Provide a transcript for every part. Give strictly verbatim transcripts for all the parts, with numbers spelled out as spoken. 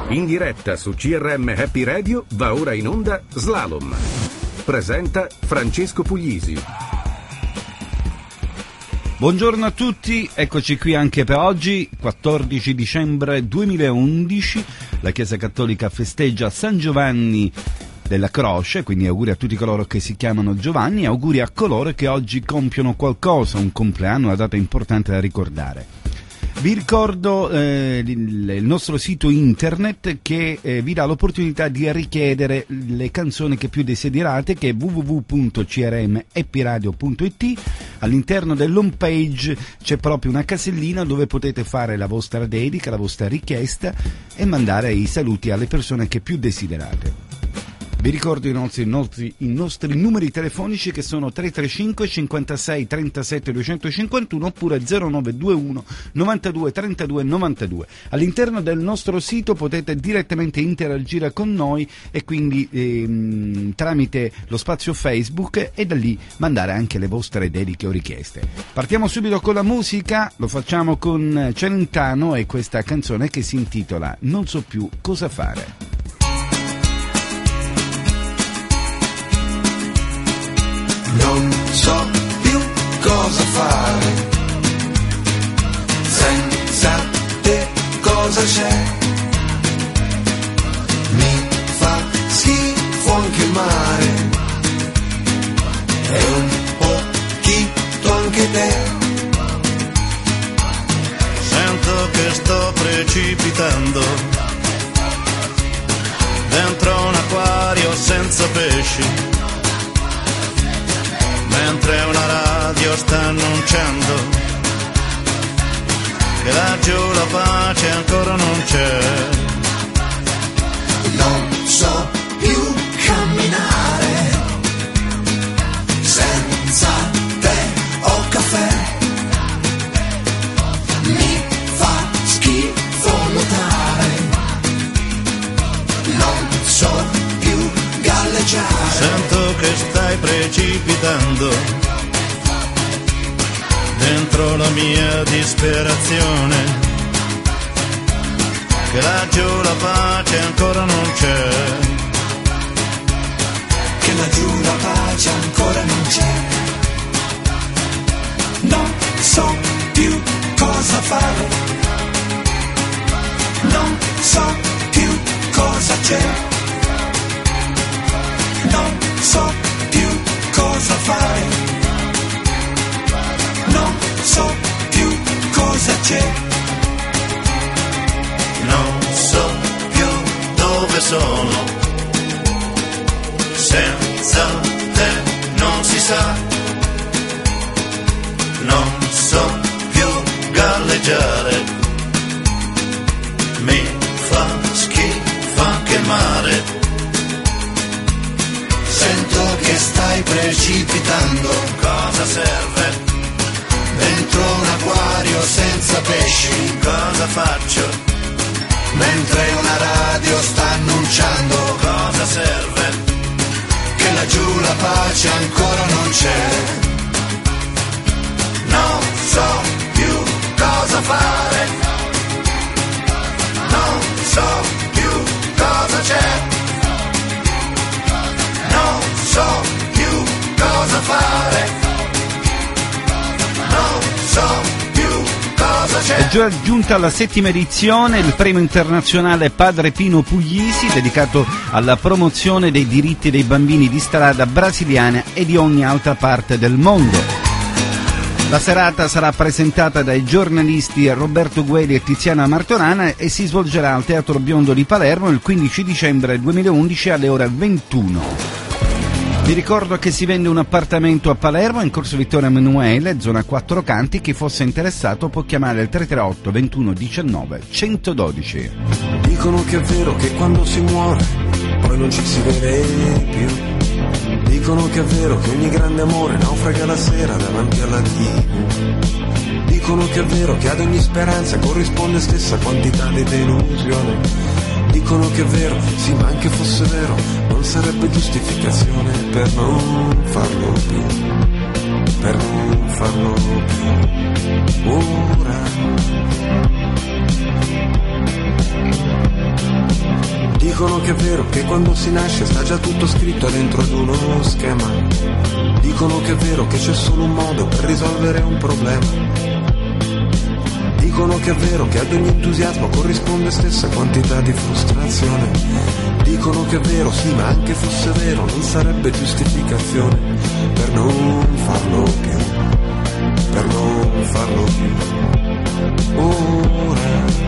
In diretta su C R M Happy Radio va ora in onda Slalom. Presenta Francesco Puglisi. Buongiorno a tutti, eccoci qui anche per oggi, quattordici dicembre duemilaundici. La Chiesa Cattolica festeggia San Giovanni della Croce, quindi auguri a tutti coloro che si chiamano Giovanni, auguri a coloro che oggi compiono qualcosa, un compleanno, una data importante da ricordare. Vi ricordo eh, il, il nostro sito internet che eh, vi dà l'opportunità di richiedere le canzoni che più desiderate, che è w w w punto c r m happy radio punto i t. All'interno dell'home page c'è proprio una casellina dove potete fare la vostra dedica, la vostra richiesta e mandare i saluti alle persone che più desiderate. Vi ricordo i nostri, i nostri, i nostri numeri telefonici che sono tre tre cinque cinquantasei trentasette duecentocinquantuno oppure zero nove due uno novantadue trentadue novantadue. All'interno del nostro sito potete direttamente interagire con noi e quindi ehm, tramite lo spazio Facebook e da lì mandare anche le vostre dediche o richieste. Partiamo subito con la musica, lo facciamo con Celentano e questa canzone che si intitola Non so più cosa fare. Non so più cosa fare, senza te cosa c'è, mi fa schifo anche il mare, e un pochino anche te. Sento che sto precipitando dentro un acquario senza pesci, mentre una radio sta annunciando che laggiù la pace ancora non c'è. Non so più camminare senza tè o caffè, mi fa schifo nuotare, non so più galleggiare. Sento che stai precipitando dentro la mia disperazione, che laggiù la pace ancora non c'è, che laggiù la pace ancora non c'è. Non so più cosa fare, non so più cosa c'è, non so più cosa fare, non so più cosa c'è, non so più dove sono, senza te non si sa, non so più galleggiare, mi fa schifo anche il mare. Sento che stai precipitando, Cosa serve? dentro un acquario senza pesci, Cosa faccio? mentre una radio sta annunciando Cosa serve? che laggiù la pace ancora non c'è. Non so più cosa fare, non so più cosa c'è, non so più cosa fare, non so più cosa c'è. È già giunta la settima edizione, il premio internazionale Padre Pino Puglisi, dedicato alla promozione dei diritti dei bambini di strada brasiliana e di ogni altra parte del mondo. La serata sarà presentata dai giornalisti Roberto Gueli e Tiziana Martorana e si svolgerà al Teatro Biondo di Palermo il quindici dicembre duemilaundici alle ore ventuno. Vi ricordo che si vende un appartamento a Palermo in corso Vittorio Emanuele, zona Quattro Canti. Chi fosse interessato può chiamare il tre tre otto ventuno diciannove centododici. Dicono che è vero che quando si muore poi non ci si vede più. Dicono che è vero che ogni grande amore naufraga la sera davanti alla tivù. Dicono che è vero che ad ogni speranza corrisponde stessa quantità di delusione. Dicono che è vero, sì, ma anche fosse vero, non sarebbe giustificazione per non farlo più, per non farlo più. Ora Dicono che è vero che quando si nasce sta già tutto scritto dentro ad uno schema. Dicono che è vero che c'è solo un modo per risolvere un problema. Dicono che è vero che ad ogni entusiasmo corrisponde stessa quantità di frustrazione. Dicono che è vero, sì, ma anche fosse vero non sarebbe giustificazione per non farlo più, per non farlo più. Ora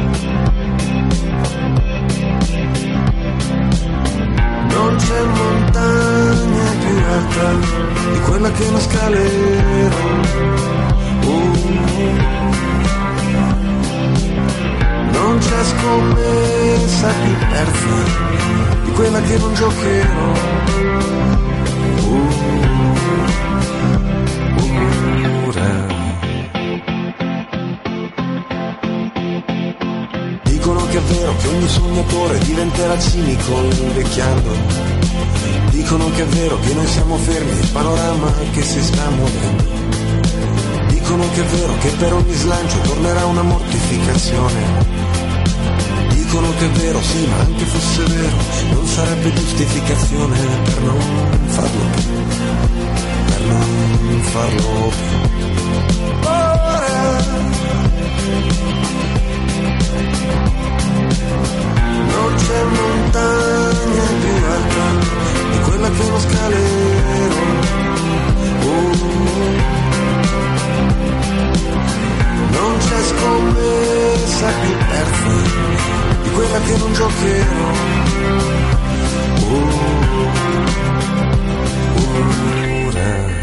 non c'è montagna più alta di quella che non scalerò. Oh. Non c'è scommessa più persa di quella che non giocherò. Ora dicono che è vero che ogni sognatore diventerà cinico invecchiando. Dicono che è vero che noi siamo fermi nel panorama che si sta muovendo. Dicono che è vero che per ogni slancio tornerà una mortificazione. Dicono che è vero, sì, ma anche fosse vero non sarebbe giustificazione per non farlo più, per non farlo più. Ora non c'è montagna più alta di quella che non scalerò. Oh. Non c'è scommessa più persa di quella che non giocherò. Ora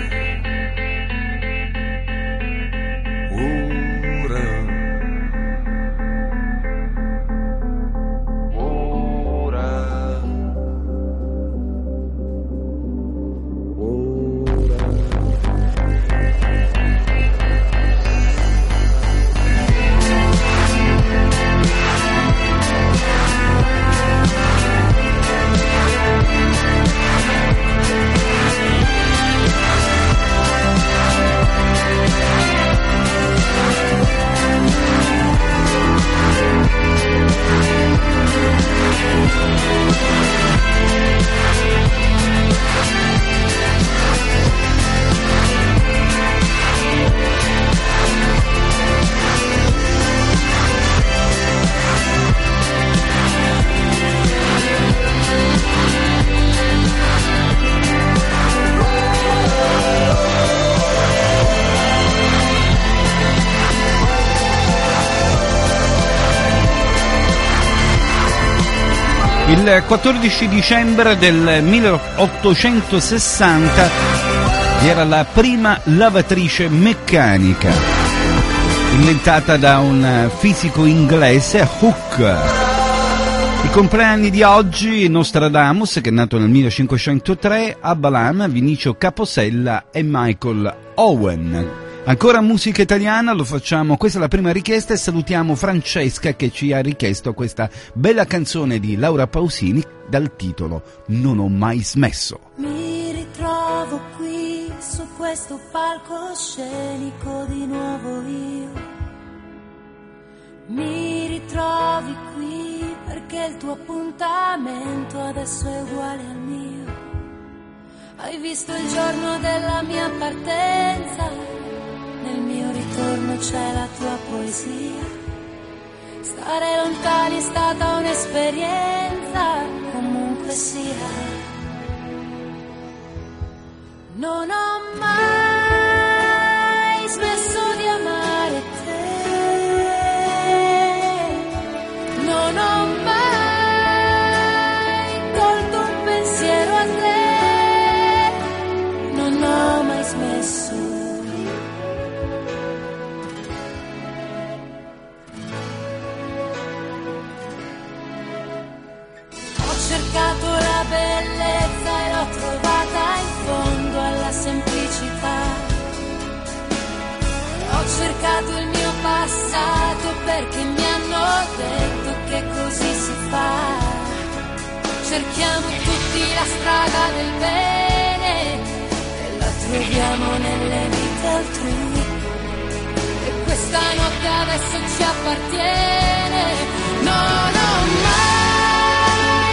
Il quattordici dicembre del milleottocentosessanta era la prima lavatrice meccanica inventata da un fisico inglese, Hooke. I compleanni di oggi: Nostradamus, che è nato nel millecinquecentotre, Abbalam, Vinicio Caposella e Michael Owen. Ancora musica italiana, lo facciamo, questa è la prima richiesta, e salutiamo Francesca che ci ha richiesto questa bella canzone di Laura Pausini dal titolo Non ho mai smesso. Mi ritrovo qui su questo palcoscenico di nuovo io. Mi ritrovi qui perché il tuo appuntamento adesso è uguale al mio. Hai visto il giorno della mia partenza, nel mio ritorno c'è la tua poesia. Stare lontani è stata un'esperienza, comunque sia. Non ho mai smesso di amare te. Non ho mai tolto un pensiero a te. Non ho mai smesso. Ho cercato la bellezza e l'ho trovata in fondo alla semplicità. Ho cercato il mio passato perché mi hanno detto che così si fa. Cerchiamo tutti la strada del bene e la troviamo nelle vite altrui. E questa notte adesso ci appartiene. Non ho mai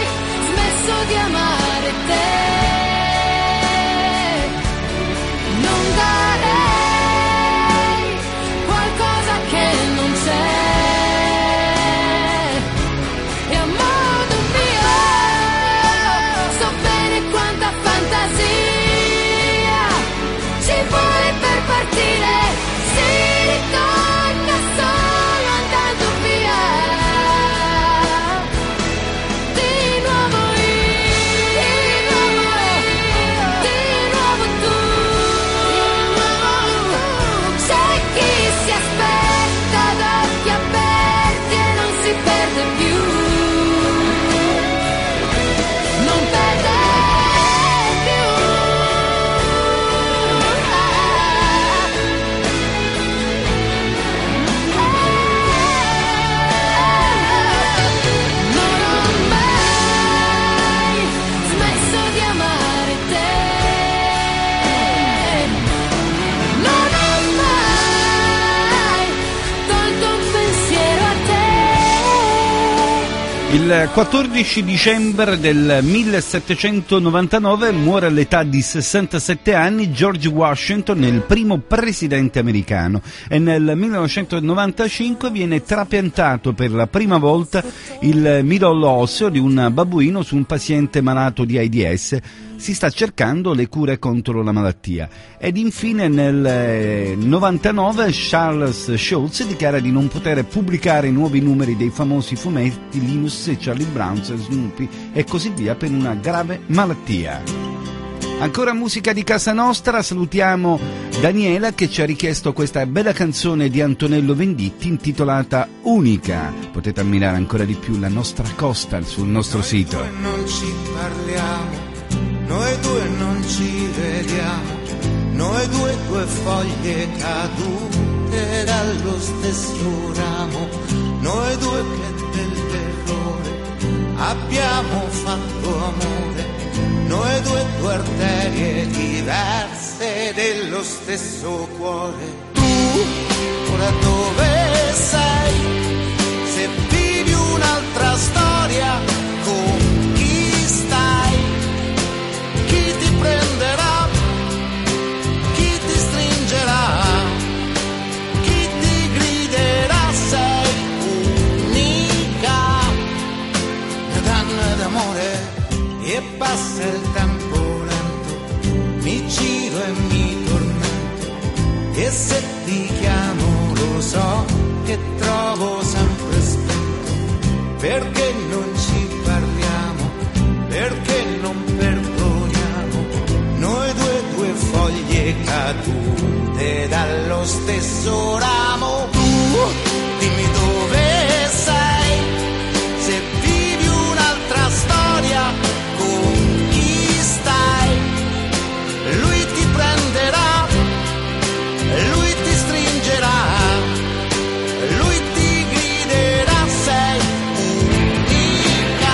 Il quattordici dicembre del millesettecentonovantanove muore all'età di sessantasette anni George Washington, il primo presidente americano, e nel millenovecentonovantacinque viene trapiantato per la prima volta il midollo osseo di un babbuino su un paziente malato di AIDS. Si sta cercando le cure contro la malattia. Ed infine nel novantanove Charles Schulz dichiara di non poter pubblicare nuovi numeri dei famosi fumetti Linus e Charlie Brown e Snoopy e così via per una grave malattia. Ancora musica di casa nostra, salutiamo Daniela che ci ha richiesto questa bella canzone di Antonello Venditti intitolata Unica. Potete ammirare ancora di più la nostra costa sul nostro sito. Noi non ci parliamo, noi due non ci vediamo, noi due due foglie cadute dallo stesso ramo, noi due che dell'errore abbiamo fatto amore, noi due due arterie diverse dello stesso cuore. Tu ora dove sei? Se vivi un'altra storia, con chi stai? Chi ti prenderà? Chi ti stringerà? Chi ti griderà? Sei unica. Mio danno d'amore e passa il tempo lento, mi giro e mi tormento, e se ti chiamo lo so che trovo sempre spento, perché non ci parliamo, perché non perdoniamo, noi due due foglie cadute dallo stesso ramo. Tu dimmi dove sei, se vivi un'altra storia, con chi stai? Lui ti prenderà, lui ti stringerà, lui ti griderà, sei unica.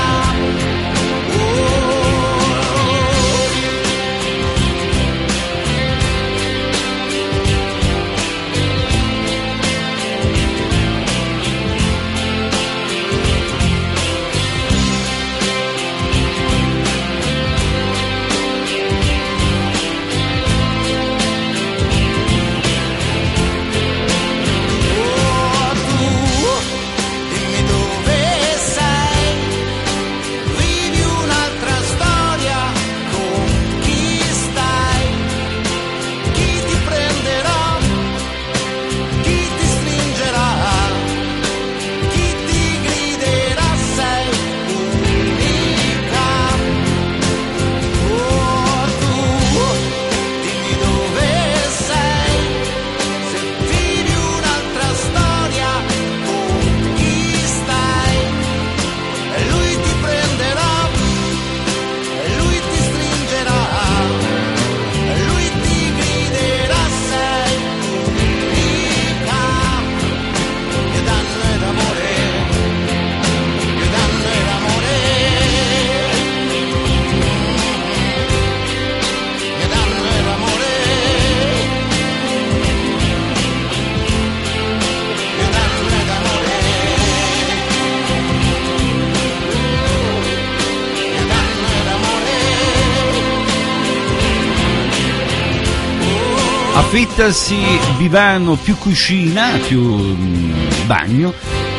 Affittasi divano più cucina, più mh, bagno,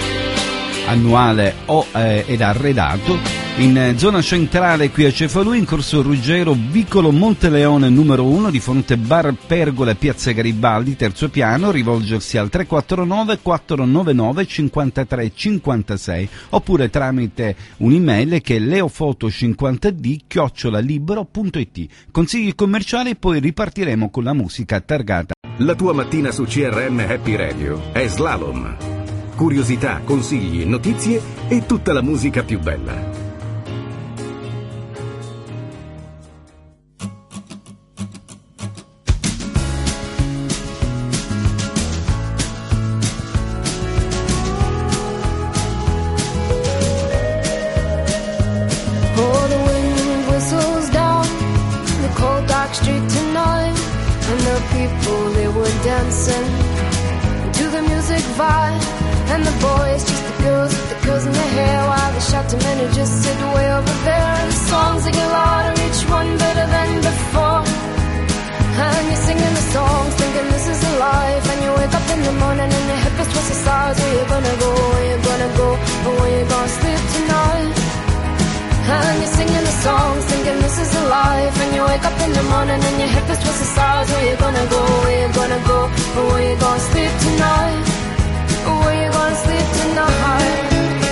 annuale o eh, ed arredato, in zona centrale qui a Cefalù, in corso Ruggero, vicolo Monteleone numero uno, di fronte Bar Pergola, piazza Garibaldi, terzo piano. Rivolgersi al tre quattro nove quattro nove nove cinque tre cinque sei oppure tramite un'email che è leofoto cinquanta d chiocciola libero punto it. Consigli commerciali e poi ripartiremo con la musica targata. La tua mattina su C R M Happy Radio è Slalom. Curiosità, consigli, notizie e tutta la musica più bella. Dancing to the music vibe, and the boys, just the girls with the girls in their hair, while they shout you just sit way over there. The songs that get louder, each one better than before. And you're singing the songs, thinking this is a life. And you wake up in the morning and your hip is twist the stars. Where you gonna go, where you gonna go, or where you gonna sleep tonight? And you're singing the songs, thinking this is a life. And you wake up in the morning and your hip is twist the stars. Where you gonna go, where you gonna go, or where you gonna sleep tonight? Or where you gonna sleep tonight?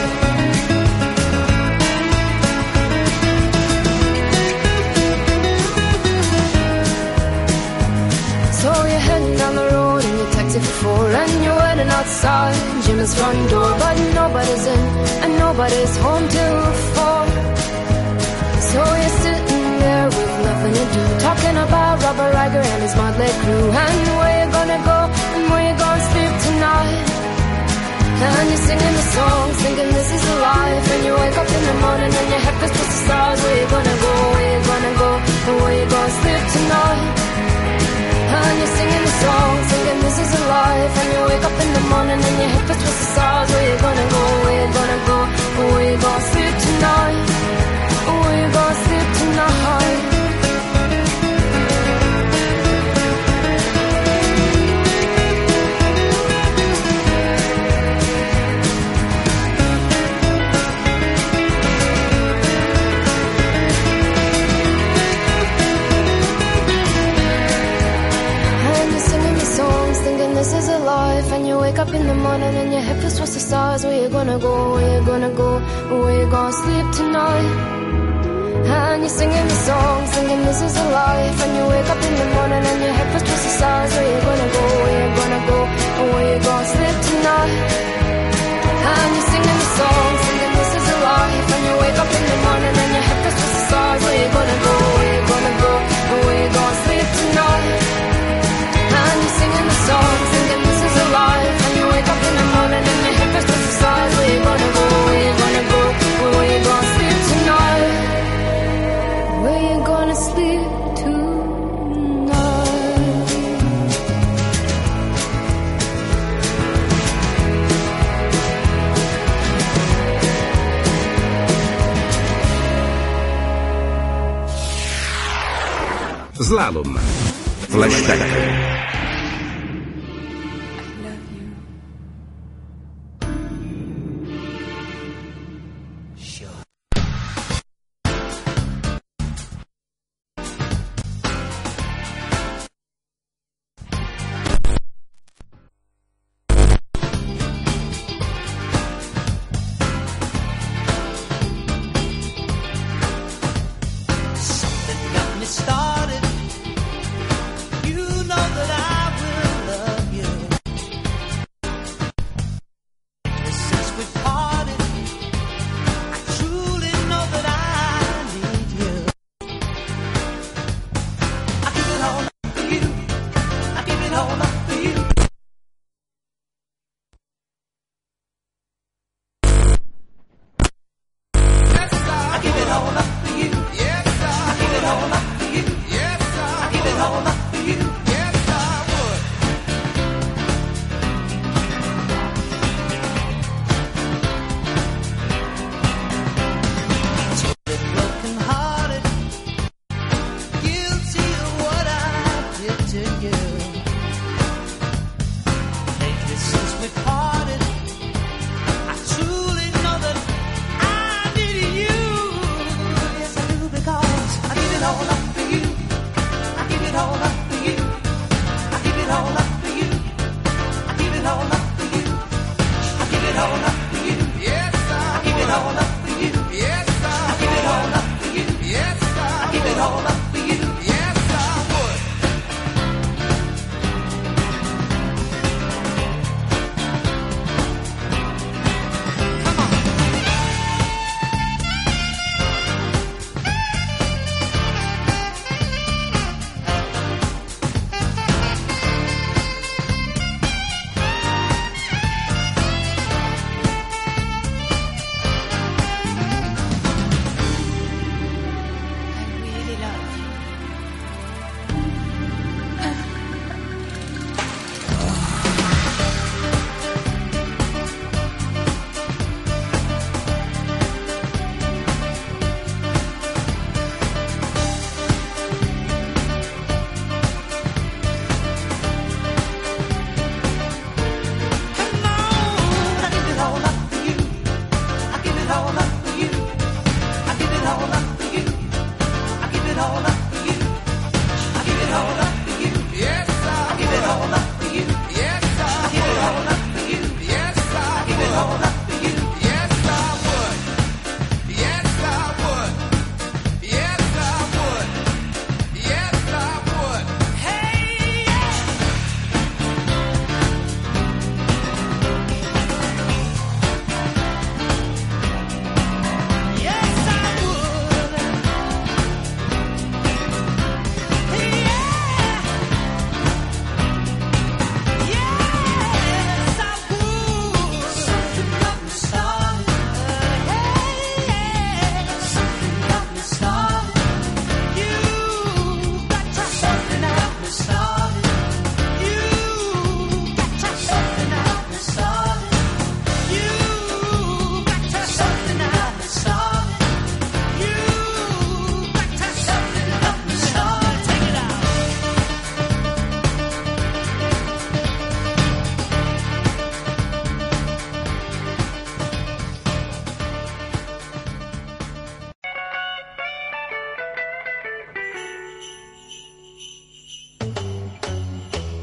So you're heading down the road in your taxi for four, and you're waiting outside Jim's front door, but nobody's in and nobody's home till four. So you're sitting there with nothing to do, talking about Robert Riger and his motley crew, and where you gonna go and where you gonna sleep tonight. And you're singing the songs, thinking this is a life. And you wake up in the morning and your head feels to the stars. Where you gonna go, where you gonna go, and where you gonna sleep tonight? And you're singing the song, thinking this is a life. And you wake up in the morning and your hip is twist the stars. Where you gonna go, where you gonna go, or where you gonna sleep tonight? Or where you gonna sleep tonight? This is a life, and you wake up in the morning and your hip is twist the stars. Where you gonna go, where you gonna go, where you gonna sleep tonight? And you're singing the song, singing this is a life. And you wake up in the morning and your hip is twist the stars. Where you gonna go, where you gonna go, where you gonna sleep tonight? And you're singing the song, singing this is a life. And you wake up in the morning and your hip is twist the stars. Where you gonna go, where you gonna go, where you gonna sleep tonight? And you're singing the song, thinking this is a life. And you wake up in the morning and your hip is twist the stars. Where you gonna go, where you gonna go, where you gonna sleep tonight? Where you gonna sleep tonight? Slalom. Flashback. Something got me started. You know that I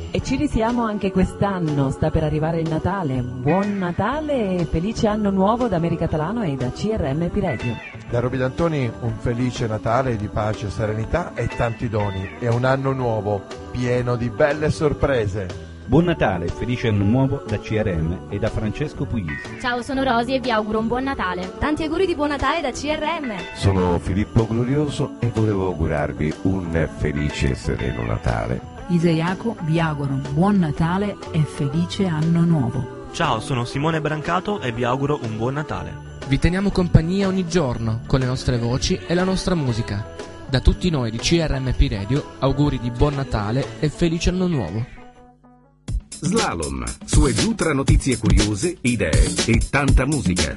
E ci risiamo anche quest'anno, sta per arrivare il Natale. Buon Natale e felice anno nuovo da America Catalano e da C R M P Radio. Da Roby D'Antoni un felice Natale di pace, serenità e tanti doni e un anno nuovo pieno di belle sorprese. Buon Natale e felice anno nuovo da C R M e da Francesco Puglisi. Ciao, sono Rosy e vi auguro un buon Natale. Tanti auguri di buon Natale da C R M. Sono Filippo Glorioso e volevo augurarvi un felice e sereno Natale. Isaiaco vi auguro un buon Natale e felice anno nuovo. Ciao, sono Simone Brancato e vi auguro un buon Natale. Vi teniamo compagnia ogni giorno con le nostre voci e la nostra musica. Da tutti noi di C R M P Radio, auguri di buon Natale e felice anno nuovo. Slalom, su e giù tra notizie curiose, idee e tanta musica.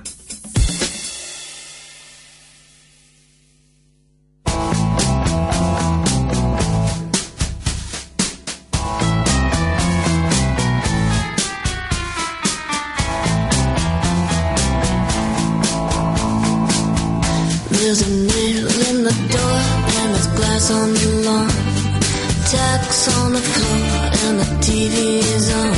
There's a nail in the door and there's glass on the lawn, tacks on the floor and the T V is on.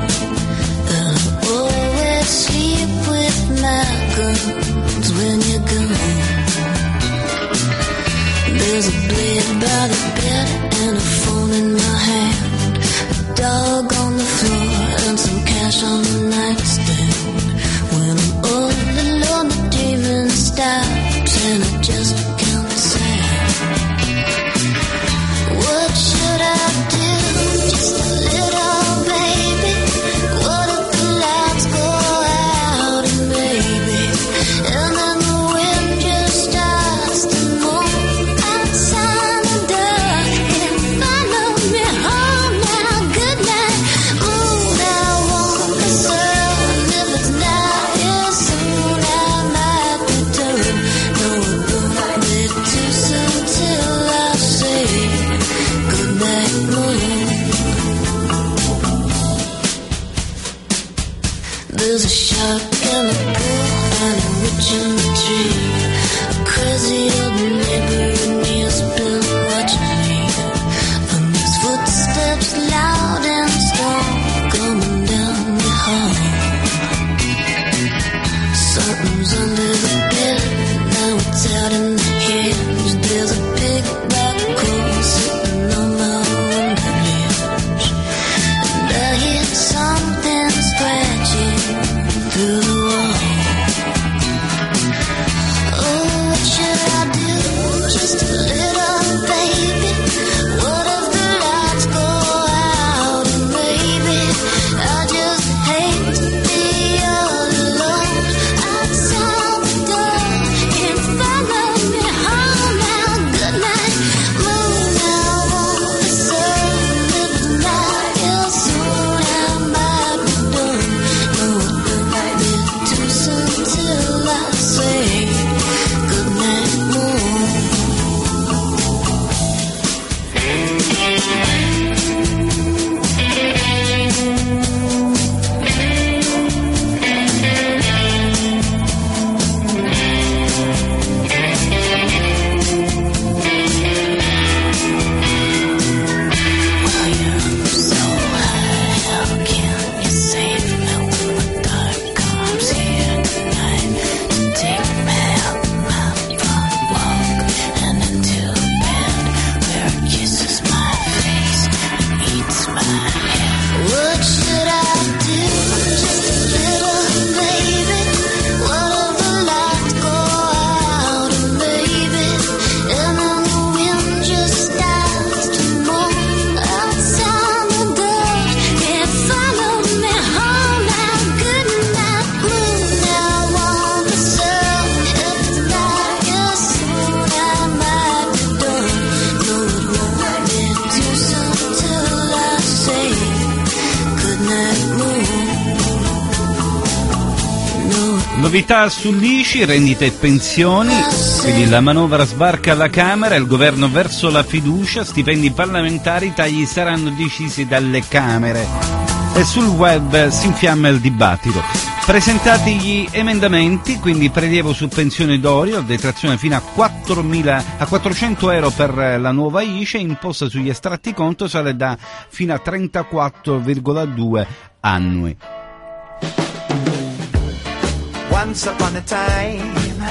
I always sleep with my guns when you're gone. There's a blade by the bed and a phone in my hand, a dog on the floor and some cash on the nightstand. When I'm all alone the demon stops and I just can't say. What should I do? Just a little baby. What if the lights go out and maybe, and then the wind just starts to moan outside the door and follow me home now. Good night, moon. I want the sun. If it's not here soon, I might return. No, it won't be too soon till I say good night, moon. There's a shark in the pool and a witch in the tree. A crazy old neighbor and he's been watching me. And there's footsteps loud and strong coming down the hall. Something's under the bed, now it's out in the hinge. There's a big black hole sitting on my window ledge, and I hear something scratching through the wall. Oh, what should I do? Just a little baby. What if the lights go out and maybe I just hate to be all alone outside the door and follow me home now. Good night, moon. I want the sun. If it's not here soon, I might be done. No, it won't be too soon till I say good night, moon. Well, you're so high, how can you save me when the dark comes here tonight to take me out my front walk and into bed where it kisses my face and eats my head? What should I do? Just a little baby. What if the lights go out and maybe, and then the wind just starts to moan outside the door and follow me home now. Good night, moon. I want the sun. If it's not here soon, I might be done. No, it won't be too soon till I say good night, moon. No. Novità sull'I C I, rendite e pensioni, quindi la manovra sbarca alla Camera, il governo verso la fiducia, stipendi parlamentari, i tagli saranno decisi dalle Camere. e sul web si infiamma il dibattito. Presentati gli emendamenti, quindi prelievo su pensione d'oro, detrazione fino a quattromila, a quattrocento euro per la nuova I C E, imposta sugli estratti conto sale da fino a trentaquattro virgola due annui. Once upon a time,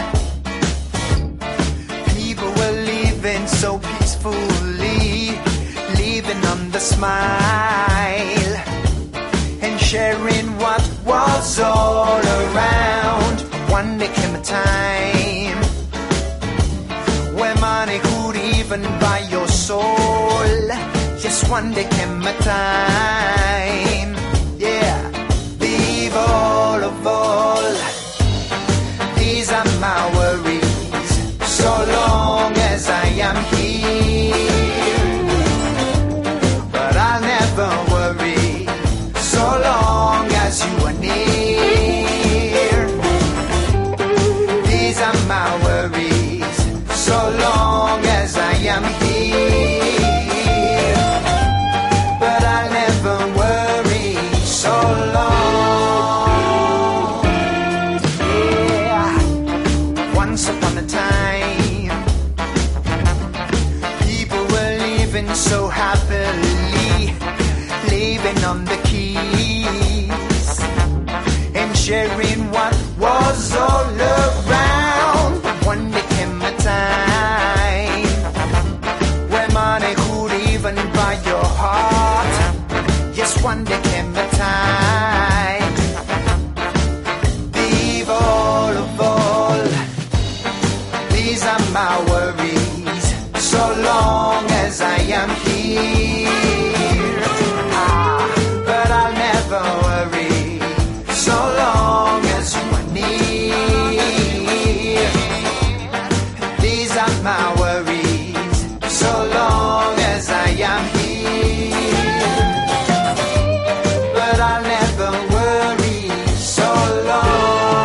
people were living so peacefully, living on the smile and sharing what was all around. One day came a time where money could even buy your soul. Yes, one day came a time, yeah, leave all of all. These are my worries, so long as I am here. But I'll never worry, so long as you are near. These are my worries, so long as I am here. But I'll never worry, so long. Once upon a time, people were living so happily, living on the keys and sharing what was all around. But one day came a time where money could even buy your heart. Yes, one day came a time, leave all of all. These are my worries, so long as I am here. Ah, but I'll never worry, so long as you are near. These are my worries, so long as I am here. But I'll never worry, so long.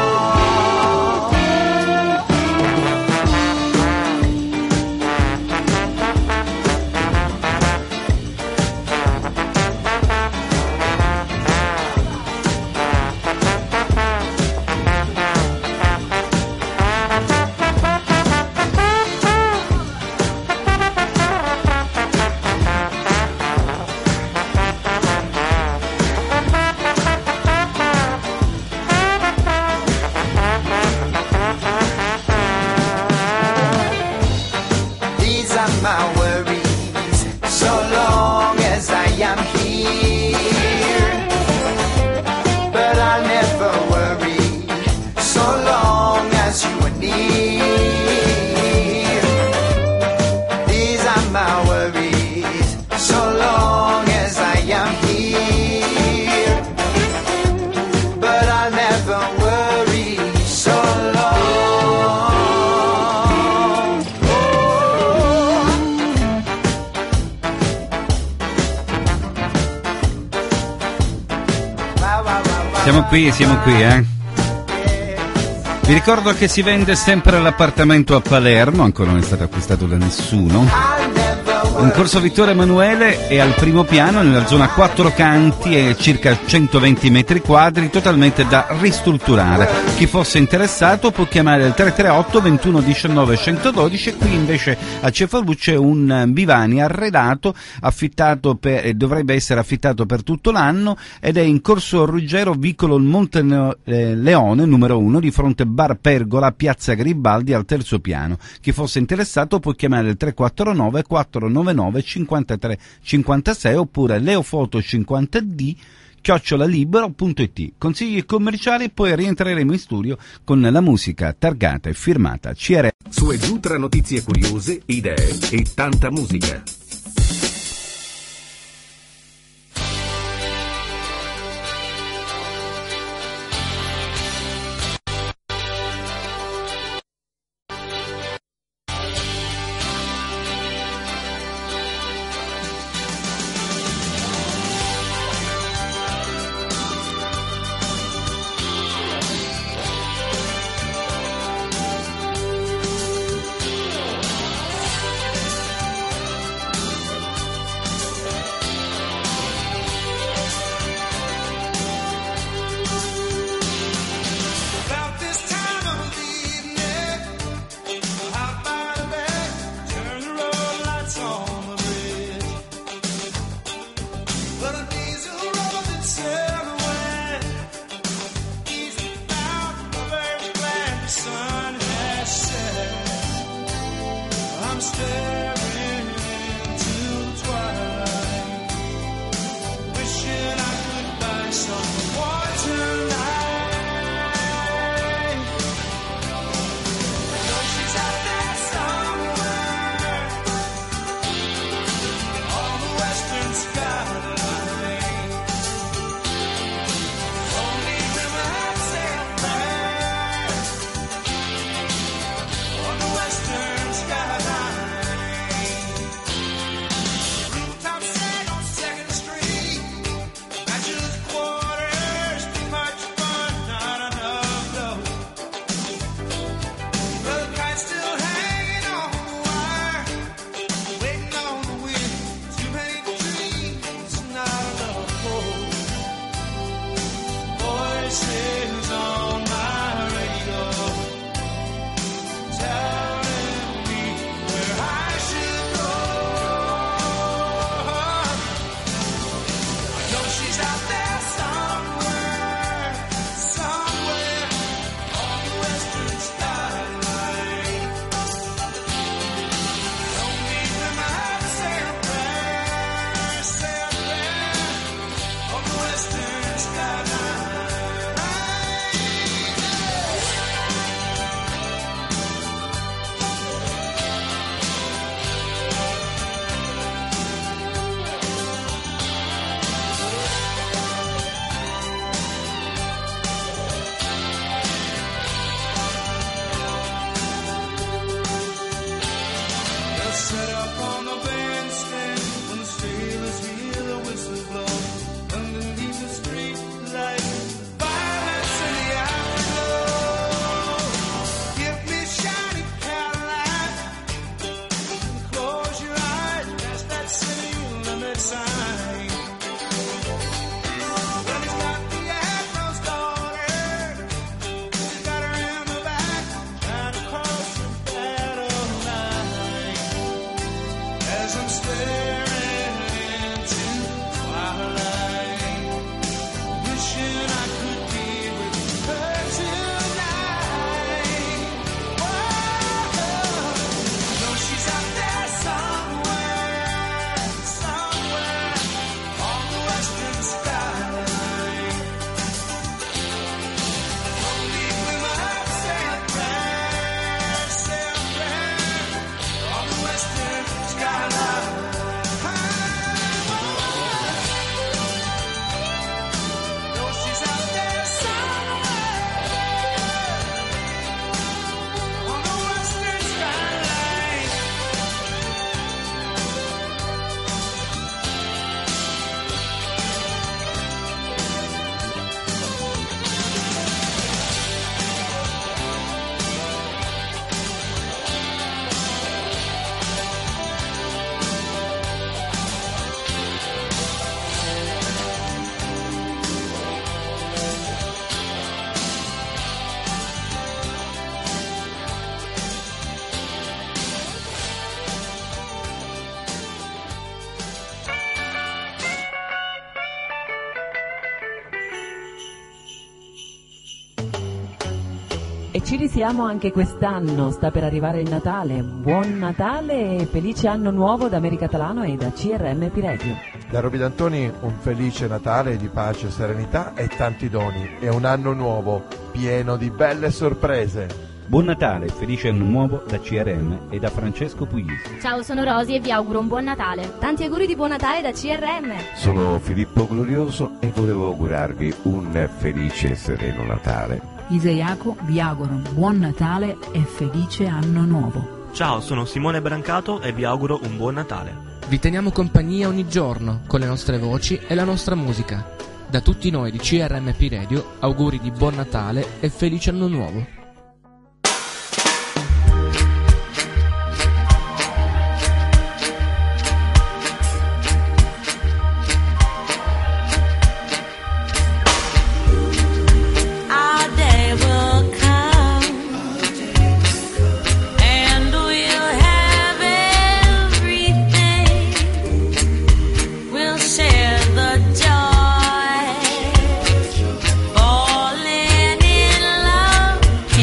These are my worries, so long as I am here. But I'll never worry, so long as you are near. These are my worries, so long as I am here. But I'll never worry, so long. Siamo qui, siamo qui, eh. Vi ricordo che si vende sempre l'appartamento a Palermo, ancora non è stato acquistato da nessuno. In corso Vittorio Emanuele è al primo piano, nella zona quattro canti, è circa centoventi metri quadri, totalmente da ristrutturare. Chi fosse interessato può chiamare il tre tre otto ventuno diciannove centododici. Qui invece a Cefalucci è un bivani arredato, affittato per, e dovrebbe essere affittato per tutto l'anno, ed è in corso Ruggero, vicolo Monte Leone numero uno, di fronte Bar Pergola, piazza Garibaldi, al terzo piano. Chi fosse interessato può chiamare il tre quattro nove quattro nove nove cinquantatré cinquantasei oppure leofoto cinquanta d chiocciolalibero punto it. Consigli commerciali e poi rientreremo in studio con la musica targata e firmata C R M. Su e giù tra notizie curiose, idee e tanta musica. I'm staring into twilight, wishing I could buy someone tonight. I know she's out there somewhere on the western skyline. Only women say a prayer on the western skyline. Rooftop set on Second Street, bachelor's quarters, too much fun, not enough dough. The kite's still hanging on the wire, waiting on the wind. Too many dreams, not enough hope. Voices on my radio telling me where I should go. I know she's out there somewhere, somewhere on the western skyline. Only women say a prayer, say a prayer on the western skyline. They'll set up on the bandstand when the sailors hear the whistle blow. Underneath the street light, violence in the afterglow. Give me shiny Cadillac, close your eyes, past that city limit sign. Well, he's got the Admiral's daughter, she's got her in the back, trying to cross the battle line. As I'm staring into twilight, wishing I could be with her tonight. Whoa, know she's out there somewhere, somewhere on the western skyline. Only women say a prayer, say a prayer on the western skyline. Know she's out there somewhere on the western skyline. E ci risiamo anche quest'anno, sta per arrivare il Natale. Buon Natale e felice anno nuovo da America Talano e da C R M P Radio. Da Roby D'Antoni un felice Natale di pace, serenità e tanti doni e un anno nuovo pieno di belle sorprese. Buon Natale e felice anno nuovo da C R M e da Francesco Puglisi. Ciao, sono Rosy e vi auguro un buon Natale. Tanti auguri di buon Natale da C R M. Sono Filippo Glorioso e volevo augurarvi un felice e sereno Natale. Isaiaco vi auguro un buon Natale e felice anno nuovo. Ciao, sono Simone Brancato e vi auguro un buon Natale. Vi teniamo compagnia ogni giorno con le nostre voci e la nostra musica. Da tutti noi di C R M P Radio, auguri di buon Natale e felice anno nuovo. Our day will come, and we'll have everything. We'll share the joy, falling in love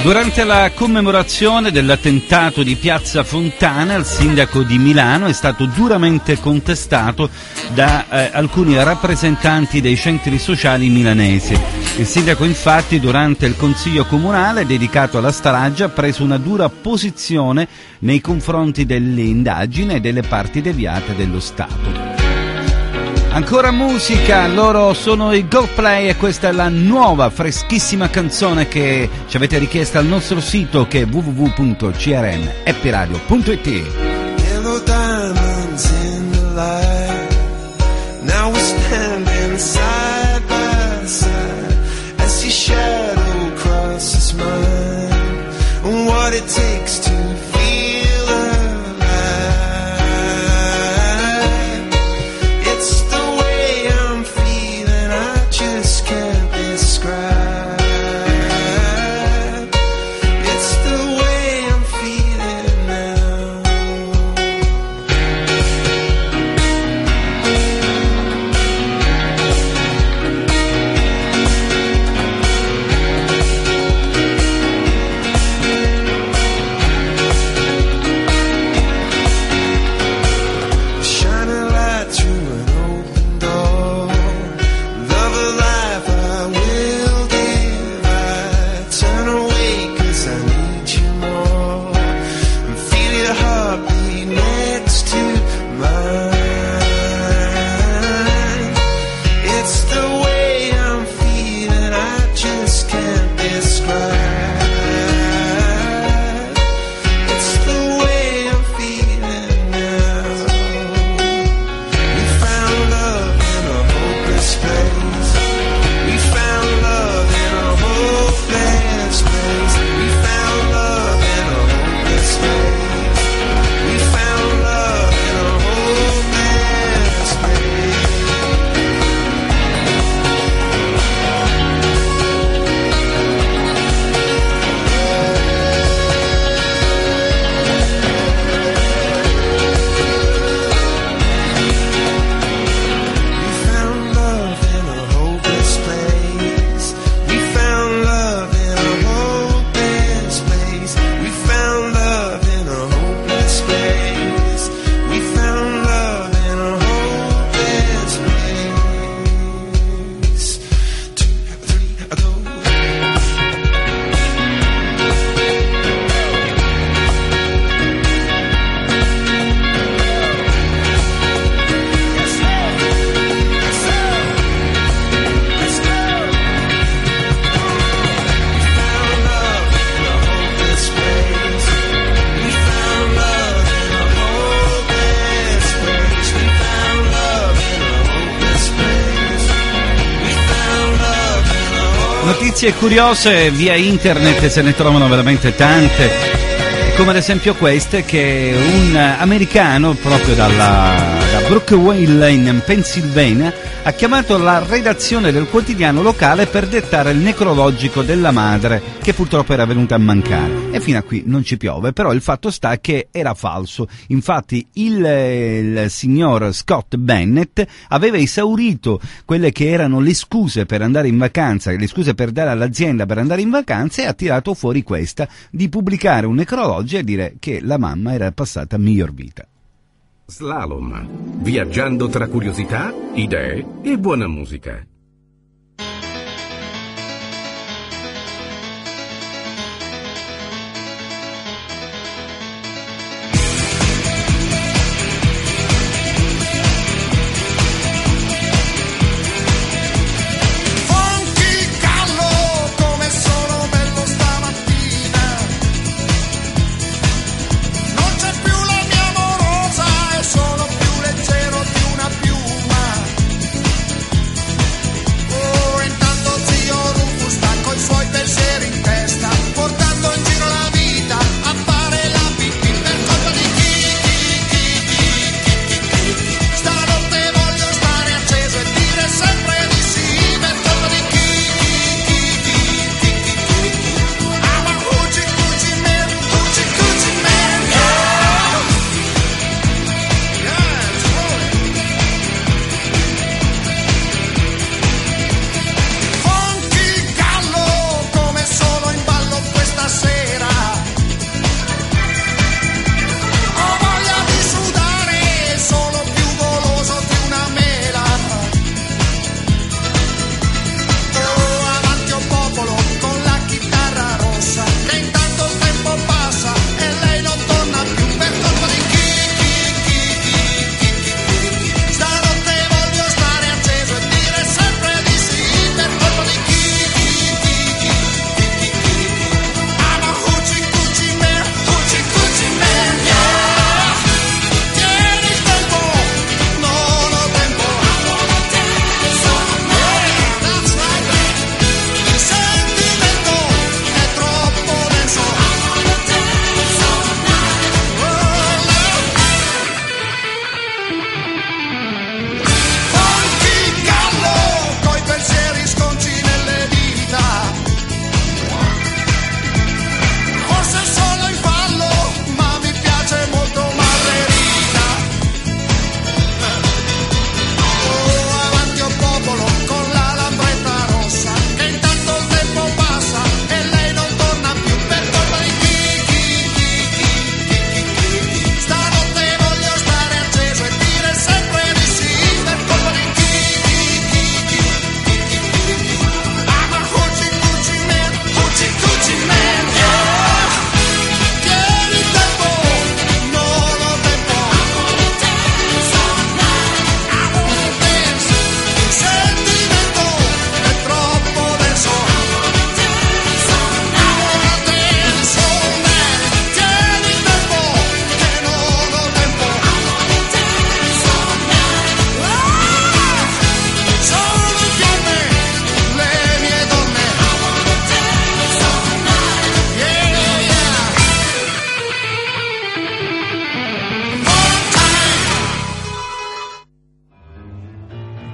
Durante la commemorazione dell'attentato di Piazza Fontana, il sindaco di Milano è stato duramente contestato da eh, alcuni rappresentanti dei centri sociali milanesi. Il sindaco infatti durante il consiglio comunale dedicato alla strage ha preso una dura posizione nei confronti delle indagini e delle parti deviate dello Stato. Ancora musica, loro sono i Coldplay e questa è la nuova freschissima canzone che ci avete richiesta al nostro sito che è w w w punto c r m happy radio punto i t. Yellow diamonds in the light. Now we're standing side by side as your shadow crosses mine. And what it takes to feel alive. It's the way I'm feeling, I just can't describe. It's the way I'm feeling now. Shining light through an open door. Love of life I will give. I turn away 'cause I need you more. And feel your heartbeat next to mine. It's the way I'm feeling, I just can't describe. It's the way I'm feeling now. We found love in a hopeless place. We found love in a hopeless place. We found love in a hopeless place. We found love in a hopeless place. We found love in a hopeless place. We found love in a hopeless place. We found love in a hopeless place. We found love in a hopeless place. Two, three, I go. Notizie curiose via internet se ne trovano veramente tante, come ad esempio queste che un americano proprio dalla, da Brooksville in Pennsylvania ha chiamato la redazione del quotidiano locale per dettare il necrologico della madre che purtroppo era venuta a mancare. E fino a qui non ci piove, però il fatto sta che era falso. Infatti il, il signor Scott Bennett aveva esaurito quelle che erano le scuse per andare in vacanza, le scuse per dare all'azienda per andare in vacanza, e ha tirato fuori questa di pubblicare un necrologio e dire che la mamma era passata a miglior vita. Slalom, viaggiando tra curiosità, idee e buona musica. Funky callo, come sono bello stamattina. Non c'è più la mia amorosa, e sono più leggero di una piuma.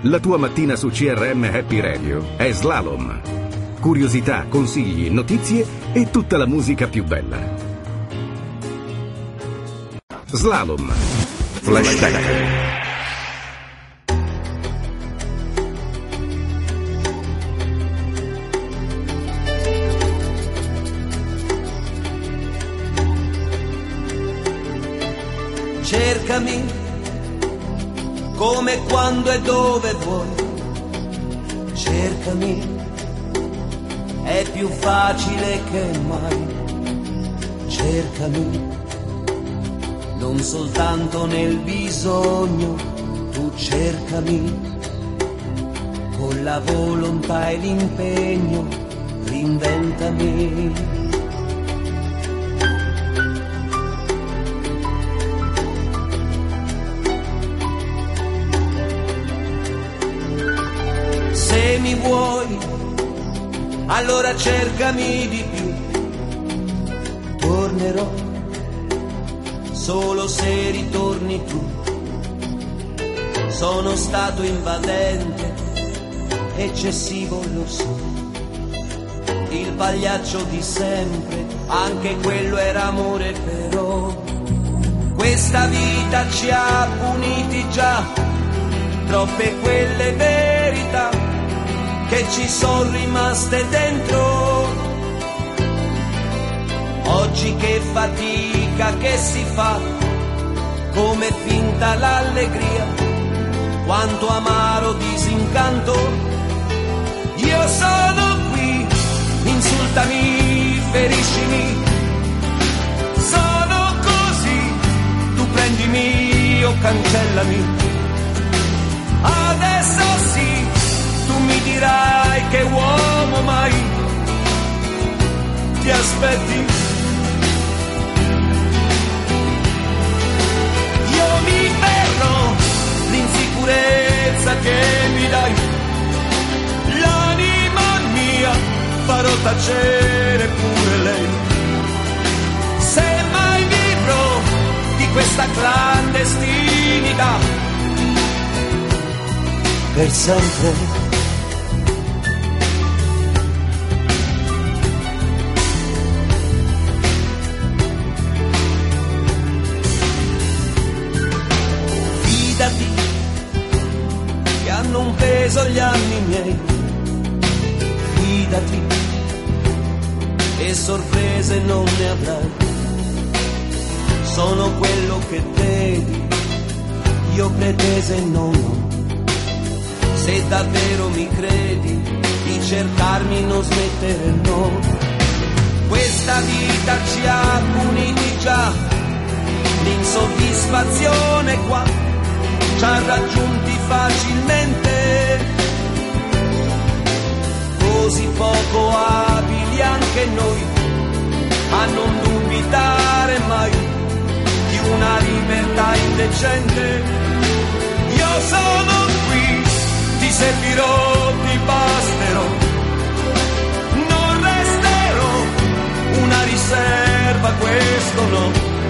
La tua mattina su C R M Happy Radio è Slalom. Curiosità, consigli, notizie e tutta la musica più bella. Slalom. Flashback. Cercami come, quando e dove vuoi. Cercami, è più facile che mai. Cercami, non soltanto nel bisogno. Tu cercami, con la volontà e l'impegno. Reinventami. Se mi vuoi, allora cercami di più. Tornerò solo se ritorni tu. Sono stato invadente, eccessivo lo so. Il pagliaccio di sempre, anche quello era amore però. Questa vita ci ha puniti già, troppe quelle verità che ci sono rimaste dentro. Oggi che fatica che si fa, come finta l'allegria, quanto amaro disincanto. Io sono qui, insultami, feriscimi, sono così, tu prendimi o cancellami. Adesso sì, tu mi dirai che uomo mai ti aspetti. Io mi fermo, l'insicurezza che mi dai, l'anima mia farò tacere pure lei. Se mai vivrò di questa clandestinità per sempre. Fidati che hanno un peso gli anni miei, fidati e sorprese non ne avrai. Sono quello che vedi, io pretese non ho. Se davvero mi credi, di cercarmi non smettere no. Questa vita ci ha puniti già, l'insoddisfazione qua ci ha raggiunti facilmente. Così poco abili anche noi a non dubitare mai di una libertà indecente. Io sono qui, ti servirò, ti basterò, non resterò una riserva, questo no.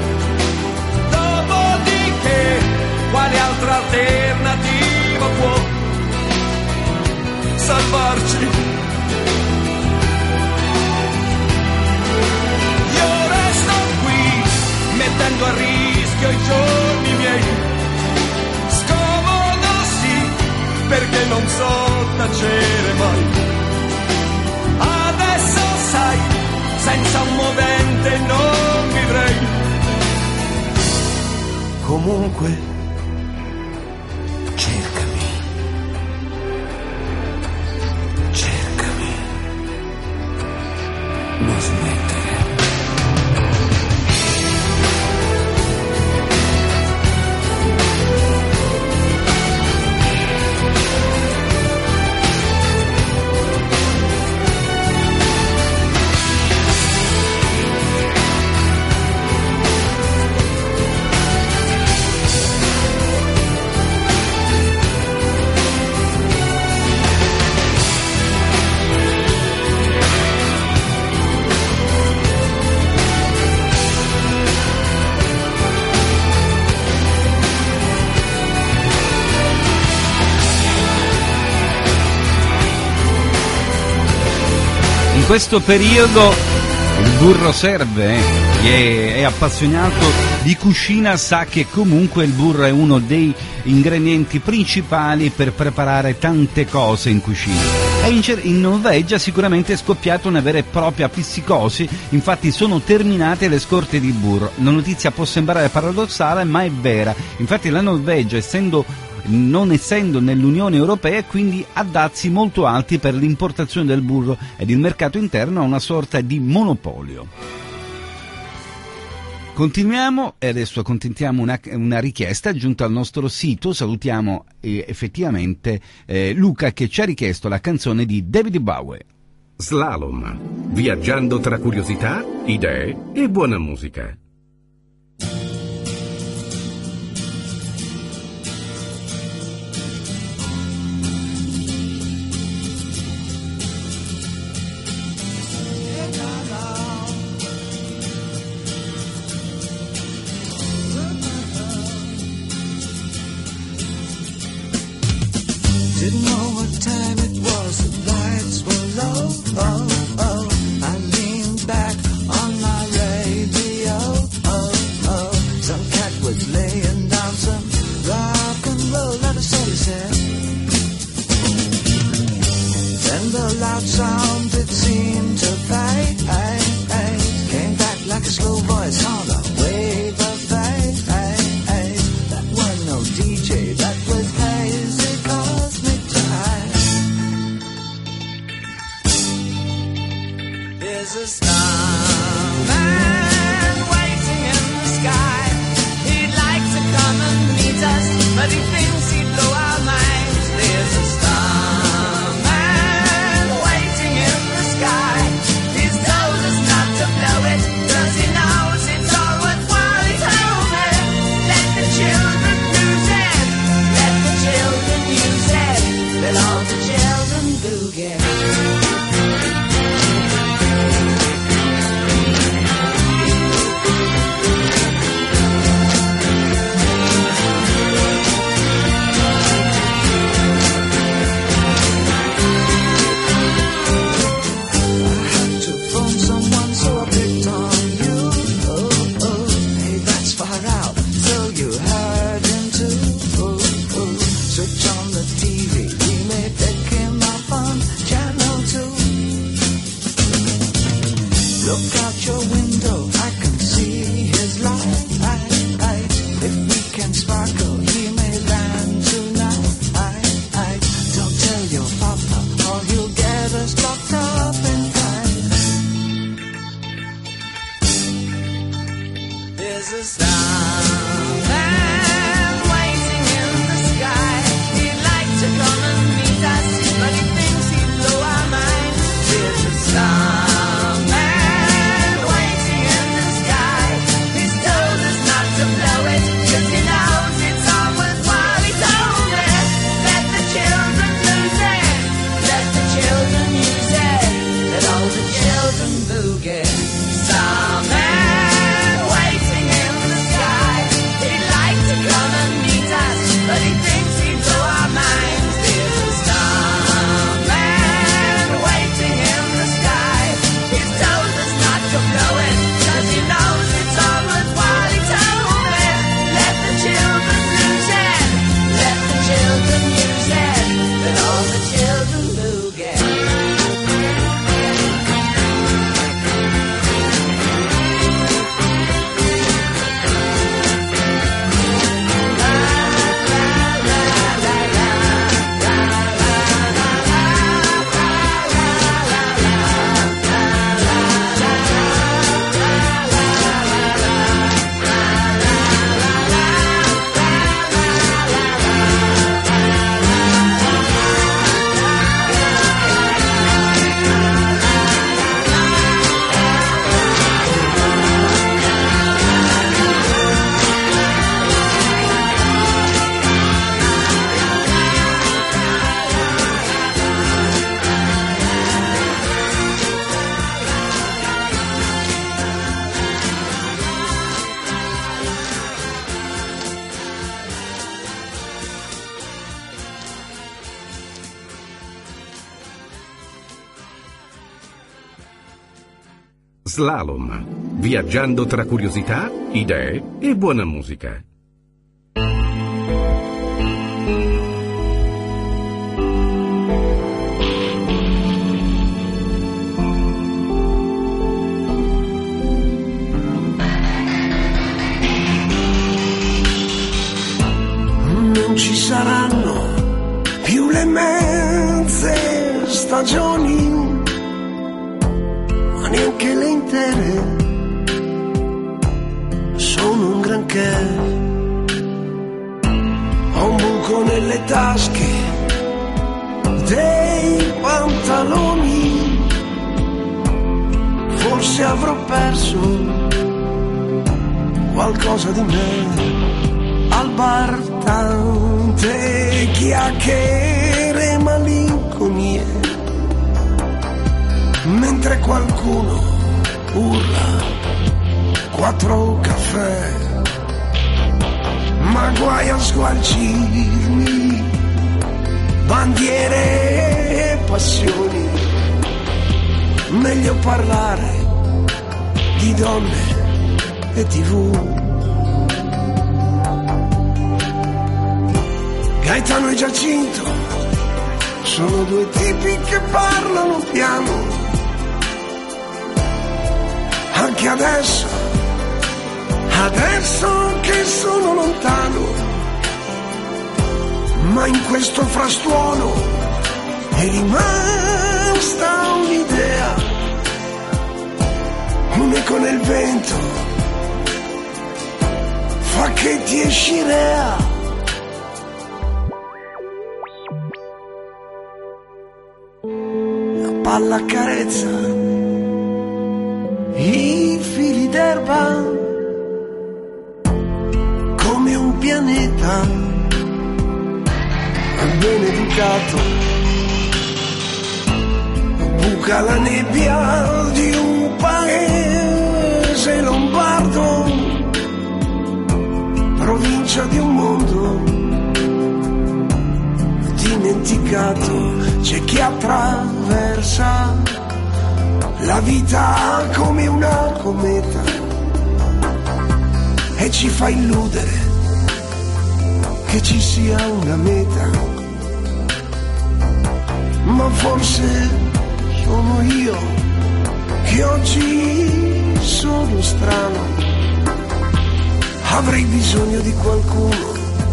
Dopodiché, quale altra alternativa può salvarci? Io resto qui, mettendo a rischio i giorni miei. Scomodo sì, perché non so tacere mai. Adesso sai, senza un movente non vivrei. Comunque, cercami, cercami, non smettere. questo periodo il burro serve, eh? Chi è, è appassionato di cucina sa che comunque il burro è uno dei ingredienti principali per preparare tante cose in cucina. E in, in Norvegia sicuramente è scoppiata una vera e propria psicosi, infatti sono terminate le scorte di burro. La notizia può sembrare paradossale, ma è vera. Infatti la Norvegia, essendo non essendo nell'Unione Europea, quindi ha dazi molto alti per l'importazione del burro ed il mercato interno ha una sorta di monopolio. Continuiamo e adesso accontentiamo una, una richiesta giunta al nostro sito. Salutiamo eh, effettivamente eh, Luca che ci ha richiesto la canzone di David Bowie. Slalom, viaggiando tra curiosità, idee e buona musica. Didn't know what time it was, the lights were low, oh, oh. I leaned back on my radio, oh, oh. Some cat was laying down some rock and roll, let us say said. Then the loud sound it seemed to fade, came back like a slow voice on a wave of fade. That was no D J, that was hazy cosmic time. There's a starman waiting in the sky. He'd like to come and meet us, but he thinks he'd blow our minds. There's a starman waiting in the sky. He's told us not to blow it, 'cause he knows it's all worthwhile. He told me, let the children lose it, let the children use it, let all the children boogie. To phone someone, so I picked on you. Oh, oh, hey, that's far out. So you heard him too. Oh, oh, switch on the T V. We may pick him up on channel two. Look out your window, I can see his light. If we can sparkle, he may land tonight. Don't tell your papa, or he'll get us locked up in time. There's a starman waiting in the sky. He'd like to come and meet us, but he thinks he'd blow our minds. There's a starman waiting in the sky. He's told us not to blow it, 'cause he knows it's all worthwhile. He told me, let the children lose it, let the children use it, let all the children boogie. Starman waiting in the sky. Slalom, viaggiando tra curiosità, idee e buona musica. Non ci saranno più le mezze stagioni, ma neanche le intere. Sono un granché, ho un buco nelle tasche dei pantaloni. Forse avrò perso qualcosa di me al bar, tante chiacchiere e malinconie, mentre qualcuno urla quattro caffè, ma guai a sgualcirmi bandiere e passioni. Meglio parlare di donne e tivù. Gaetano e Giacinto sono due tipi che parlano piano, anche adesso, adesso che sono lontano, ma in questo frastuono è rimasta un'idea, un'eco nel vento, fa che ti esci rea. Palla carezza i fili d'erba come un pianeta ben educato, buca la nebbia di un paese lombardo, provincia di un mondo dimenticato. C'è chi attraversa la vita come una cometa e ci fa illudere che ci sia una meta, ma forse sono io che oggi sono strano, avrei bisogno di qualcuno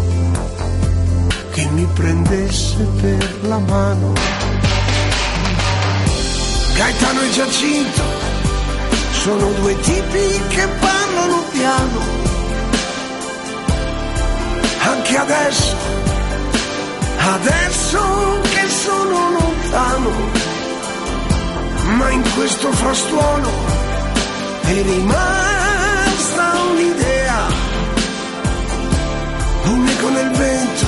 che mi prendesse per la mano. Gaetano e Giacinto sono due tipi che parlano piano, anche adesso, adesso che sono lontano, ma in questo frastuono è rimasta un'idea, un'eco nel vento,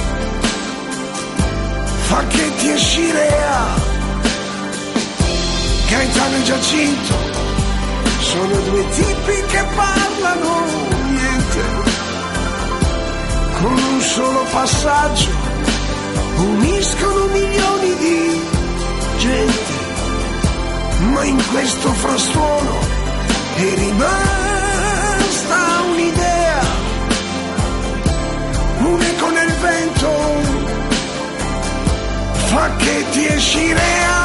fa che ti esci rea. Gaetano e Giacinto sono due tipi che parlano niente, con un solo passaggio uniscono milioni di gente, ma in questo frastuono è rimasta un'idea, un'eco nel vento, fa che ti esci rea.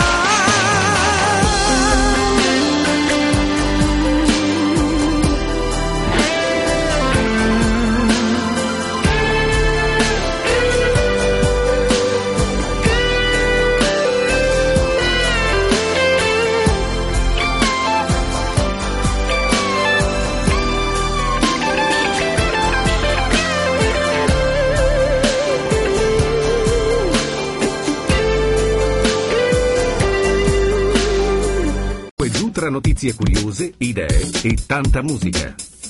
Tra notizie curiose, idee e tanta musica.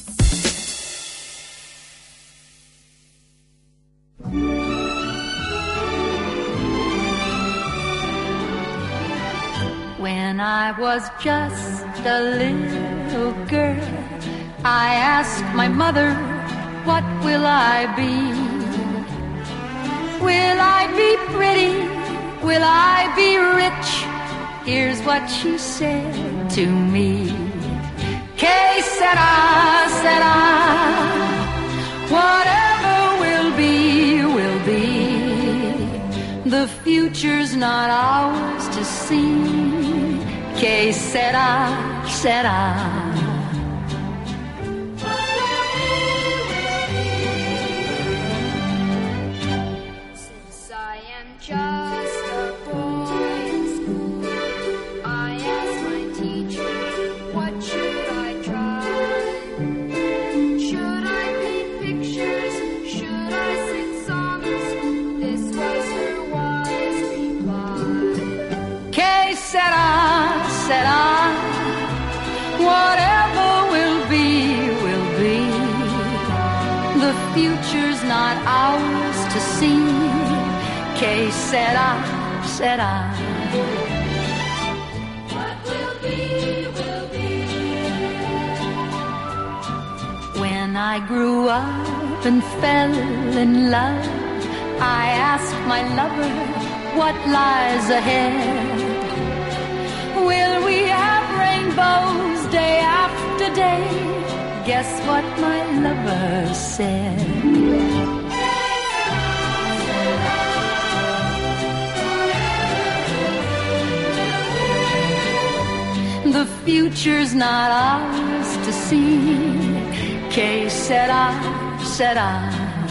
When I was just a little girl, I asked my mother, what will I be? Will I be pretty? Will I be rich? Here's what she said to me. Que sera, sera. Whatever will be, will be. The future's not ours to see. Que sera, sera. Just a boy in school, I asked my teacher, what should I try? Should I paint pictures? Should I sing songs? This was her wise reply. Que sera, sera. Whatever will be, will be. The future's not ours to see. Que sera, sera. What will be, will be. When I grew up and fell in love, I asked my lover what lies ahead. Will we have rainbows day after day? Guess what my lover said. The future's not ours to see. Que sera, sera.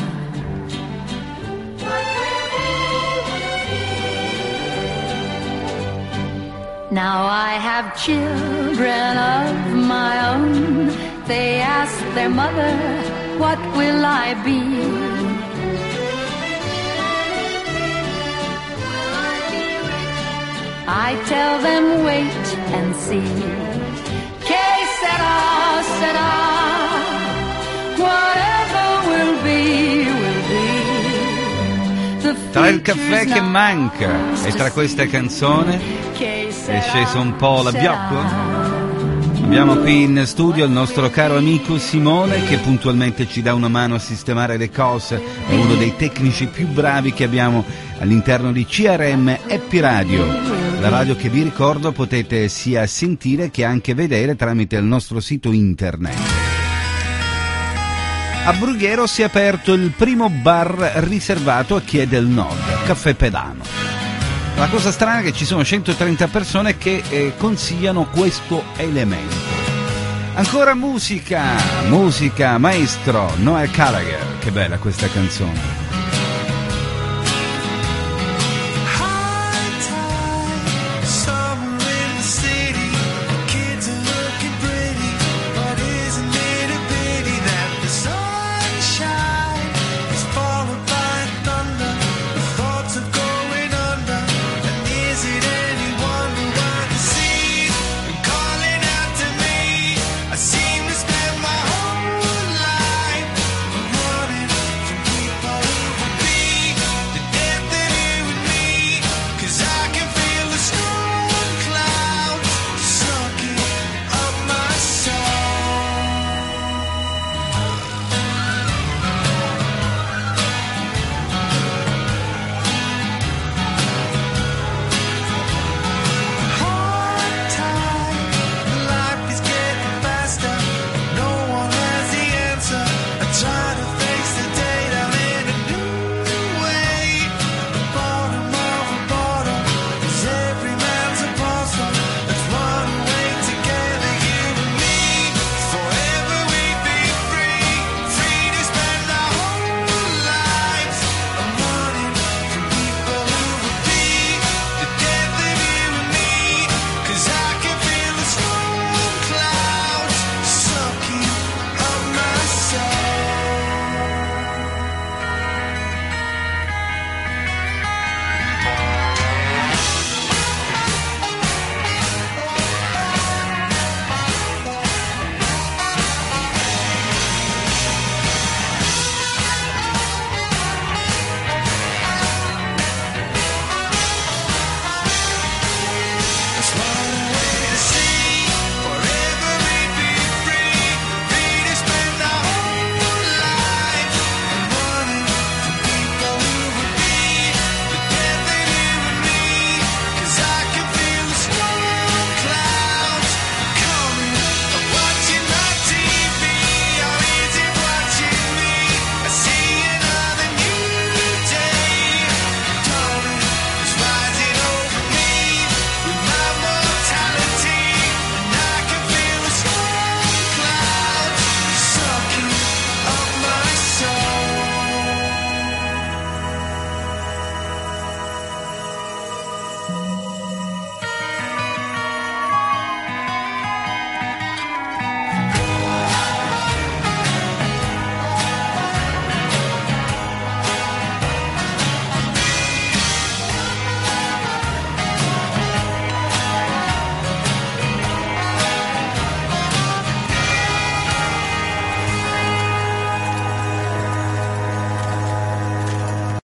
Now I have children of my own. They ask their mother, what will I be? I tell them wait and see. Que sera, sera. Whatever will be, will be. The Tra il caffè che manca e tra questa canzone è sceso un po' l'abbiocco. Abbiamo qui in studio il nostro caro amico Simone che puntualmente ci dà una mano a sistemare le cose, è uno dei tecnici più bravi che abbiamo all'interno di C R M Happy Radio, la radio che vi ricordo potete sia sentire che anche vedere tramite il nostro sito internet. A Brughiero si è aperto il primo bar riservato a chi è del nord, Caffè Pedano. La cosa strana è che ci sono centotrenta persone che eh, consigliano questo elemento. Ancora musica, musica, maestro, Noel Gallagher, che bella questa canzone. I seem to spend my whole life running from people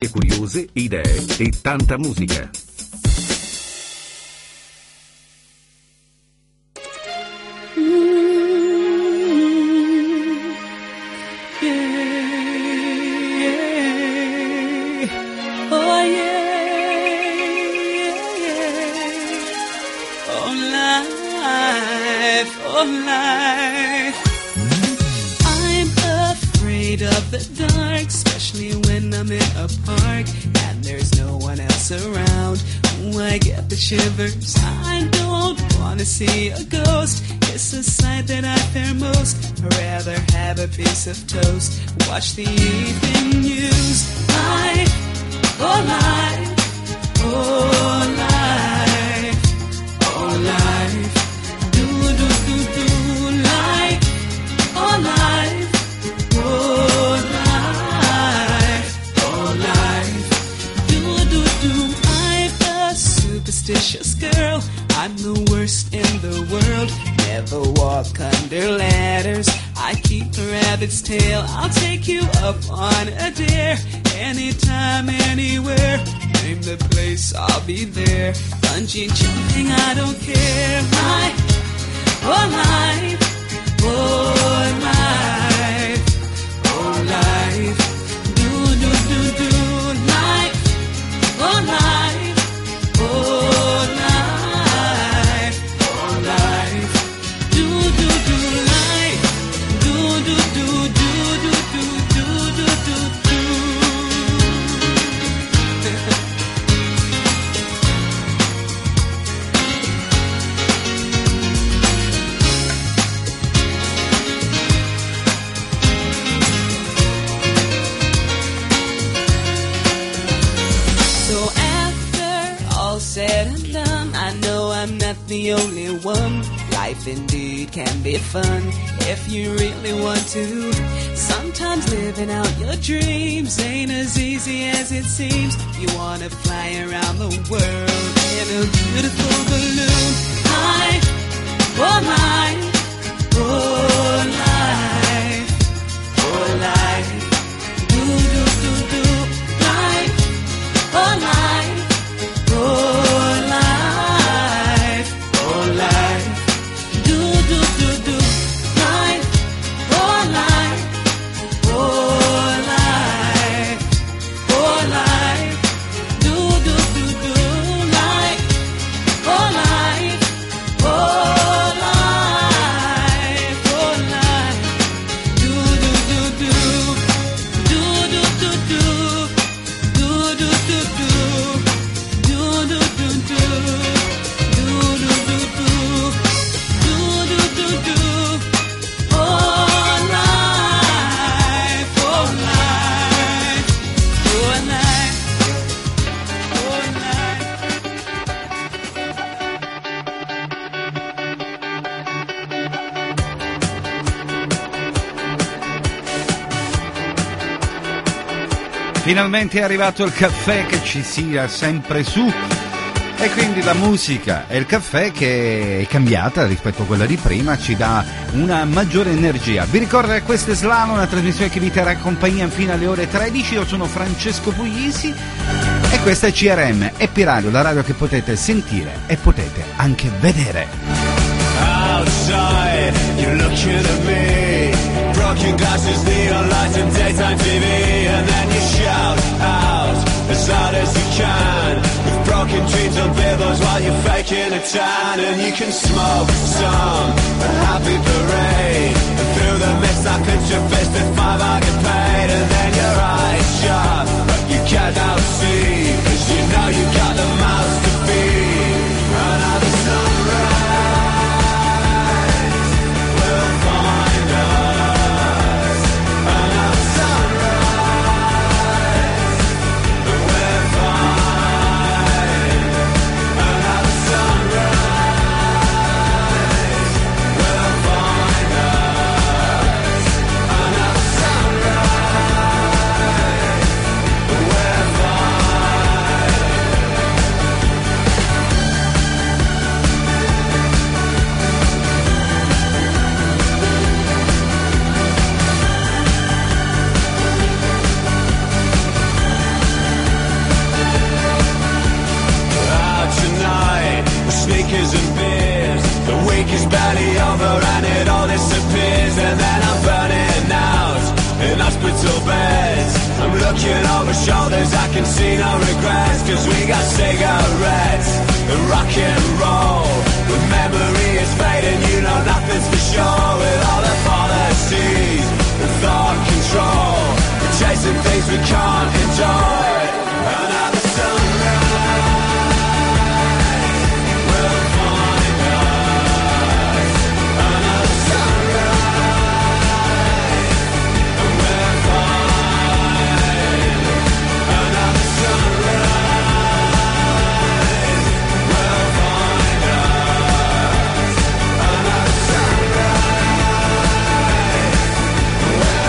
storie curiose, idee e tanta musica. Oh yeah, oh life, oh life. I'm afraid of the dark, especially when I'm in a park and there's no one else around. Ooh, I get the shivers. I don't wanna see a ghost. It's a sight that I fear most. I'd rather have a piece of toast, watch the evening news. I Oh life, oh life, oh life, do do do do life, oh life, oh life, oh life, do do do. I'm a superstitious girl, I'm the worst in the world. Never walk under ladders, I keep a rabbit's tail. I'll take you up on a dare. Anytime, anywhere, name the place, I'll be there. Bungee jumping, I don't care. My, oh life, oh life, oh life, do do do do life, oh life, oh life, oh life, do do do life, do do do do do do do do do. So after all said and done, I know I'm not the only one. Life indeed can be fun if you really want to. Sometimes living out your dreams ain't as easy as it seems. You wanna fly around the world in a beautiful balloon. I, oh life, oh life, oh life, do do do do life, oh life, oh life, oh life, do do do do life, oh life, oh life, oh life, do do do do life, oh life, oh life, oh life, do do do do, do do do do, do do do do, do do do do, do do do do, do do do do, oh life, oh life, oh life, oh life. Finalmente è arrivato il caffè che ci sia sempre su, e quindi la musica e il caffè, che è cambiata rispetto a quella di prima, ci dà una maggiore energia. Vi ricordo che questa è Slalom, una trasmissione che vi terrà compagnia fino alle ore tredici. Io sono Francesco Puglisi e questa è C R M Happy Radio, la radio che potete sentire e potete anche vedere. Outside, you're looking at me. Broken glasses, neon lights and daytime T V. And then you shout out as loud as you can, with broken dreams on billboards while you're faking a tan. And you can smoke some a happy parade, and through the mist I clench your fist at five I get paid. And then your eyes shut, but you cannot see, cause you know you got the mouth to feed. Another sunrise will find us. Another sunrise will find. Another sunrise will find us. our shoulders, I can see no regrets, cause we got cigarettes and rock and roll. The memory is fading, you know nothing's for sure. With all the policies and thought control, we're chasing things we can't enjoy. Another sunrise will find us. Another sunrise will find. Another sunrise will find us. Another sunrise will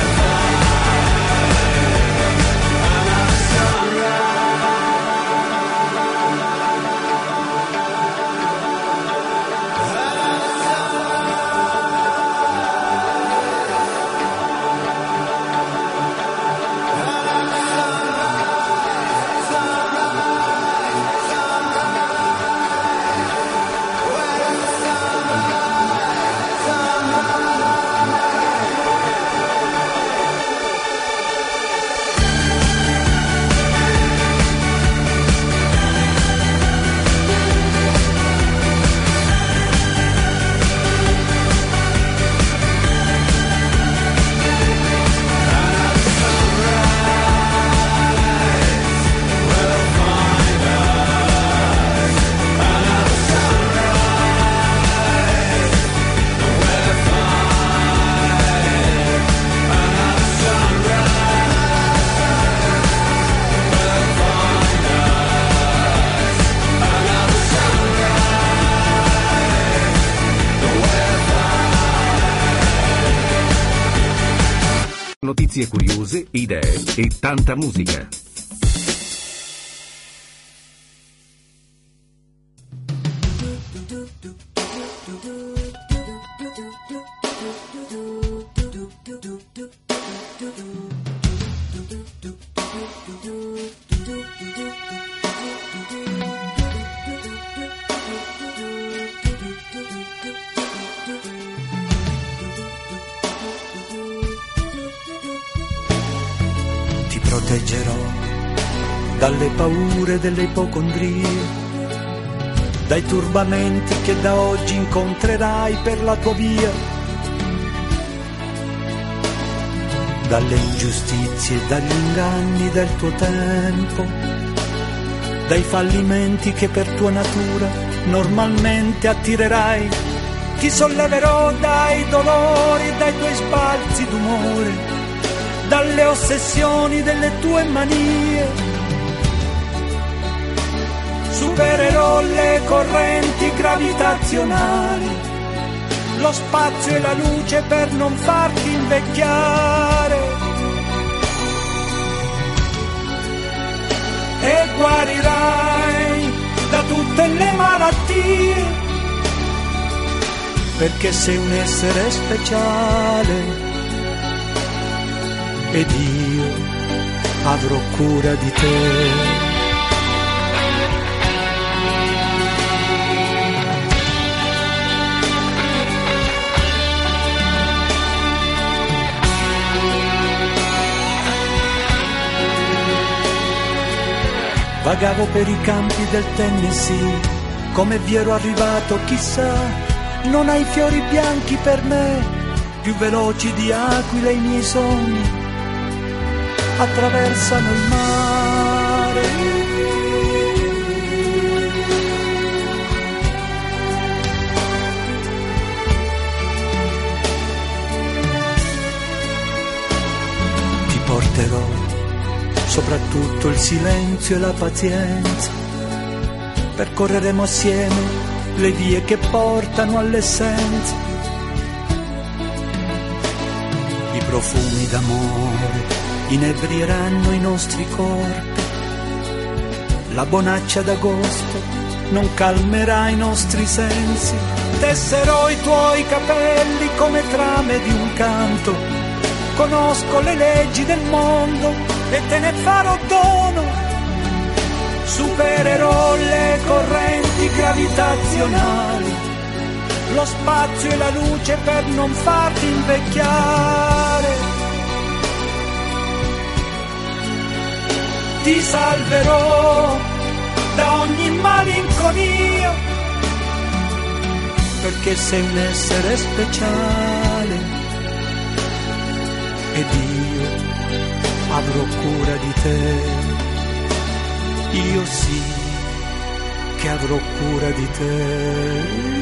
Notizie curiose, idee e tanta musica. Proteggerò dalle paure delle ipocondrie, dai turbamenti che da oggi incontrerai per la tua via, dalle ingiustizie e dagli inganni del tuo tempo, dai fallimenti che per tua natura normalmente attirerai. Ti solleverò dai dolori e dai tuoi sbalzi d'umore, dalle ossessioni delle tue manie. Supererò le correnti gravitazionali, lo spazio e la luce per non farti invecchiare. E guarirai da tutte le malattie, perché sei un essere speciale. Ed io avrò cura di te. Vagavo per i campi del Tennessee, come vi ero arrivato chissà. Non hai fiori bianchi per me, più veloci di aquile i miei sogni attraversano il mare. Ti porterò soprattutto il silenzio e la pazienza, percorreremo assieme le vie che portano all'essenza. I profumi d'amore inebrieranno i nostri corpi, la bonaccia d'agosto non calmerà i nostri sensi. Tesserò i tuoi capelli come trame di un canto, conosco le leggi del mondo e te ne farò dono. Supererò le correnti gravitazionali, lo spazio e la luce per non farti invecchiare. ti salverò da ogni malinconia, perché sei un essere speciale ed io avrò cura di te. Io sì che avrò cura di te.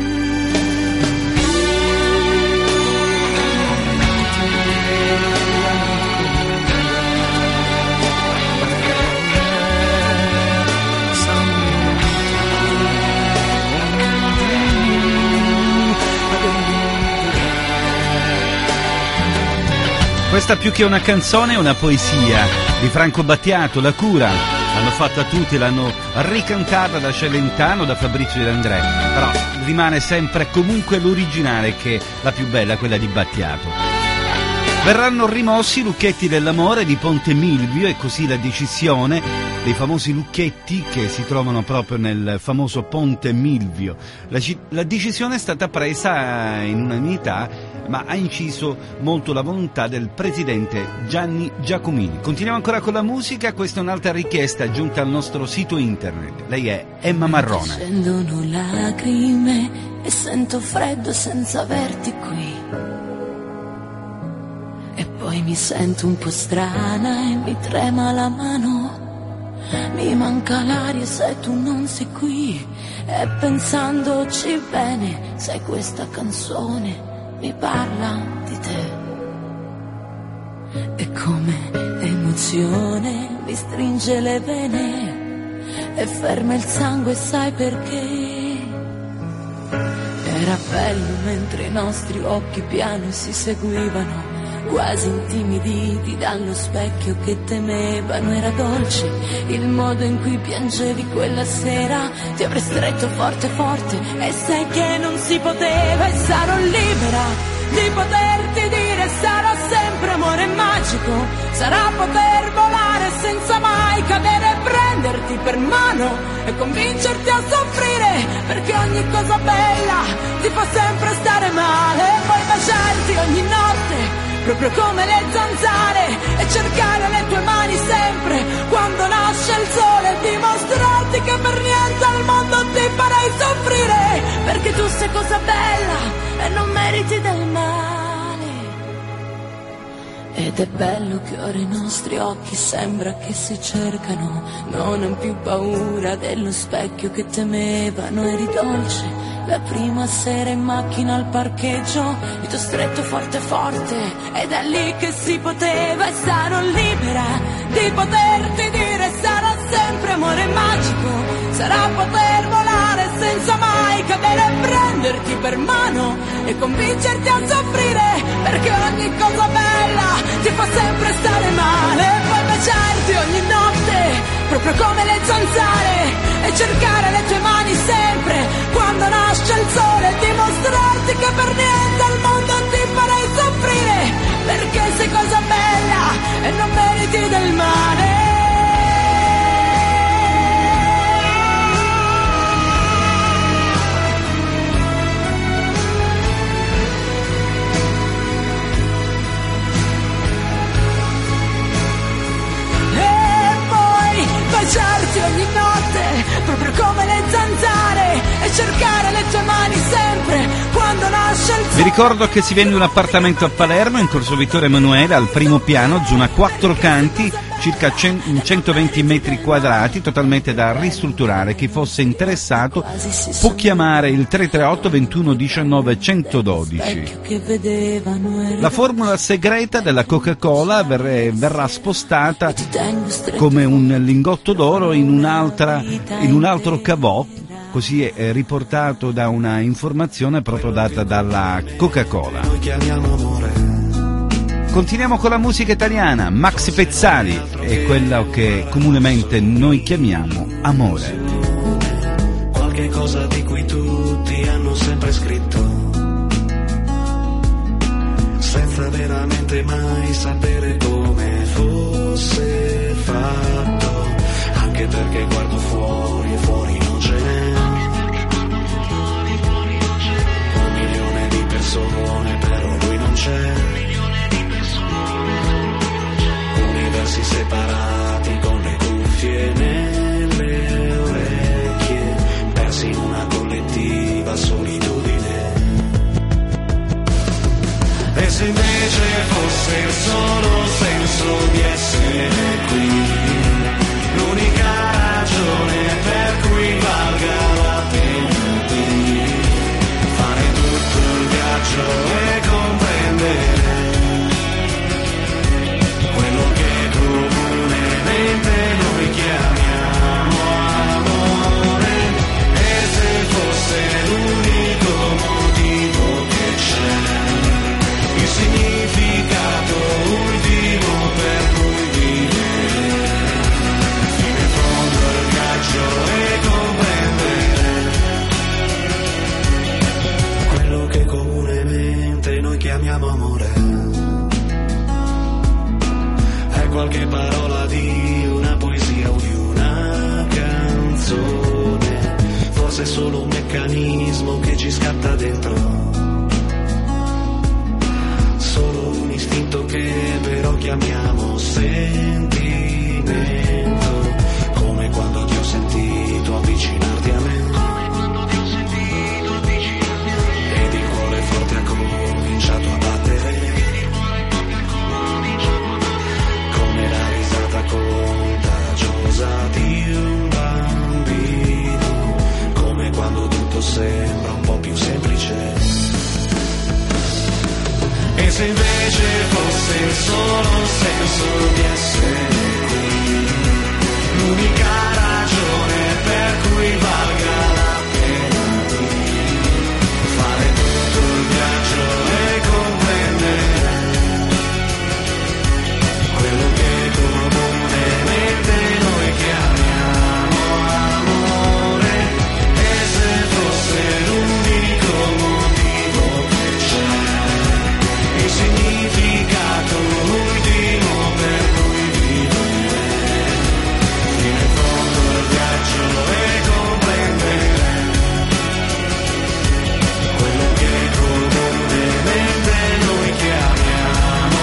Questa più che una canzone è una poesia di Franco Battiato, La cura. L'hanno fatta tutti, l'hanno ricantata da Celentano, da Fabrizio De André, però rimane sempre comunque l'originale, che è la più bella, quella di Battiato. Verranno rimossi i lucchetti dell'amore di Ponte Milvio, e così la decisione dei famosi lucchetti che si trovano proprio nel famoso Ponte Milvio. La, la decisione è stata presa in unanimità, ma ha inciso molto la volontà del presidente Gianni Giacomini. Continuiamo ancora con la musica, questa è un'altra richiesta giunta al nostro sito internet. Lei è Emma Marrone. Scendono lacrime e sento freddo senza averti qui. E poi mi sento un po' strana e mi trema la mano. Mi manca l'aria se tu non sei qui. E pensandoci bene, sai, questa canzone mi parla di te. E come emozione mi stringe le vene e ferma il sangue, sai perché? Era bello mentre i nostri occhi piano si seguivano, quasi intimiditi dallo specchio che temevano. Era dolce il modo in cui piangevi quella sera. Ti avrei stretto forte forte e sai che non si poteva. E sarò libera di poterti dire sarà sempre amore magico. Sarà poter volare senza mai cadere e prenderti per mano e convincerti a soffrire, perché ogni cosa bella ti fa sempre stare male. E poi baciarti ogni notte proprio come le zanzare e cercare le tue mani sempre quando nasce il sole e dimostrarti che per niente al mondo ti farei soffrire, perché tu sei cosa bella e non meriti del male. Ed è bello che ora i nostri occhi sembra che si cercano, non han più paura dello specchio che temevano. Eri dolce la prima sera in macchina al parcheggio, mi t'ho stretto forte forte ed è lì che si poteva. E sarò libera di poterti dire sarà sempre amore magico. Sarà poter volare senza mai cadere e prenderti per mano e convincerti a soffrire, perché ogni cosa bella ti fa sempre stare male. E poi baciarti ogni notte proprio come le zanzare e cercare le tue mani sempre quando nasce il sole e dimostrarti che per niente al mondo ti farei soffrire, perché sei cosa bella e non meriti del male. Baciarti ogni notte proprio come le zanzare e cercare le tue mani sempre quando nasce il sole. Vi ricordo che si vende un appartamento a Palermo in Corso Vittorio Emanuele al primo piano, zona quattro canti, circa centoventi metri quadrati, totalmente da ristrutturare. Chi fosse interessato può chiamare il tre tre otto ventuno diciannove centododici. La formula segreta della Coca-Cola verrà spostata come un lingotto d'oro in un'altra, in un altro cavò, così è riportato da una informazione proprio data dalla Coca-Cola. Continuiamo con la musica italiana. Max Pezzali è quello che comunemente noi chiamiamo amore. Qualche cosa di cui tutti hanno sempre scritto, senza veramente mai sapere come fosse fatto, anche perché guardo fuori e fuori non ce n'è. Un milione di persone, però lui non c'è. Universi separati con le cuffie fosse il solo senso di essere qui, l'unica ragione per cui valga la pena di fare tutto il viaggio e comprendere quello che comunemente noi chiamiamo amore. E se fosse l'unico motivo che c'è, il significato ultimo per cui vivere, fino in fondo il viaggio e comprendere quello che comunemente noi chiamiamo amore. È qualche parola di una poesia o di una canzone, forse è solo un meccanismo che ci scatta dentro, solo un istinto che però chiamiamo sentimento, come quando ti ho sentito avvicinarti a me ed il cuore forte ha cominciato a battere, come la risata contagiosa di un bambino, come quando tutto sembra un po' più semplice. E se invece fosse il solo senso di essere qui, l'unica ragione per cui valga la pena di fare tutto il viaggio e comprendere quello che comunemente noi chiamiamo amore. E se fosse l'unico motivo che c'è, il significato ultimo per cui vivere, fino in fondo il viaggio e comprendere quello che comunemente noi chiamiamo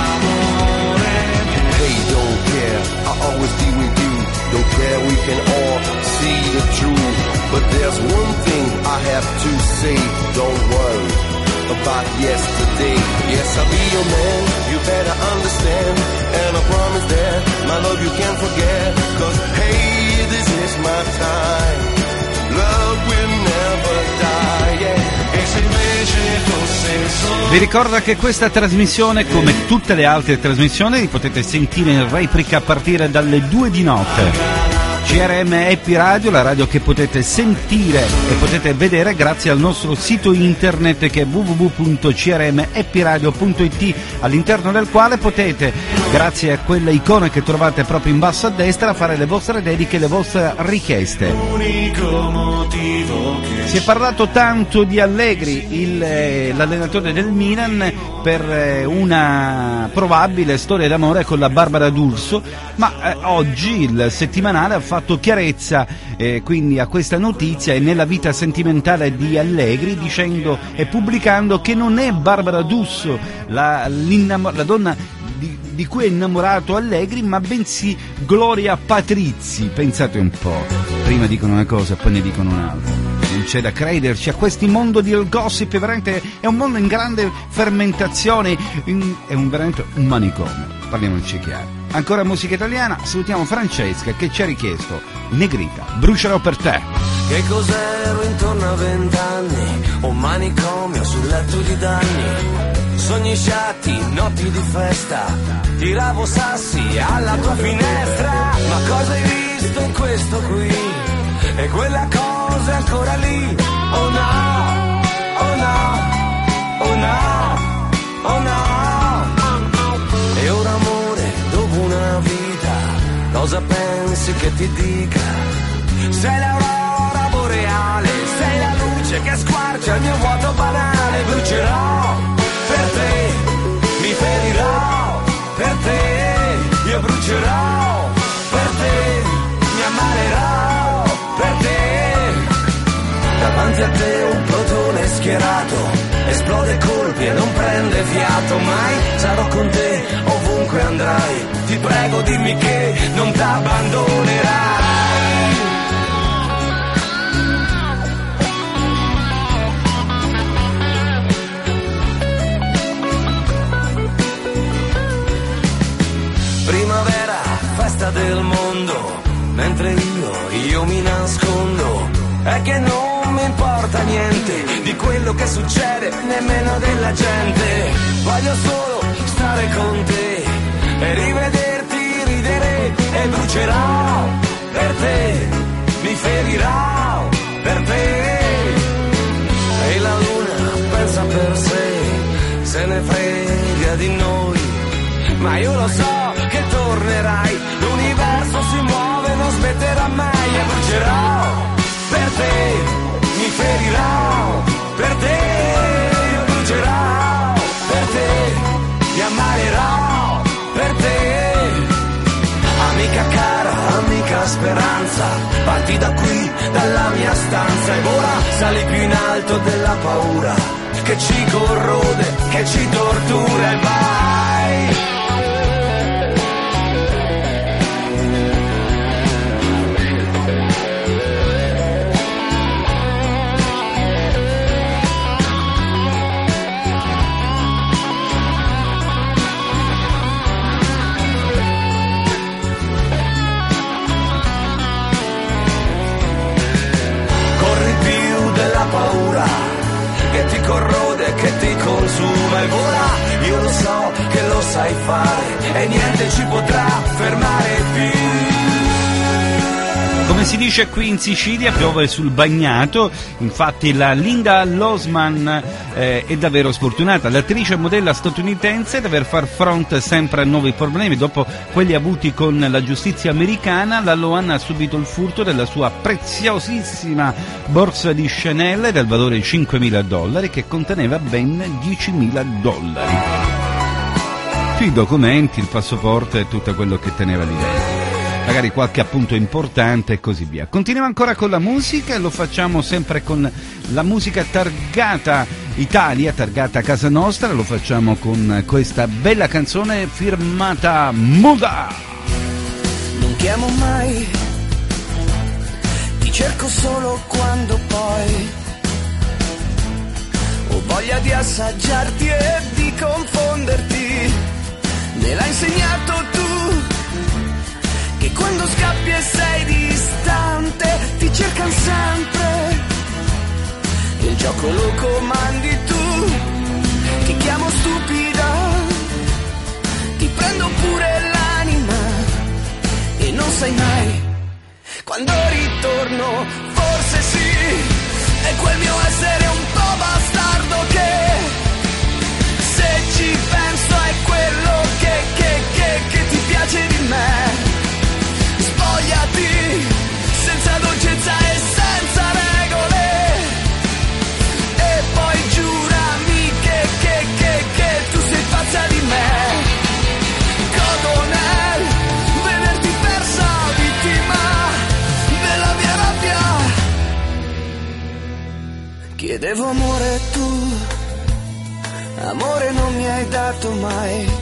amore. They don't care, I'll always be with you. Don't care, we can all see the truth. But there's one thing I have to say, don't worry about yesterday. Yes, I'll be your man, you better understand. And I promise that my love you can't forget. Cause hey, this is my time, love will never die, yeah. E se invece fosse il solo Vi ricordo che questa trasmissione, come tutte le altre trasmissioni, li potete sentire in replica a partire dalle due di notte. C R M Happy Radio, la radio che potete sentire e potete vedere grazie al nostro sito internet che è w w w punto c r m happy radio punto i t, all'interno del quale potete, grazie a quelle icone che trovate proprio in basso a destra, fare le vostre dediche e le vostre richieste. l'unico motivo che Si è parlato tanto di Allegri, il, eh, l'allenatore del Milan, per eh, una probabile storia d'amore con la Barbara D'Urso, ma eh, oggi il settimanale ha fatto chiarezza eh, quindi a questa notizia e nella vita sentimentale di Allegri, dicendo e pubblicando che non è Barbara D'Urso la, la donna di, di cui è innamorato Allegri, ma bensì Gloria Patrizzi. Pensate un po', prima dicono una cosa e poi ne dicono un'altra. Non c'è da crederci a questi mondo del gossip, veramente è un mondo in grande fermentazione, in, è un veramente un manicomio, parliamoci chiaro. Ancora musica italiana, salutiamo Francesca che ci ha richiesto Negrita, brucerò per te. Che cos'ero intorno a vent'anni? Un manicomio sul letto di danni. Sogni sciatti, notti di festa. Tiravo sassi alla tua finestra. Ma cosa hai visto in questo qui? E quella cosa è ancora lì. Oh no, oh no, oh no, oh no. E ora amore, dopo una vita, cosa pensi che ti dica? Sei l'aurora boreale, sei la luce che squarcia il mio vuoto banale. Brucerò per te, mi ferirò per te, io brucerò per te, mi ammalerò per te. Davanti a te un plotone schierato, esplode colpi e non prende fiato. Mai sarò con te ovunque andrai, ti prego dimmi che non t'abbandonerai. testa del mondo, mentre io, io mi nascondo. È che non mi importa niente di quello che succede, nemmeno della gente. Voglio solo stare con te e rivederti ridere, e brucerò per te, mi ferirò per te. E la luna pensa per sé, se ne frega di noi, ma io lo so che tornerai, l'universo si muove, non smetterà mai. E brucerò per te, mi ferirò per te, io brucerò per te, ti ammalerò per te. Amica cara, amica speranza, parti da qui, dalla mia stanza, e vola, sali più in alto della paura che ci corrode, che ci tortura, e vai. Paura che ti corrode, che ti consuma, e vola, io lo so che lo sai fare e niente ci potrà fermare più. Come si dice qui in Sicilia, piove sul bagnato. Infatti la Linda Losman eh, è davvero sfortunata, l'attrice e modella statunitense, ad aver far fronte sempre a nuovi problemi. Dopo quelli avuti con la giustizia americana, la Lohan ha subito il furto della sua preziosissima borsa di Chanel del valore di cinquemila dollari, che conteneva ben diecimila dollari, più i documenti, il passaporto e tutto quello che teneva lì dentro, magari qualche appunto importante e così via. Continuiamo ancora con la musica, e lo facciamo sempre con la musica targata Italia, targata casa nostra. Lo facciamo con questa bella canzone firmata Muda. Non chiamo mai, ti cerco solo quando poi ho voglia di assaggiarti e di confonderti. Me l'hai insegnato tu, che quando scappi e sei distante ti cercano sempre, il gioco lo comandi tu, ti chiamo stupida, ti prendo pure l'anima e non sai mai quando ritorno. Forse sì, è quel mio essere un po' bastardo che, se ci penso, è quello che, che, che, che ti piace di me. Spogliati, senza dolcezza e senza regole, e poi giurami che, che, che, che tu sei pazza di me. Godo nel vederti persa, vittima della mia rabbia. Chiedevo amore, tu amore non mi hai dato mai,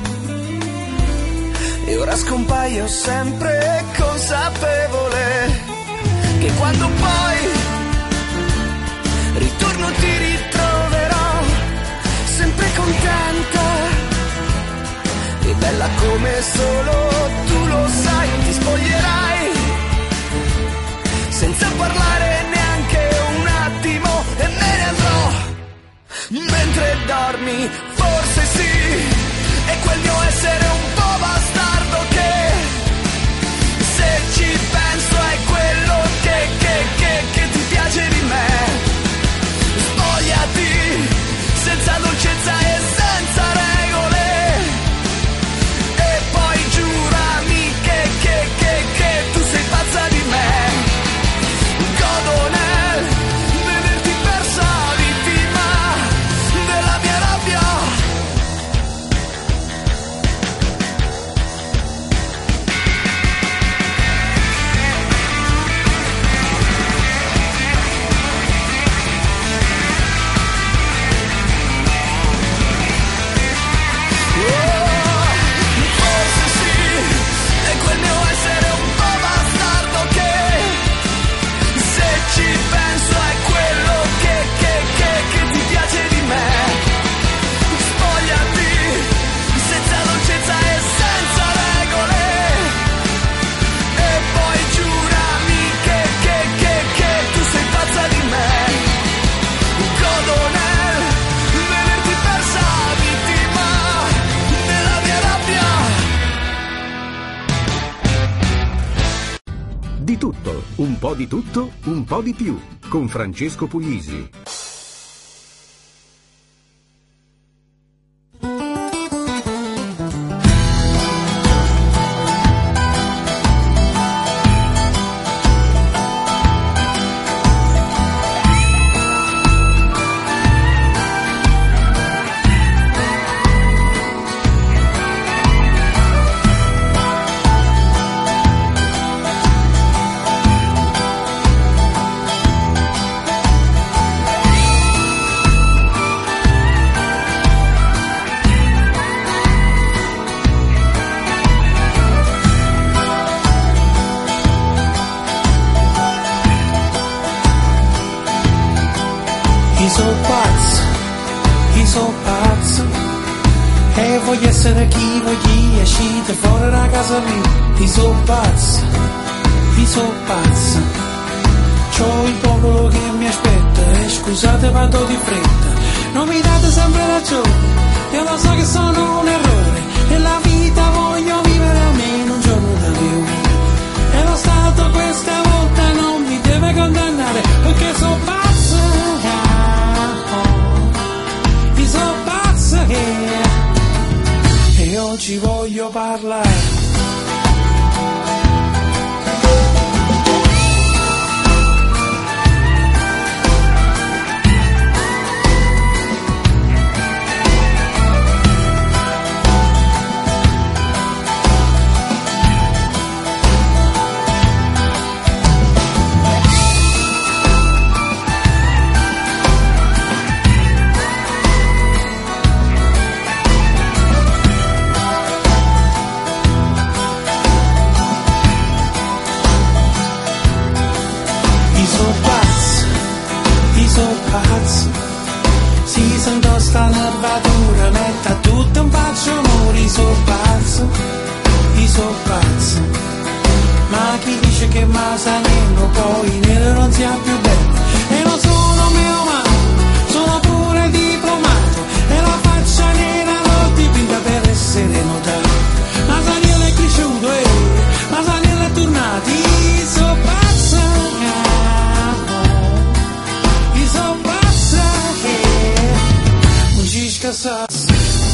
e ora scompaio sempre consapevole che quando poi ritorno ti ritroverò sempre contenta e bella come solo tu lo sai. Ti spoglierai senza parlare neanche un attimo e me ne andrò mentre dormi. Forse sì, è quel mio essere un po' bastardo che, se ci penso, è quello che, che, che, che ti piace di me. Spogliati, senza dolcezza e senza regole, e poi giurami che, che, che, che tu sei pazza di me. Godo nel vederti persa, vittima della mia rabbia. Di tutto, un po' di tutto, un po' di più, con Francesco Puglisi. so pazzo, io so pazzo, e voglio essere chi voglio uscire fuori da casa mia. Io so pazzo, io so pazzo, c'ho il popolo che mi aspetta e scusate vado di fretta, non mi date sempre ragione, io lo so che sono un errore e la vita voglio vivere almeno un giorno da più, e lo Stato questa volta non mi deve condannare perché so pazzo. Io so pazzo e oggi voglio parlare. Si sento sta nervatura, metta tutto un faccio amore, io so pazzo, io so pazzo. Ma chi dice che ma sa niente, poi nero non sia più bello. E non sono mio umano, sono pure diplomato, e la faccia nera l'ho dipinta per essere notato. Ma Saniello è cresciuto, eh, ma Saniello è tornato, io so pazzo. Io so pazzo che non ci scassassi.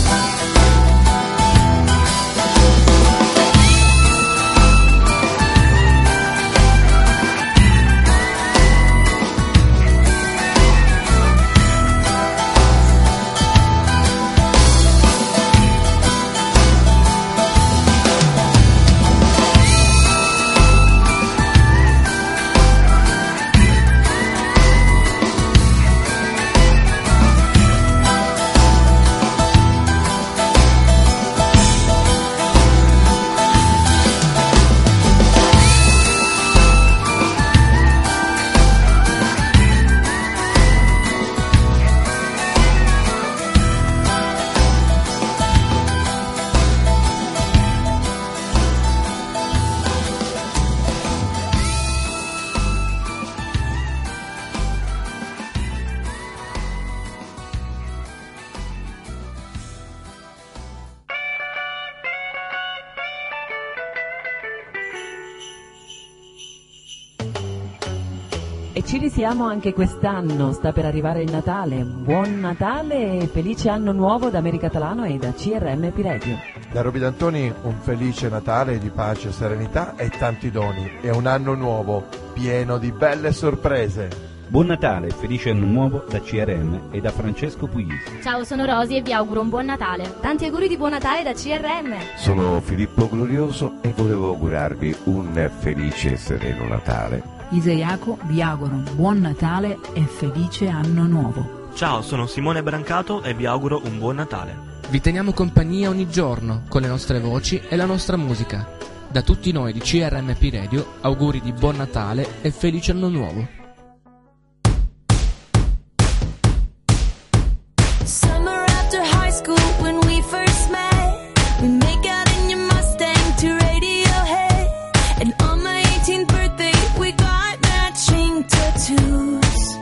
E ci risiamo anche quest'anno, sta per arrivare il Natale. Buon Natale e felice anno nuovo da America Catalano e da C R M Happy Radio. Da Roby D'Antoni un felice Natale di pace, serenità e tanti doni. È un anno nuovo, pieno di belle sorprese. Buon Natale e felice anno nuovo da C R M e da Francesco Puglisi. Ciao, sono Rosy e vi auguro un buon Natale. Tanti auguri di buon Natale da C R M. Sono Filippo Glorioso e volevo augurarvi un felice e sereno Natale. Isa Iaco vi auguro un buon Natale e felice anno nuovo. Ciao, sono Simone Brancato e vi auguro un buon Natale. Vi teniamo compagnia ogni giorno con le nostre voci e la nostra musica. Da tutti noi di C R M P Radio, auguri di buon Natale e felice anno nuovo. Summer after high school when we first met, we make out in your Mustang to Radiohead, and on my eighteenth birthday we got matching tattoos.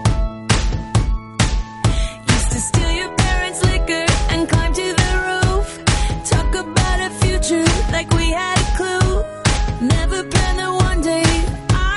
Used to steal your parents' liquor and climb to the roof, talk about a future like we had a clue. Never planned that one day I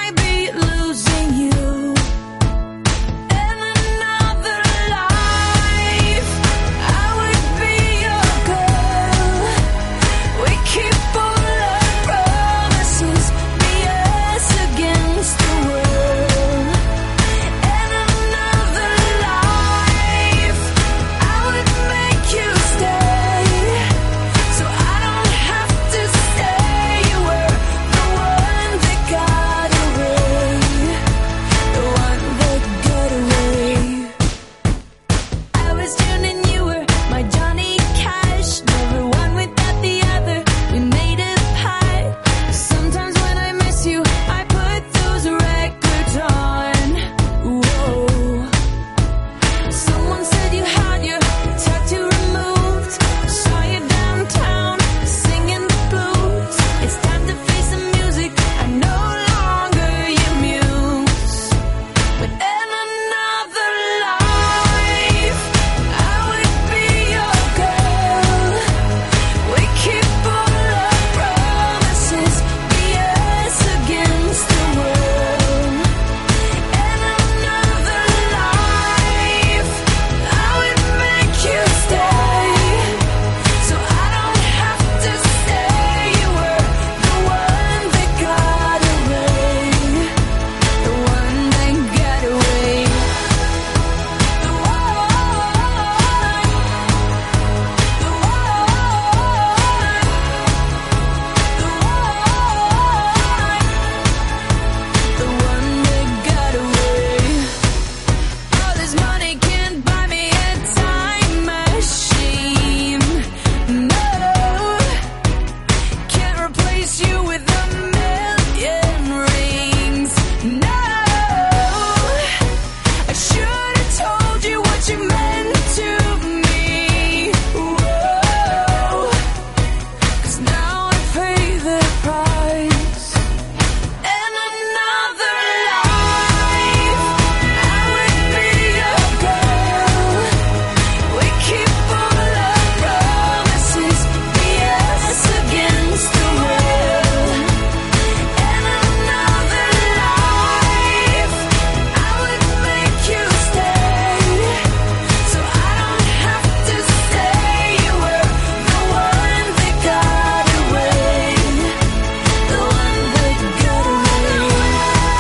kiss you with a million rings. No, I should have told you what you meant to me. Whoa, 'cause now I pay the price. In another life, I would be your girl. We keep all our promises, yes against the world. In another life, I would make you stay, so I don't have to say you were the one that got away, the one that got away.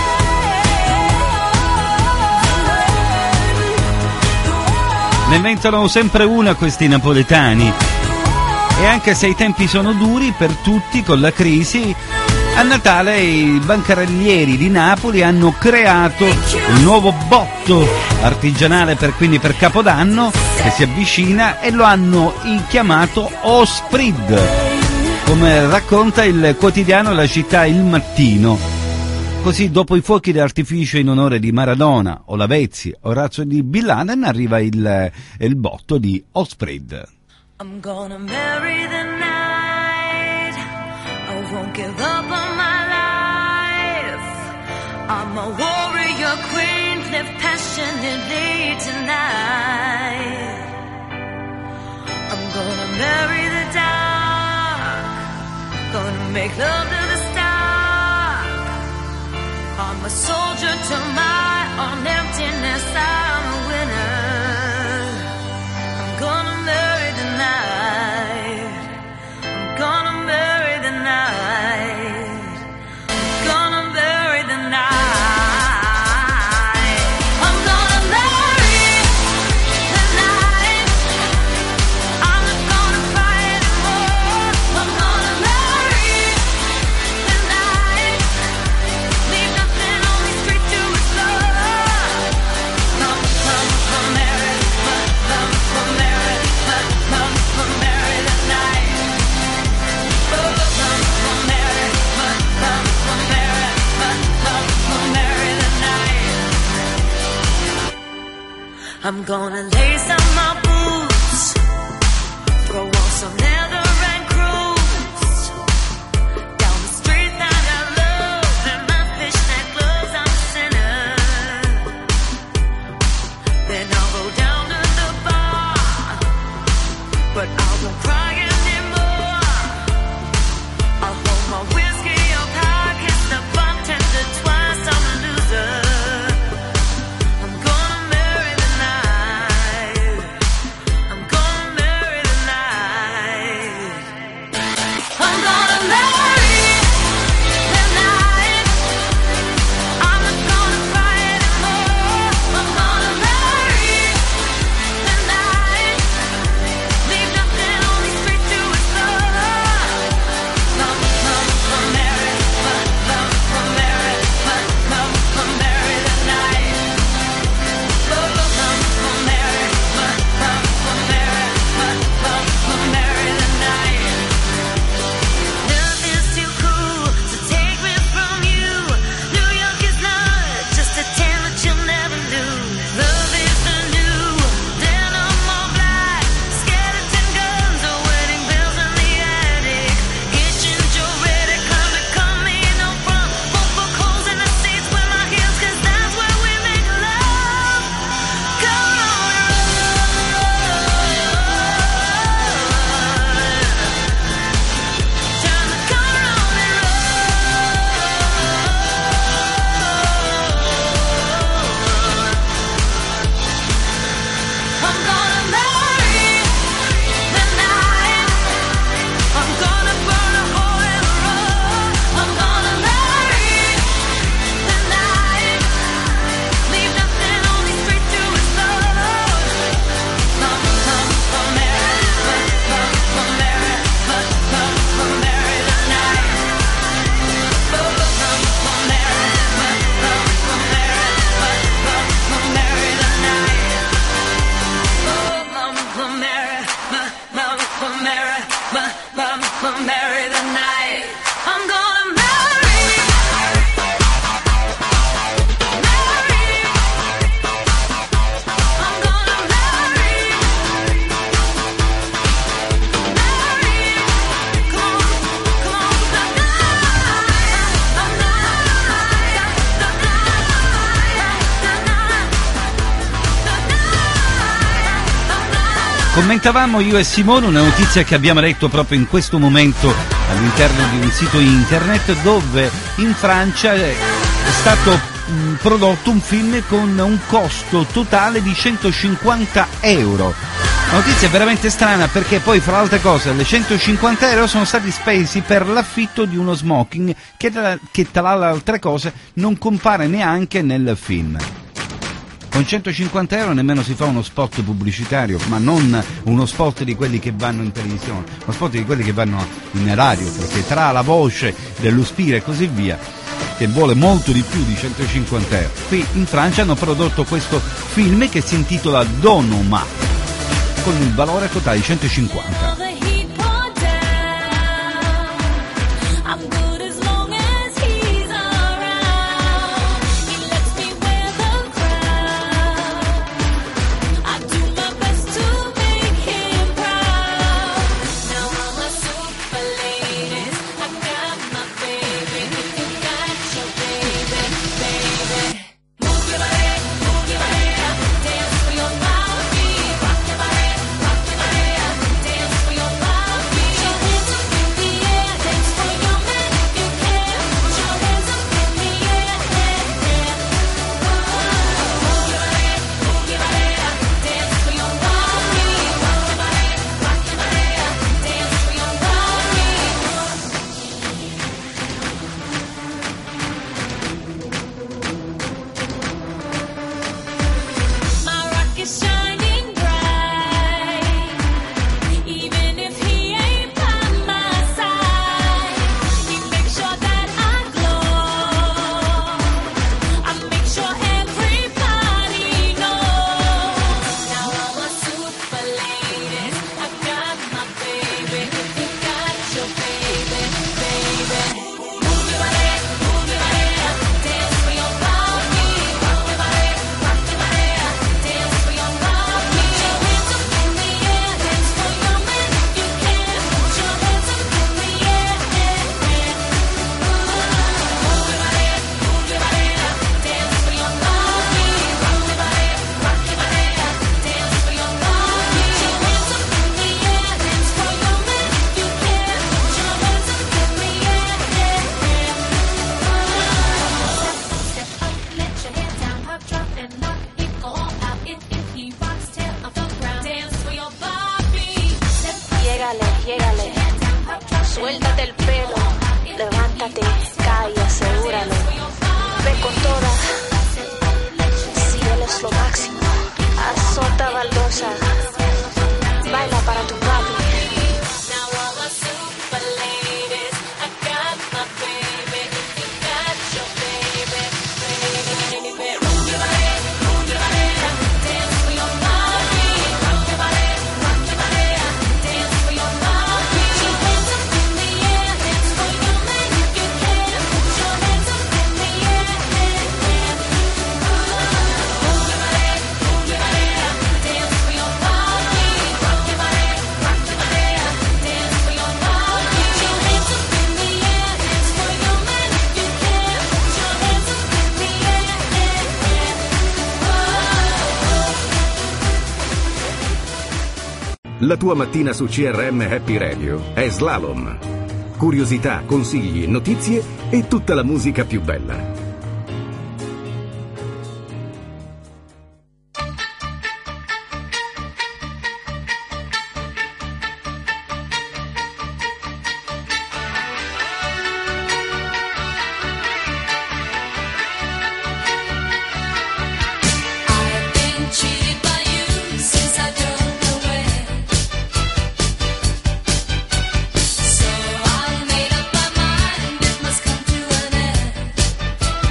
Ne inventano sempre una questi napoletani. E anche se i tempi sono duri per tutti con la crisi, a Natale i bancarellieri di Napoli hanno creato un nuovo botto artigianale per, quindi per Capodanno che si avvicina, e lo hanno chiamato Osprid, come racconta il quotidiano La Città Il Mattino. Così, dopo i fuochi d'artificio in onore di Maradona, Olavezzi, Orazio di Bin Laden, arriva il, il botto di Osprid. I'm gonna marry the night. I won't give up on my life. I'm a warrior queen, live passionately tonight. I'm gonna marry the dark. Gonna make love to the stars. I'm a soldier to my own emptiness. I'm a winner. I'm gonna marry the night. I'm gonna marry the night. I'm gonna marry the night. I'm gonna marry the night. I'm not gonna fight anymore. I'm gonna marry the night. Leave nothing on the street to explore. Come, come, come, marry, come, come, come, marry, come, come, come, marry the night. Oh, come, come, marry, come, come, come, marry, come, come, come, marry the night. I'm gonna lace up my boots, throw on some leather and cruise down the street that I love. In my fishnet gloves, I'm a sinner. Then I'll go down to the bar, but I won't cry anymore. I'll hold my whiskey up high, kiss the bartender twice. I'm a loser. I'm gonna marry the night. Commentavamo io e Simone una notizia che abbiamo letto proprio in questo momento all'interno di un sito internet, dove in Francia è stato mh, prodotto un film con un costo totale di centocinquanta euro. La notizia è veramente strana, perché poi, fra altre cose, le centocinquanta euro sono stati spesi per l'affitto di uno smoking che tra, che tra le altre cose non compare neanche nel film. Con centocinquanta euro nemmeno si fa uno spot pubblicitario, ma non uno spot di quelli che vanno in televisione, uno spot di quelli che vanno in radio, perché tra la voce dello Spira e così via, che vuole molto di più di centocinquanta euro. Qui in Francia hanno prodotto questo film che si intitola Donoma, con un valore totale di centocinquanta. Suéltate el pelo, levántate, cae, asegúralo. Ve con toda, si él es lo máximo. Azota baldosa, baila para tu papi. La tua mattina su C R M Happy Radio è Slalom. Curiosità, consigli, notizie e tutta la musica più bella. So I made up my mind, it must come to an end.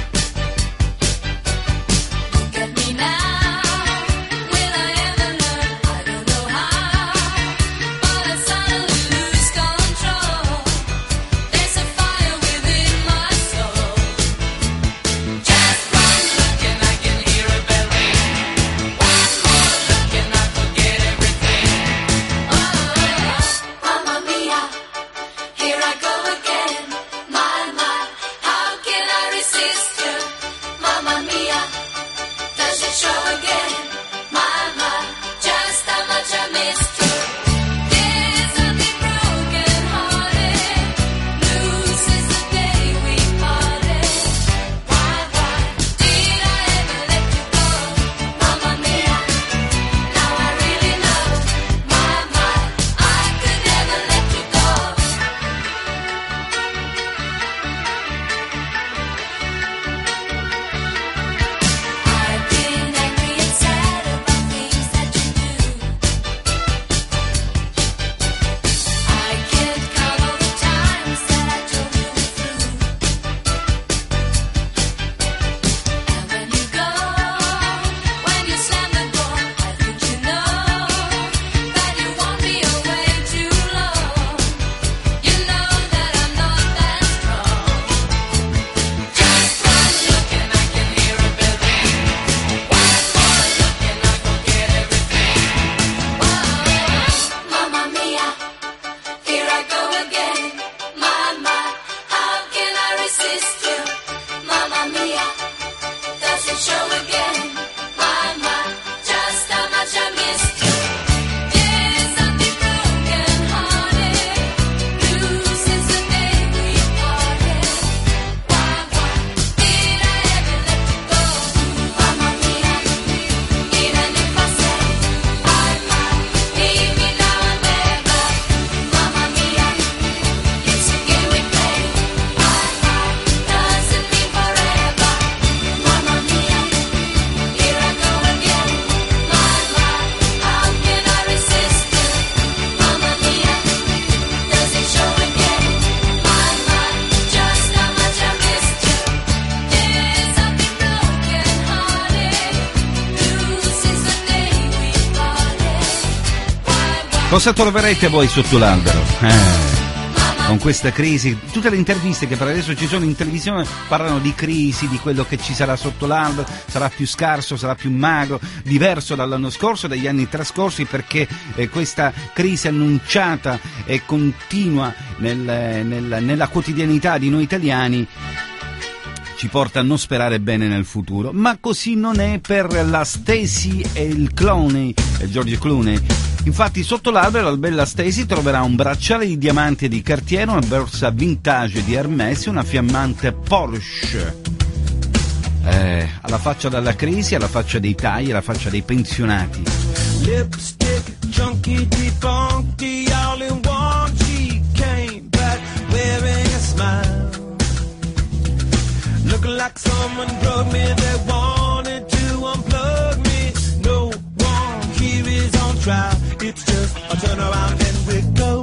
Cosa troverete voi sotto l'albero? Eh. Con questa crisi, tutte le interviste che per adesso ci sono in televisione parlano di crisi, di quello che ci sarà sotto l'albero, sarà più scarso, sarà più magro, diverso dall'anno scorso, dagli anni trascorsi, perché eh, questa crisi annunciata e continua nel, nel, nella quotidianità di noi italiani ci porta a non sperare bene nel futuro. Ma così non è per la Stacy e il Clooney, e George Clooney. Infatti sotto l'albero la bella Stacy troverà un bracciale di diamanti e di Cartier, una borsa vintage di Hermès e una fiammante Porsche. Eh, alla faccia della crisi, alla faccia dei tagli, alla faccia dei pensionati. Lipstick, junkie, defunky, all in one. She came back wearing a smile, looking like someone drugged me. They wanted to unplug me. No one here is on trial. It's just a turn around and we go.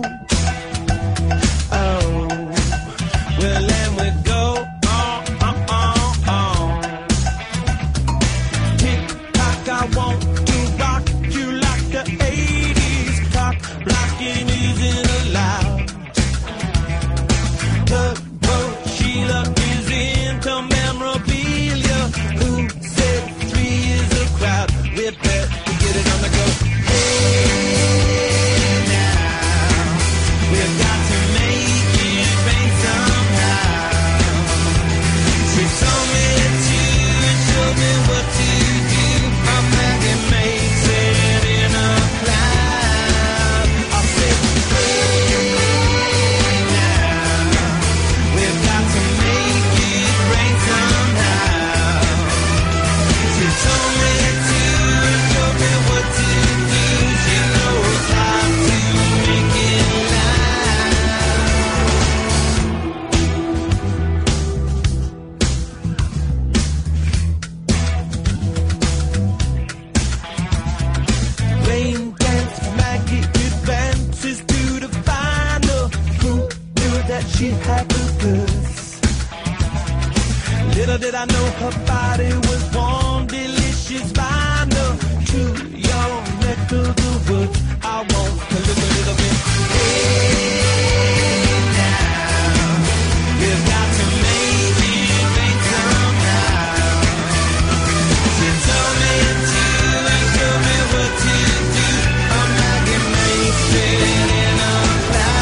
Oh, well, and we go. Oh, oh, oh, oh. Tick tock, I want to rock you like the eighties. Cock blocking isn't allowed. The road Sheila is into memorabilia. Who said three is a crowd? We better get it on the go. She had the goods. Little did I know her body was warm, delicious vinyl. To your neck of the woods, I want to look a little bit. Hey, now we've got to make it rain somehow. She told me to and told me what to do. I'm like it makes it in a cloud.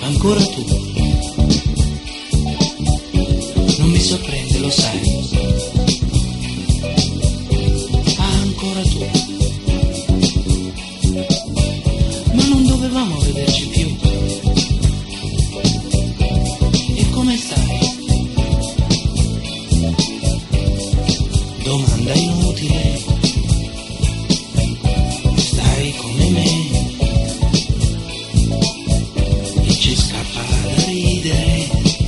ancora tu. Non mi sorprende, lo sai. Ancora tu. Ma non dovevamo vederci più. E come stai? Domanda inutile. Stai come me. E ci scappa da ridere.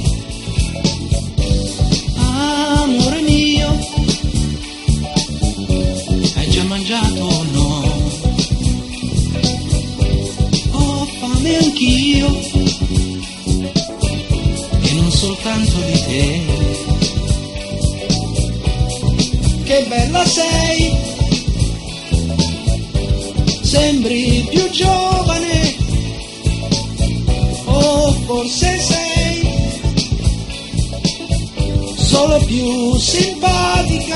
Amore mio, hai già mangiato o no? Ho fame anch'io, e non soltanto di te. Che bella sei, sembri più giovane, o forse sei solo più simpatica.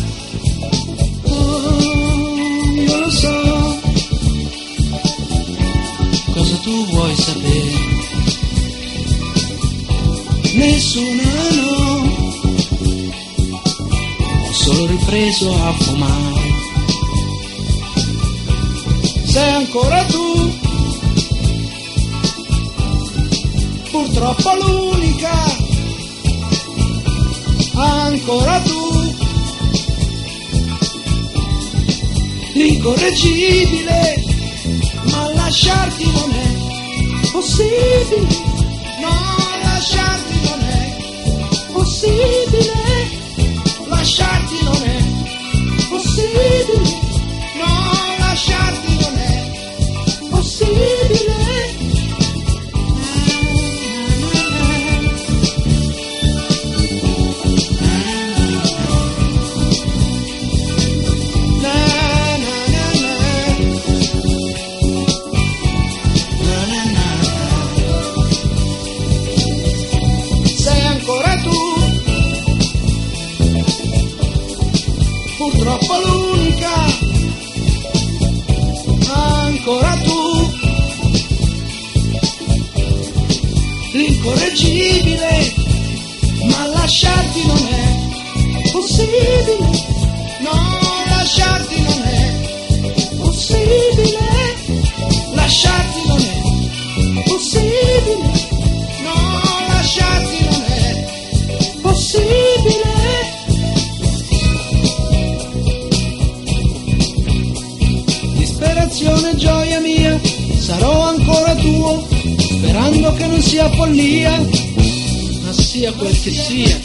Oh, io lo so cosa tu vuoi sapere. Nessuna no, ho solo ripreso a fumare. Sei ancora tu, purtroppo l'unica. Ancora tu, l'incorreggibile, ma lasciarti non è possibile, no, lasciarti non è possibile, lasciarti non è possibile, no, lasciarti non è possibile. Purtroppo l'unica, ancora tu, l'incorreggibile, ma lasciarti non è possibile, no, lasciarti non è possibile, lasciarti non è possibile, no, lasciarti non è possibile. Disperazione, gioia mia, sarò ancora tuo, sperando che non sia follia, ma sia quel che sia.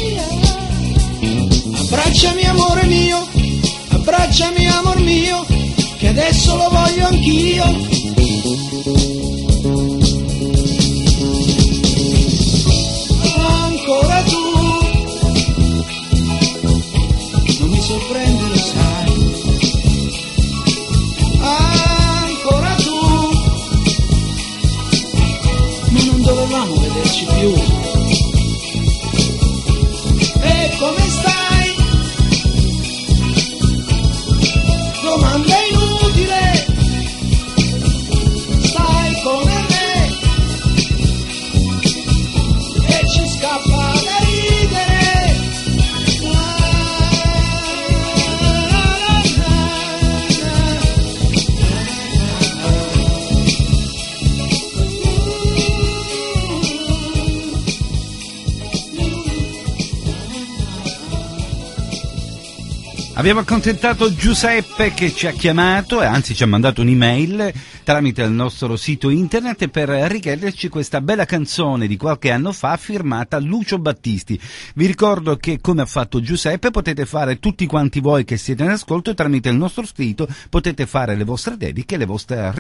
Abbracciami amore mio, abbracciami amor mio, che adesso lo voglio anch'io. Ancora tu, non mi sorprende, lo sai. Ancora tu, ma non dovevamo vederci più. E come stai? Domanda inutile. Stai come me e ci scappa da ridere. Abbiamo accontentato Giuseppe che ci ha chiamato e anzi ci ha mandato un'email tramite il nostro sito internet per richiederci questa bella canzone di qualche anno fa firmata Lucio Battisti. Vi ricordo che, come ha fatto Giuseppe, potete fare tutti quanti voi che siete in ascolto e tramite il nostro sito potete fare le vostre dediche e le vostre...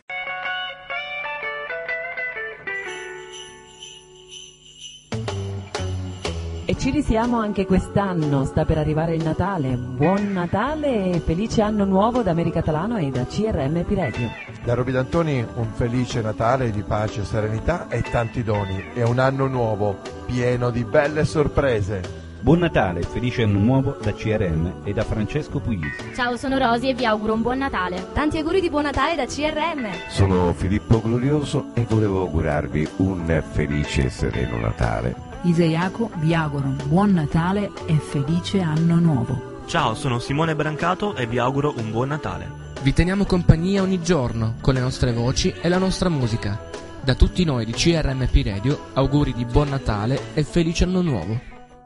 E ci risiamo anche quest'anno, sta per arrivare il Natale. Buon Natale e felice anno nuovo da America Catalano e da C R M P Radio. Da Roby D'Antoni un felice Natale di pace, serenità e tanti doni. E un anno nuovo pieno di belle sorprese. Buon Natale e felice anno nuovo da C R M e da Francesco Puglisi. Ciao, sono Rosy e vi auguro un buon Natale. Tanti auguri di buon Natale da C R M. Sono Filippo Glorioso e volevo augurarvi un felice e sereno Natale. Isaiaco vi auguro un buon Natale e felice anno nuovo. Ciao, sono Simone Brancato e vi auguro un buon Natale. Vi teniamo compagnia ogni giorno con le nostre voci e la nostra musica. Da tutti noi di C R M P Radio, auguri di buon Natale e felice anno nuovo.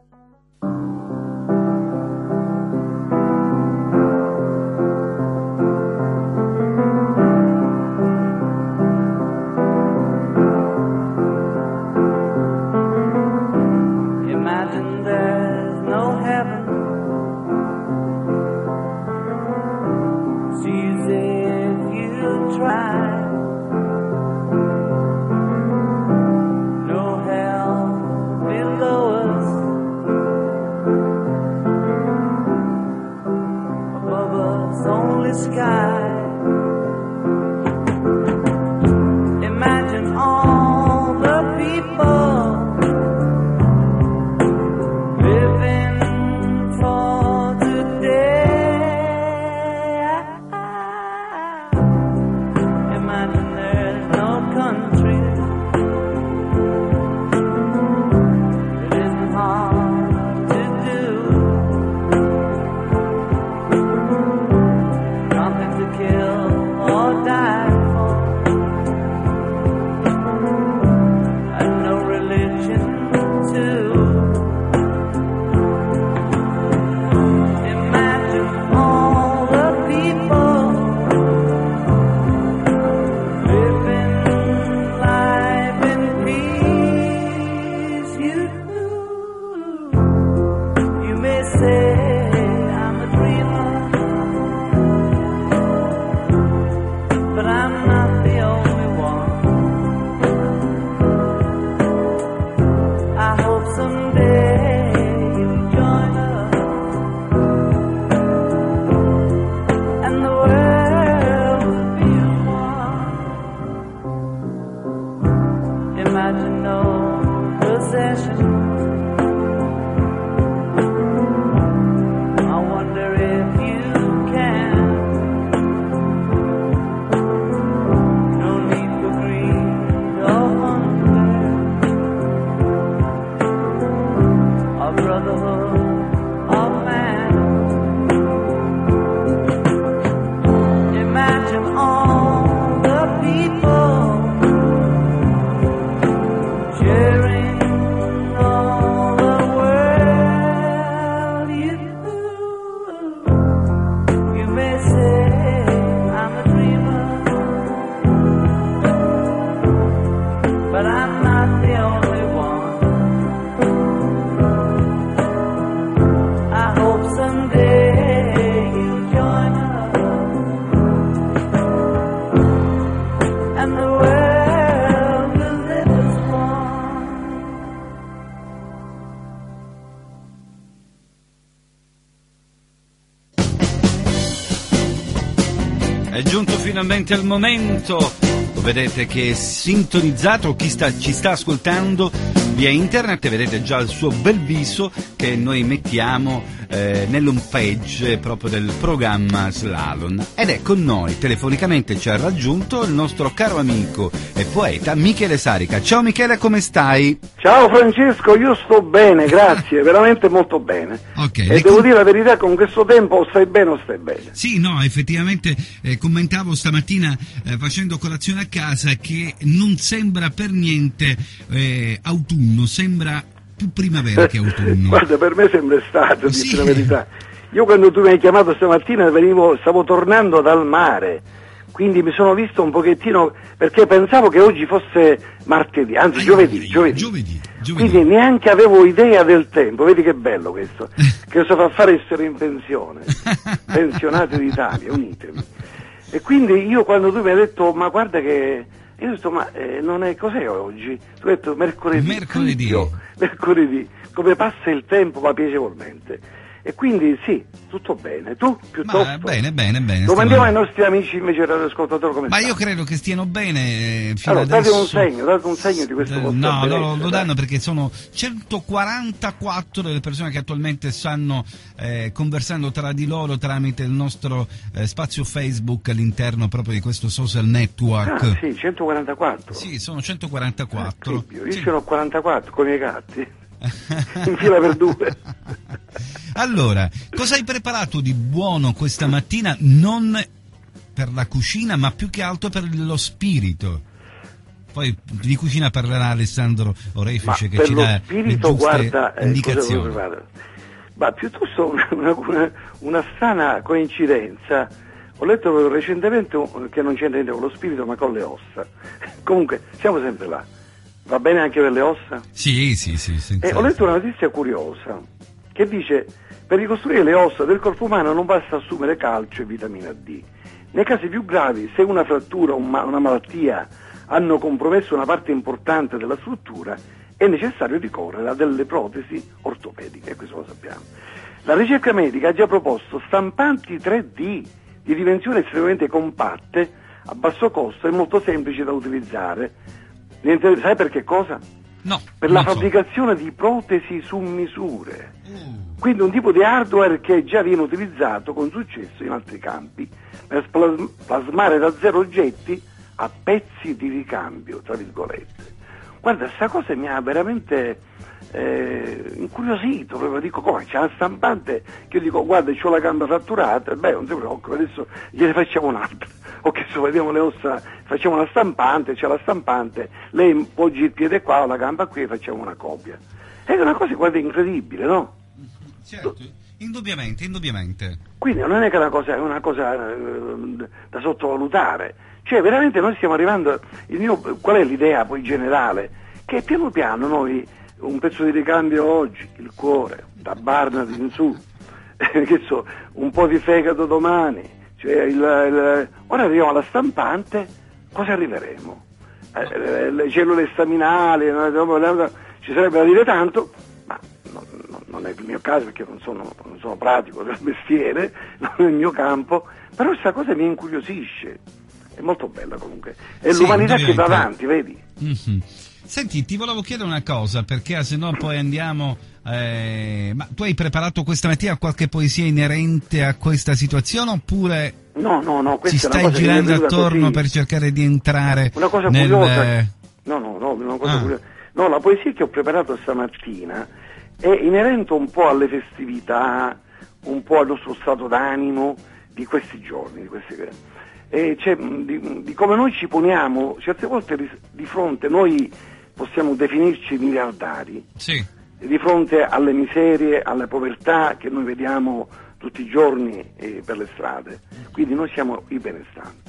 Imagine there's no heaven. See as if you try. No hell below us. Above us only sky. Imagine all the people living for today. Imagine there's no country. It isn't hard to do. Nothing to kill or die for. And no religion too. Imagine all the people living life in peace. You, you may say I'm a dreamer, but I'm not the only one. I hope someday you'll join us and the world will be one. Imagine no possession. I wonder if you can. No need for greed or hunger, or brotherhood of man. Imagine all the people sharing all the world. You, you may say I'm a dreamer, but I'm not the only one. I hope someday you'll join us and the world will live as one. È giunto finalmente il momento. Lo vedete che è sintonizzato, chi sta, ci sta ascoltando via internet, vedete già il suo bel viso che noi mettiamo eh, nell'home page proprio del programma Slalom. Ed è con noi, telefonicamente ci ha raggiunto il nostro caro amico e poeta Michele Sarica. Ciao Michele, come stai? Ciao Francesco, io sto bene, grazie, veramente molto bene. Okay, e devo com- dire la verità, con questo tempo o stai bene o stai bene. Sì, no, effettivamente eh, commentavo stamattina eh, facendo colazione a casa che non sembra per niente eh, autunno, sembra più primavera che autunno. Guarda, per me sembra estate, sì. Dici la verità. Io quando tu mi hai chiamato stamattina venivo, stavo tornando dal mare, quindi mi sono visto un pochettino, perché pensavo che oggi fosse martedì, anzi ah, giovedì, giovedì. Giovedì, giovedì. Quindi neanche avevo idea del tempo, vedi che bello questo, che cosa fa fare essere in pensione, pensionati d'Italia, unitevi. E quindi io quando tu mi hai detto, ma guarda che, io ho detto, ma eh, non è, cos'è oggi? Tu hai detto mercoledì. Mercoledì. Figlio, mercoledì, come passa il tempo, ma piacevolmente. E quindi sì, tutto bene. Tu piuttosto? Ma bene, bene, bene. Lo mandiamo ai nostri amici invece radioascoltatori come Ma sta? io credo che stiano bene eh, fino Allora, adesso. date un segno, date un segno di questo Eh, vostro No, benessere, no, lo dai. danno perché sono centoquarantaquattro delle persone che attualmente stanno eh, conversando tra di loro tramite il nostro eh, spazio Facebook all'interno proprio di questo social network. Ah, sì, centoquarantaquattro. Sì, sono centoquarantaquattro. Io ce ne ho quarantaquattro con i miei gatti. In fila per due. Allora, cosa hai preparato di buono questa mattina? Non per la cucina, ma più che altro per lo spirito. Poi di cucina parlerà Alessandro Orefice, che per ci lo dà le spirito, giuste guarda, eh, indicazioni. cosa volevo preparare? Ma piuttosto una, una, una, una strana coincidenza. Ho letto recentemente un- che non c'entra niente con lo spirito, ma con le ossa. Comunque, siamo sempre là. Va bene anche per le ossa? Sì, sì, sì. senza- E ho letto una notizia curiosa che dice: per ricostruire le ossa del corpo umano non basta assumere calcio e vitamina D. Nei casi più gravi, se una frattura o un ma- una malattia hanno compromesso una parte importante della struttura, è necessario ricorrere a delle protesi ortopediche, e questo lo sappiamo. La ricerca medica ha già proposto stampanti tre D di dimensioni estremamente compatte, a basso costo e molto semplici da utilizzare. Niente- sai per che cosa? No. Per la non so. fabbricazione di protesi su misure. Quindi un tipo di hardware che già viene utilizzato con successo in altri campi per splas- plasmare da zero oggetti a pezzi di ricambio, tra virgolette. Guarda, sta cosa mi ha veramente eh, incuriosito, proprio dico, come c'è una stampante che io dico, guarda, c'ho la gamba fratturata, beh, non si preoccupa, adesso gliene facciamo un'altra. O che so, vediamo le ossa, facciamo una stampante, c'è la stampante, lei poggi il piede qua o la gamba qui e facciamo una copia. È una cosa, guarda, incredibile, no? Certo, indubbiamente, indubbiamente. Quindi non è che una cosa, è una cosa eh, da sottovalutare. Cioè, veramente noi stiamo arrivando, il mio, qual è l'idea poi generale? Che piano piano noi, un pezzo di ricambio oggi, il cuore, da Barnard in su, che so, un po' di fegato domani, cioè il, il, ora arriviamo alla stampante, cosa arriveremo? Eh, le, le cellule staminali, no, ci sarebbe da dire tanto, ma non, non, non è il mio caso perché non sono, non sono pratico del mestiere, non è il mio campo, però questa cosa mi incuriosisce, è molto bella comunque, è Sì, l'umanità che va indubbiamente. avanti, vedi? Mhm. Senti, ti volevo chiedere una cosa, perché se no poi andiamo... eh, ma tu hai preparato questa mattina qualche poesia inerente a questa situazione oppure No, no, no, ci questa è una stai cosa che mi è girando venuta attorno così. per cercare di entrare Una cosa nel... curiosa. No, no, no, una cosa Ah. curiosa. No, la poesia che ho preparato stamattina è inerente un po' alle festività, un po' al nostro stato d'animo di questi giorni, di queste e cioè, mh, di, di come noi ci poniamo certe volte di, di fronte, noi possiamo definirci miliardari, Sì. di fronte alle miserie, alle povertà che noi vediamo tutti i giorni eh, per le strade. Quindi noi siamo i benestanti.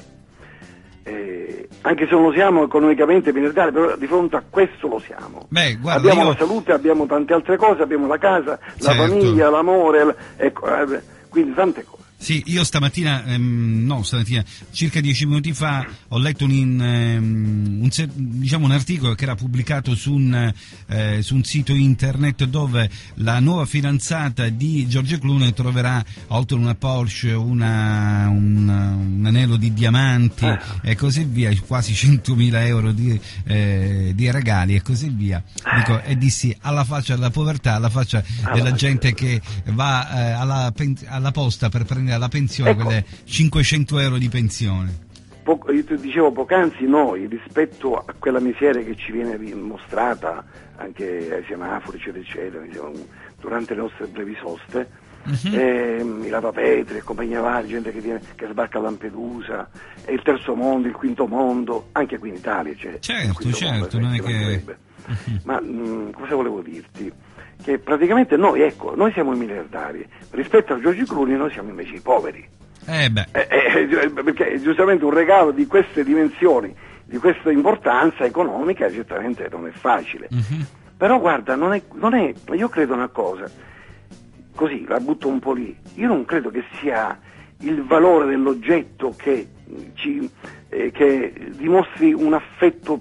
Eh, anche se non lo siamo economicamente miliardari, però di fronte a questo lo siamo. Beh, guarda, abbiamo io- la salute, abbiamo tante altre cose, abbiamo la casa, la Certo. famiglia, l'amore, l- ecco, eh, quindi tante cose. Sì, io stamattina, ehm, no stamattina, circa dieci minuti fa ho letto un, in, ehm, un, se- diciamo un articolo che era pubblicato su un, eh, su un sito internet dove la nuova fidanzata di George Clooney troverà, oltre una Porsche, una, un, un anello di diamanti Ah. e così via, quasi centomila euro di, eh, di regali e così via. Dico, e dissi, alla faccia della povertà, alla faccia della gente che va eh, alla, pen- alla posta per prendere la pensione, Ecco. quelle cinquecento euro di pensione. Po- io ti dicevo poc'anzi, noi rispetto a quella miseria che ci viene ri- mostrata anche ai semafori eccetera eccetera, diciamo, durante le nostre brevi soste, Mhm. ehm, i lavavetri e compagnia varia, gente che, viene, che sbarca a Lampedusa, e il terzo mondo, il quinto mondo, anche qui in Italia c'è il Certo, quinto certo, mondo, non è ci che... mancherebbe. Ma mh, cosa volevo dirti? Che praticamente noi, ecco, noi siamo i miliardari, rispetto a George Clooney noi siamo invece i poveri. Eh beh, Eh, eh, perché giustamente un regalo di queste dimensioni, di questa importanza economica, certamente non è facile. mhm. Però guarda, non è, non è, io credo una cosa, così la butto un po' lì, io non credo che sia il valore dell'oggetto che, ci, eh, che dimostri un affetto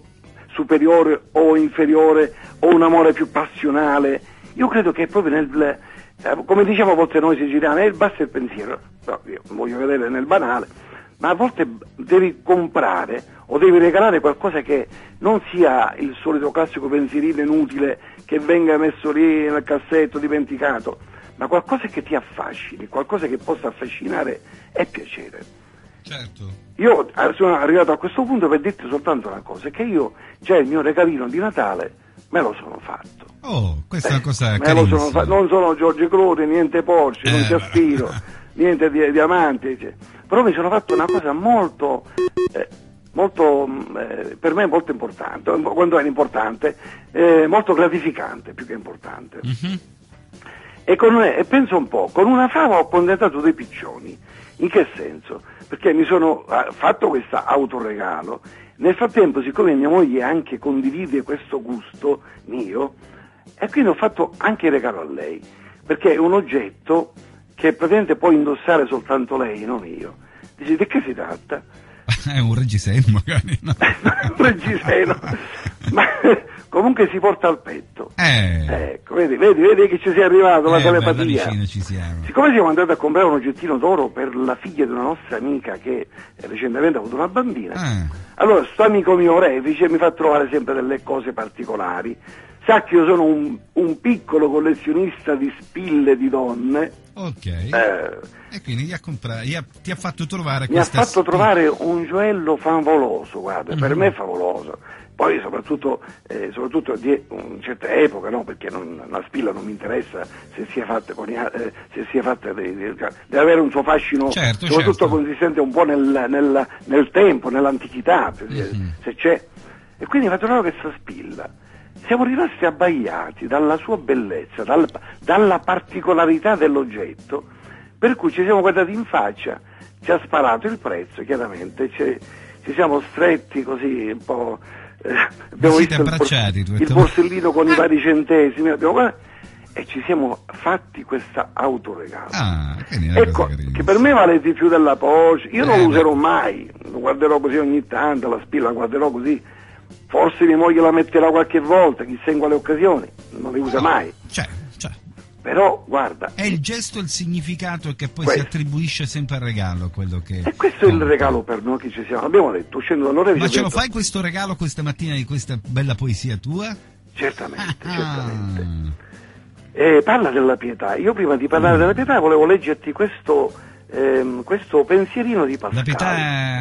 superiore o inferiore o un amore più passionale. Io credo che è proprio nel, eh, come diciamo a volte noi siciliani, è il basso il pensiero, no, io non voglio vedere nel banale, ma a volte devi comprare o devi regalare qualcosa che non sia il solito classico pensierino inutile che venga messo lì nel cassetto dimenticato, ma qualcosa che ti affascini, qualcosa che possa affascinare e piacere. Certo. Io sono arrivato a questo punto per dirti soltanto una cosa, che io già il mio regalino di Natale me lo sono fatto. Oh, questa è una cosa me lo carinissima. sono fa- non sono Giorgio Clode, niente Porsche, non Eh, ci aspiro, niente di- diamanti, cioè. Però mi sono fatto una cosa molto, eh, molto eh, per me molto importante, quando era importante, eh, molto gratificante più che importante. Mhm. E, con, e penso un po', con una fava ho accontentato dei piccioni. In che senso? Perché mi sono eh, fatto questo autoregalo. Nel frattempo, siccome mia moglie anche condivide questo gusto mio, e quindi ho fatto anche il regalo a lei, perché è un oggetto che praticamente può indossare soltanto lei, non io. Dici, di che si tratta? È un reggiseno magari, no? Un reggiseno, ma comunque si porta al petto. Eh. Ecco, vedi, vedi, vedi che ci sei arrivato, la Eh, beh, da telepatia. vicino ci siamo. Siccome siamo andati a comprare un oggettino d'oro per la figlia di una nostra amica che recentemente ha avuto una bambina, Eh. allora sto amico mio orefice mi fa trovare sempre delle cose particolari. Sa che io sono un, un piccolo collezionista di spille di donne. Ok. Eh, E quindi gli ha compra- gli ha- ti ha fatto trovare mi ha questa fatto spi- trovare un gioiello favoloso, guarda, per Mhm. me è favoloso. Poi soprattutto, eh, soprattutto di una certa epoca, no? Perché non, la spilla non mi interessa se sia fatta con i- eh, se sia fatta di- di- deve avere un suo fascino, Certo, soprattutto certo. consistente un po' nel, nel- nel tempo, nell'antichità, se, Mhm. se c'è. E quindi mi ha trovato questa spilla. Siamo rimasti abbagliati dalla sua bellezza, dal- dalla particolarità dell'oggetto, per cui ci siamo guardati in faccia, ci ha sparato il prezzo, chiaramente, ci, ci siamo stretti così un po', eh, abbiamo siete visto il, por- abbracciati, tu e il tu. borsellino con i vari centesimi, abbiamo guardato, e ci siamo fatti questa autoregalo. Ah, quindi è una Ecco, cosa carina. che per me vale di più della Porsche, io non Eh, lo beh. userò mai, lo guarderò così ogni tanto, la spilla la guarderò così, forse mia moglie la metterà qualche volta, chissà in quale occasione, non li usa mai. Cioè, cioè, Però, guarda, è il gesto e il significato che poi Questo. si attribuisce sempre al regalo, quello che... e questo è il regalo per noi che ci siamo. Abbiamo detto, uscendo dall'orefice... Ma ce lo detto, fai questo regalo questa mattina di questa bella poesia tua? Certamente, Ah. certamente. Eh, parla della pietà. Io prima di parlare Mm. della pietà volevo leggerti questo, ehm, questo pensierino di Pascal. La pietà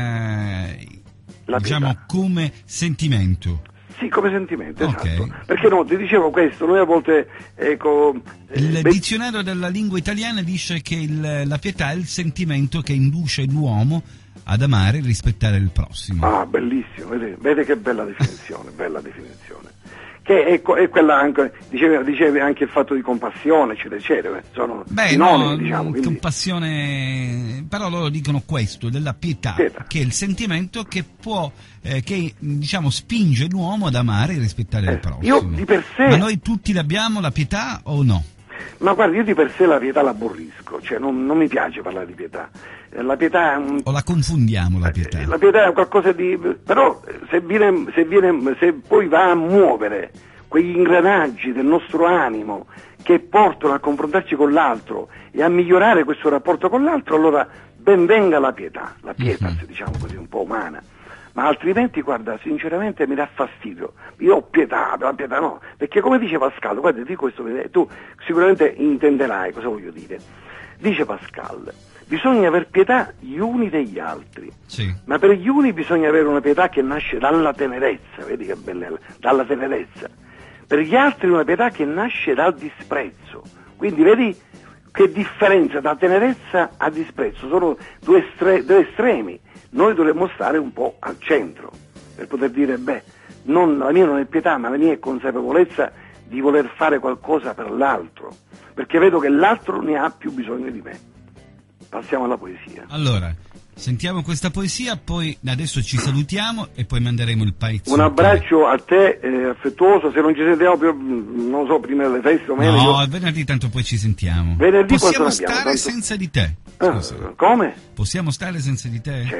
è, La diciamo, pietà. come sentimento. Sì, come sentimento, Ok. esatto. Perché no, ti dicevo questo, noi a volte, ecco... eh, Il beh, dizionario della lingua italiana dice che il- la pietà è il sentimento che induce l'uomo ad amare e rispettare il prossimo. Ah, bellissimo, vede, vede che bella definizione, bella definizione. Che è, co- è quella anche, dicevi, dicevi anche il fatto di compassione, eccetera, eccetera, sono Beh, sinonimi, no, diciamo, quindi... compassione, però loro dicono questo, della pietà, Pietà. che è il sentimento che può, eh, che diciamo spinge l'uomo ad amare e rispettare il prossimo. Eh, io di per sé... Ma noi tutti l'abbiamo la pietà o no? Ma guarda, io di per sé la pietà l'aborrisco, cioè non, non mi piace parlare di pietà. Eh, La pietà è un... O la confondiamo la pietà? La pietà è qualcosa di... però eh, se, viene, se, viene, se poi va a muovere quegli ingranaggi del nostro animo che portano a confrontarci con l'altro e a migliorare questo rapporto con l'altro, allora ben venga la pietà, la pietas, Mhm. diciamo così, un po' umana. Ma altrimenti, guarda, sinceramente mi dà fastidio. Io ho pietà, la pietà no, perché come dice Pascal, guarda, dico questo, tu sicuramente intenderai cosa voglio dire. Dice Pascal, bisogna aver pietà gli uni degli altri, Sì. ma per gli uni bisogna avere una pietà che nasce dalla tenerezza, vedi che bella, è la- dalla tenerezza. Per gli altri una pietà che nasce dal disprezzo. Quindi vedi che differenza da tenerezza a disprezzo, sono due, estre- due estremi. Noi dovremmo stare un po' al centro per poter dire, beh, non, la mia non è pietà, ma la mia è consapevolezza di voler fare qualcosa per l'altro, perché vedo che l'altro ne ha più bisogno di me. Passiamo alla poesia. Allora, sentiamo questa poesia, poi adesso ci salutiamo e poi manderemo il pezzo. Un abbraccio a te, eh, affettuoso, se non ci sentiamo più, mm, non so, prima delle feste o meno. No, io- è venerdì, tanto poi ci sentiamo. Venerdì Possiamo quanto ne abbiamo? stare Tanto- senza di te. Ah, Scusa. come? Possiamo stare senza di te? Certo,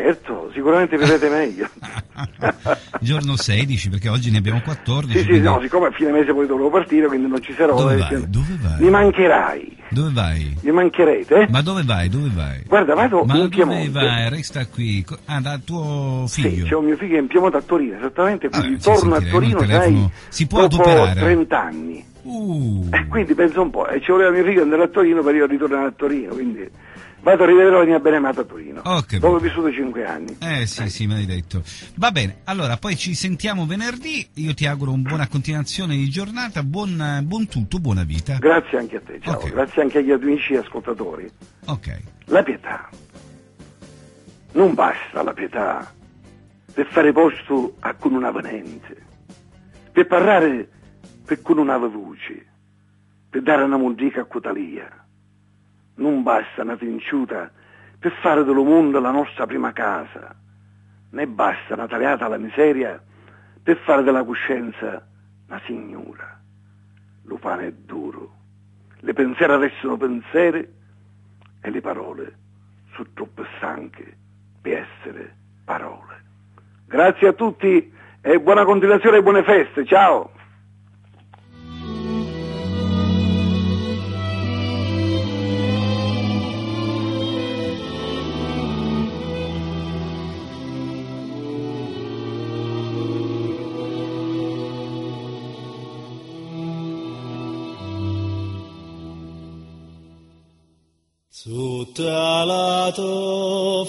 sicuramente vedete meglio. Giorno sedici, perché oggi ne abbiamo quattordici. Sì, sì, quindi... no, siccome a fine mese poi dovevo partire, quindi non ci sarò. Dove eh, vai? Dove vai? Mi mancherai. Dove vai? Mi mancherete? Ma dove vai? Dove vai? Guarda, vado Ma in dove Piemonte. vai? Resta qui. Co- Ah, da tuo figlio. Sì, c'è un mio figlio in Piemonte a Torino, esattamente, quindi Ah, ci torno a sentiremo Torino, al telefono. sai, Si può dopo adoperare? trenta anni. Uh. Eh, quindi penso un po', e ci voleva mio figlio andare a Torino per io ritornare a Torino, quindi vado a rivedere la mia benemata a Torino, Oh, che dove ho vissuto cinque anni. Eh sì, sì, me l'hai detto. Va bene, allora poi ci sentiamo venerdì. Io ti auguro una buona continuazione di giornata, buon, buon tutto, buona vita. Grazie anche a te, ciao, Ok. grazie anche agli amici ascoltatori. Ok. La pietà. Non basta la pietà per fare posto a chi non aveva niente, per parlare per chi non aveva voce, per dare una mundica a Cotalia. Non basta una trinciuta per fare dello mondo la nostra prima casa, né basta una tagliata alla miseria per fare della coscienza una signora. Lo pane è duro, le pensieri restano pensieri e le parole sono troppo stanche per essere parole. Grazie a tutti e buona continuazione e buone feste, ciao! Sotto la tua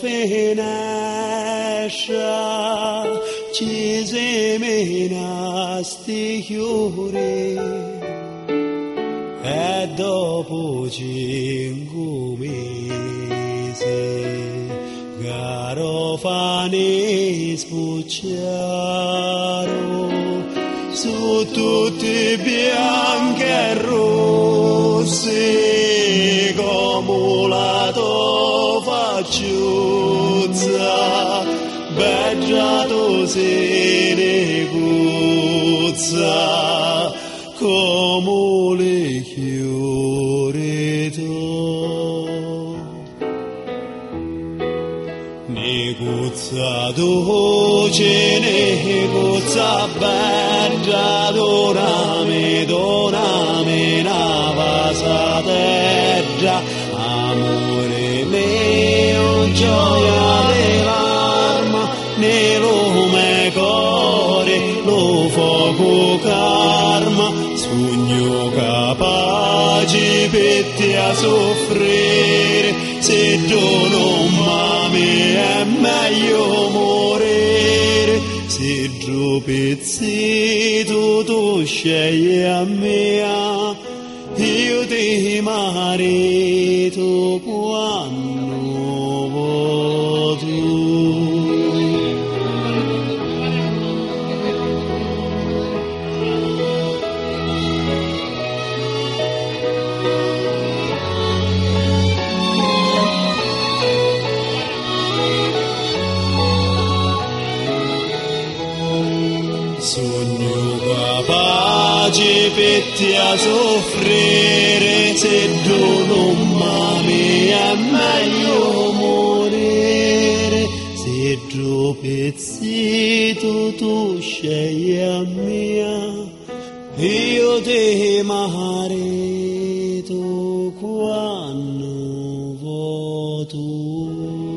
finestra ci semina sti fiori e dopo cinque mesi garofani spucciaro su tutti bianchi e rossi come la tua facciuzza, beggia tu se ne puzza, come le fiori tu. Ne puzza dolce, ne puzza beggia, donami, donami una vasateggia, amore mio, gioia dell'arma, ne lume core, lo fuoco karma, sogno capace per te a soffrire, se tu non m'ami è meglio morire, se giù pezzito tu scegli a me, io ti marito quando vuoi tu. Sogno capace per te a soffrire, se tu non m'ami è meglio morire, se tu pezzito tu scegli a mia, io ti marito quando vuoi tu.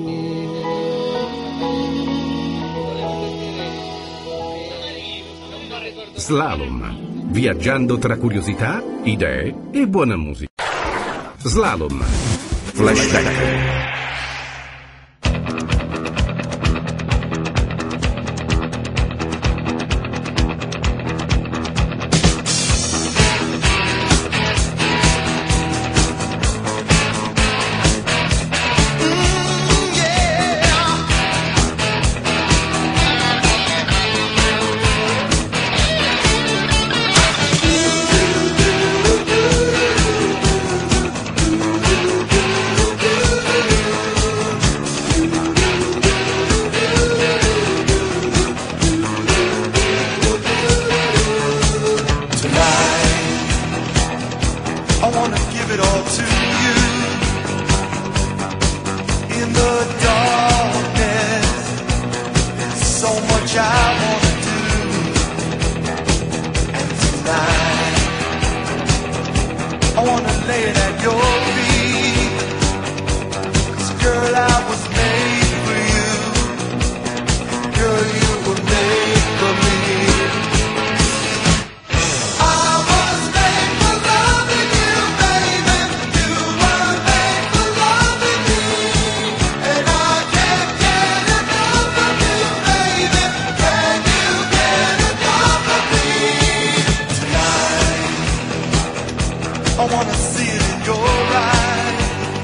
Slalom, viaggiando tra curiosità, idee e buona musica. Slalom, flashback. Thank you. laying at your feet. 'Cause girl, I was made for you. Girl, you were made for me. I was made for loving you, baby. You were made for loving me. And I can't get enough of you, baby. Can you get enough of me? Tonight, I wanna see it in your eyes.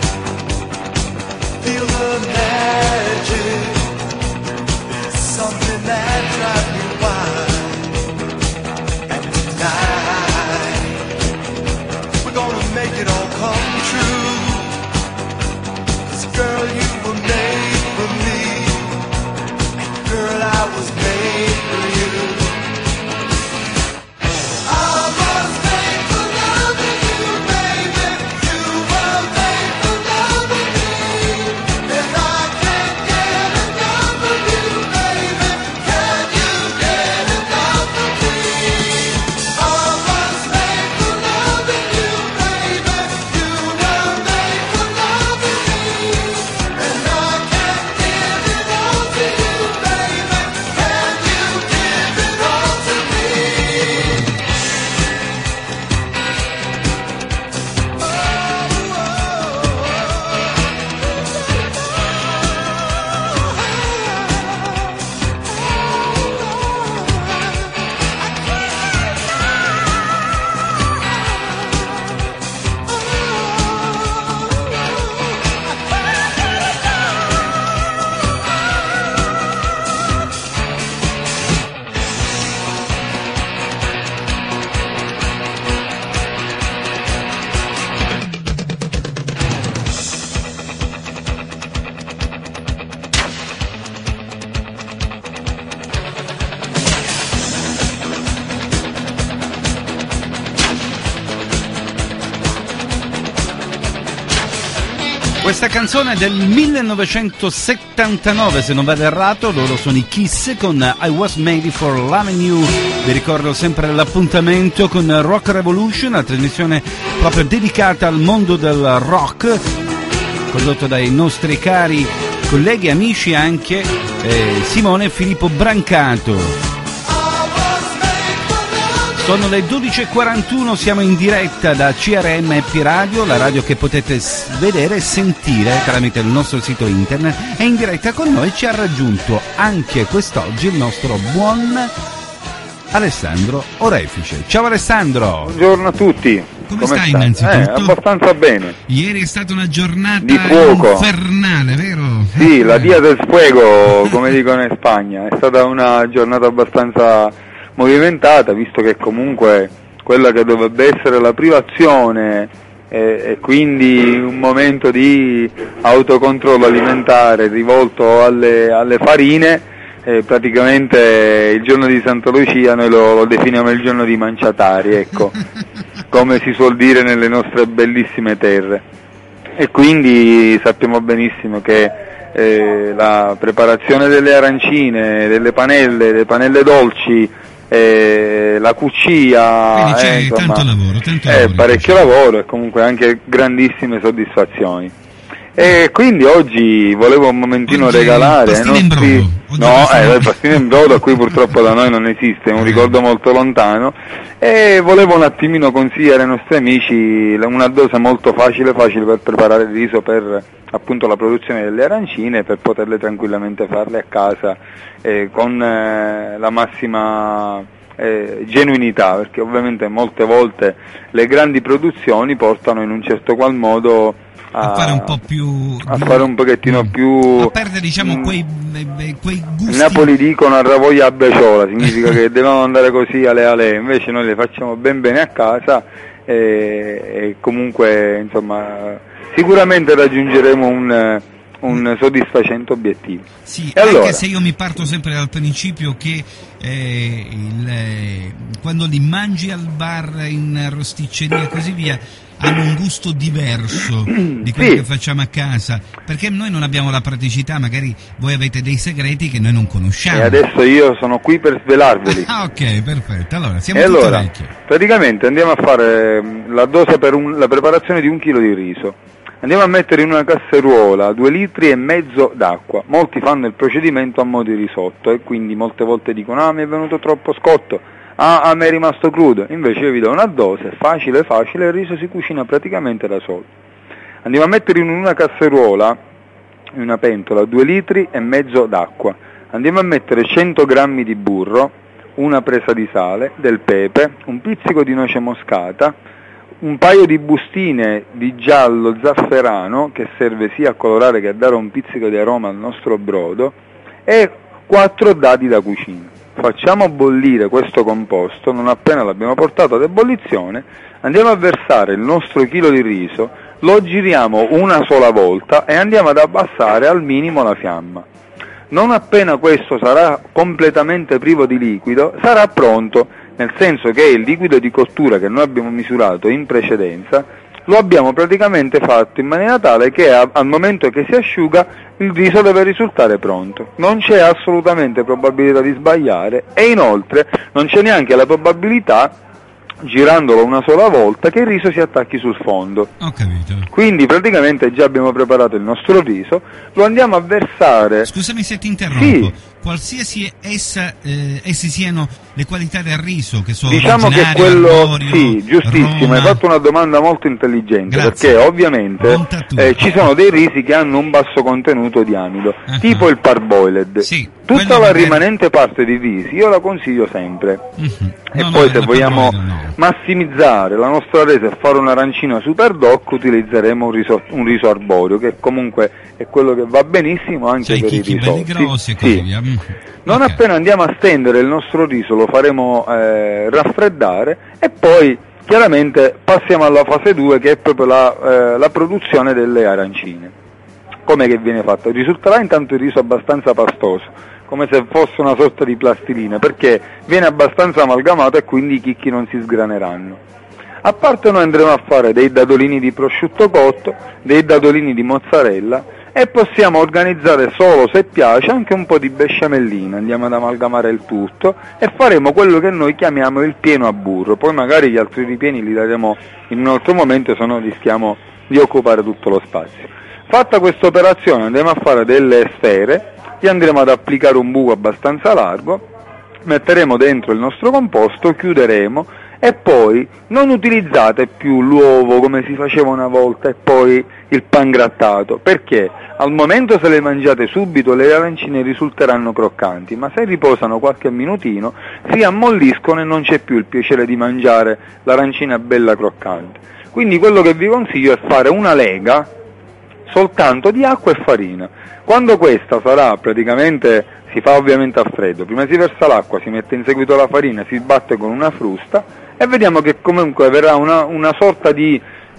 Feel the magic. There's something that drives me wild. And tonight, we're gonna make it all come true. 'Cause girl, you were made for me. And girl, I was made for you. I was made for loving you, baby. You were made for loving me. And I can't get enough of you, baby. Can you get enough of me? I was made for loving you, baby. You were made for loving me. And I can't give it all to you, baby. Can you give it all to me? Questa canzone è del millenovecentosettantanove, se non vado errato. Loro sono i Kiss con I Was Made for Loving You. Vi ricordo sempre l'appuntamento con Rock Revolution, una trasmissione proprio dedicata al mondo del rock, condotto dai nostri cari colleghi e amici anche eh, Simone e Filippo Brancato. Sono le dodici e quarantuno, siamo in diretta da C R M Happy Radio, la radio che potete vedere e sentire tramite il nostro sito internet, e in diretta con noi ci ha raggiunto anche quest'oggi il nostro buon Alessandro Orefice. Ciao Alessandro! Buongiorno a tutti! Come, Come stai innanzitutto? Eh, abbastanza bene. Ieri è stata una giornata di fuoco. Infernale, vero? Sì, la Dia del Fuego, come dicono in Spagna, è stata una giornata abbastanza movimentata, visto che comunque quella che dovrebbe essere la privazione e, e quindi un momento di autocontrollo alimentare rivolto alle, alle farine, eh, praticamente il giorno di Santa Lucia noi lo, lo definiamo il giorno di Manciatari, ecco, come si suol dire nelle nostre bellissime terre. E quindi sappiamo benissimo che eh, la preparazione delle arancine, delle panelle, delle panelle dolci, Eh, la cucia, quindi c'è eh, insomma, tanto lavoro, tanto eh, lavoro, parecchio lavoro e comunque anche grandissime soddisfazioni. E quindi oggi volevo un momentino oggi regalare ai nostri... no, eh, il pastino in brodo qui purtroppo da noi non esiste, è un ricordo molto lontano, e volevo un attimino consigliare ai nostri amici una dose molto facile facile per preparare il riso per appunto la produzione delle arancine, per poterle tranquillamente farle a casa eh, con eh, la massima eh, genuinità, perché ovviamente molte volte le grandi produzioni portano in un certo qual modo a, a fare un po' più a fare un pochettino più a perdere, diciamo, mh, quei, quei gusti. In Napoli dicono a ravoglia a beciola, significa che devono andare così alle ale, invece noi le facciamo ben bene a casa e, e comunque insomma sicuramente raggiungeremo un, un soddisfacente obiettivo. Sì, e anche allora? se io mi parto sempre dal principio che eh, il, eh, quando li mangi al bar, in rosticceria e così via, hanno un gusto diverso di quello Sì. che facciamo a casa, perché noi non abbiamo la praticità, magari voi avete dei segreti che noi non conosciamo. E adesso io sono qui per svelarveli. Ah, ok, perfetto. Allora, siamo E tutti allora, vecchi. praticamente andiamo a fare mm, la dose per un- la preparazione di un chilo di riso. Andiamo a mettere in una casseruola due litri e mezzo d'acqua. Molti fanno il procedimento a mo' di risotto e quindi molte volte dicono ah mi è venuto troppo scotto, ah, ah mi è rimasto crudo. Invece io vi do una dose, facile facile, il riso si cucina praticamente da solo. Andiamo a mettere in una casseruola, in una pentola, due litri e mezzo d'acqua. Andiamo a mettere cento grammi di burro, una presa di sale, del pepe, un pizzico di noce moscata, un paio di bustine di giallo zafferano che serve sia a colorare che a dare un pizzico di aroma al nostro brodo e quattro dadi da cucina. Facciamo bollire questo composto, non appena l'abbiamo portato ad ebollizione, andiamo a versare il nostro chilo di riso, lo giriamo una sola volta e andiamo ad abbassare al minimo la fiamma. Non appena questo sarà completamente privo di liquido, sarà pronto, nel senso che il liquido di cottura che noi abbiamo misurato in precedenza lo abbiamo praticamente fatto in maniera tale che a- al momento che si asciuga il riso deve risultare pronto. Non c'è assolutamente probabilità di sbagliare e inoltre non c'è neanche la probabilità, girandolo una sola volta, che il riso si attacchi sul fondo. Ho capito. Quindi praticamente già abbiamo preparato il nostro riso, lo andiamo a versare. Scusami se ti interrompo. Sì. Qualsiasi essa, eh, essi siano le qualità del riso, che sono Diciamo che originario, quello, arborio, sì, giustissimo, Roma. hai fatto una domanda molto intelligente, Grazie. perché ovviamente eh, ci sono dei risi che hanno un basso contenuto di amido, Uh-huh. tipo il parboiled. Tutta quello la magari- rimanente parte di risi io la consiglio sempre. Mhm. E No, no, poi se la vogliamo parboiled no. massimizzare la nostra resa e fare un'arancina super doc, utilizzeremo un riso, un riso arborio, che comunque è quello che va benissimo anche Cioè, i per i chicchi belli risotti. grossi e così Sì. via. Mm. Non appena andiamo a stendere il nostro riso lo faremo eh, raffreddare e poi chiaramente passiamo alla fase due, che è proprio la, eh, la produzione delle arancine. Come che viene fatto? Risulterà intanto il riso abbastanza pastoso, come se fosse una sorta di plastilina, perché viene abbastanza amalgamato e quindi i chicchi non si sgraneranno. A parte noi andremo a fare dei dadolini di prosciutto cotto, dei dadolini di mozzarella e possiamo organizzare solo, se piace, anche un po' di besciamellina. Andiamo ad amalgamare il tutto e faremo quello che noi chiamiamo il pieno a burro. Poi magari gli altri ripieni li daremo in un altro momento, se no rischiamo di occupare tutto lo spazio. Fatta questa operazione andiamo a fare delle sfere, gli andremo ad applicare un buco abbastanza largo, metteremo dentro il nostro composto, chiuderemo e poi non utilizzate più l'uovo come si faceva una volta e poi il pangrattato, perché al momento se le mangiate subito le arancine risulteranno croccanti, ma se riposano qualche minutino si ammolliscono e non c'è più il piacere di mangiare l'arancina bella croccante. Quindi quello che vi consiglio è fare una lega soltanto di acqua e farina. Quando questa sarà praticamente, si fa ovviamente a freddo, prima si versa l'acqua, si mette in seguito la farina, si sbatte con una frusta e vediamo che comunque verrà una, una sorta di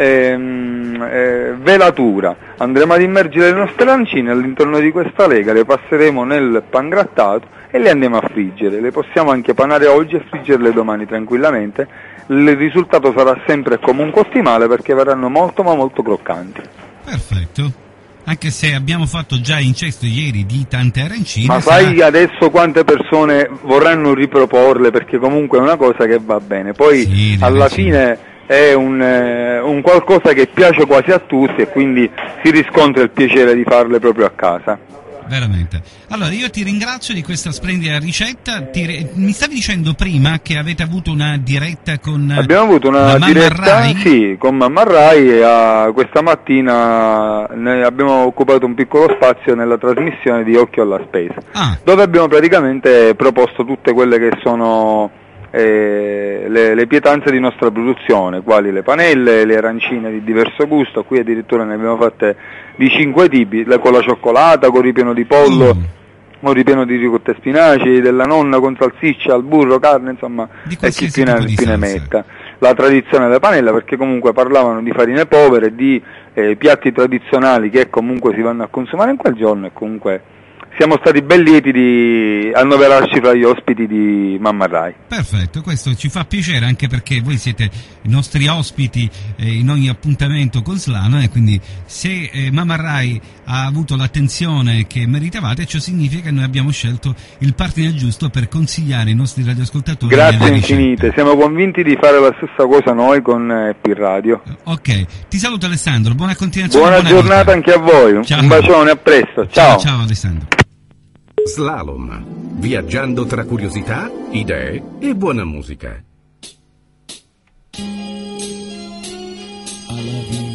ehm, eh, velatura. Andremo ad immergere le nostre arancine all'interno di questa lega, le passeremo nel pangrattato e le andiamo a friggere. Le possiamo anche panare oggi e friggerle domani tranquillamente. Il risultato sarà sempre e comunque ottimale perché verranno molto ma molto croccanti. Perfetto. Anche se abbiamo fatto già incesto ieri di tante arancine. Ma sarà- sai adesso quante persone vorranno riproporle, perché comunque è una cosa che va bene. Poi Sì, le alla arancine. fine è un, eh, un qualcosa che piace quasi a tutti e quindi si riscontra il piacere di farle proprio a casa. Veramente. Allora, io ti ringrazio di questa splendida ricetta. Ti ri- mi stavi dicendo prima che avete avuto una diretta con Abbiamo avuto una la Mamma diretta Rai? sì, con Mamma Rai e ah, questa mattina ne abbiamo occupato un piccolo spazio nella trasmissione di Occhio alla Spesa, Ah. dove abbiamo praticamente proposto tutte quelle che sono eh, le, le pietanze di nostra produzione, quali le panelle, le arancine di diverso gusto. Qui addirittura ne abbiamo fatte di cinque tipi, le con la cioccolata, con ripieno di pollo, Mm. con ripieno di ricotta e spinaci, della nonna con salsiccia, al burro, carne, insomma, Di e chi qualsiasi più ne, tipo di più ne salsa. metta. La tradizione della panella, perché comunque parlavano di farine povere, di eh, piatti tradizionali che comunque si vanno a consumare in quel giorno e comunque siamo stati ben lieti di annoverarci fra gli ospiti di Mamma Rai. Perfetto, questo ci fa piacere anche perché voi siete i nostri ospiti eh, in ogni appuntamento con Slano e quindi se eh, Mamma Rai ha avuto l'attenzione che meritavate, ciò significa che noi abbiamo scelto il partner giusto per consigliare i nostri radioascoltatori. Grazie infinite, siamo convinti di fare la stessa cosa noi con eh, P Radio. Ok, ti saluto Alessandro, buona continuazione. Buona, buona giornata vita. Anche a voi, ciao. Un bacione, a presto, ciao. Ciao, ciao Alessandro. Slalom, viaggiando tra curiosità, idee e buona musica. I love you.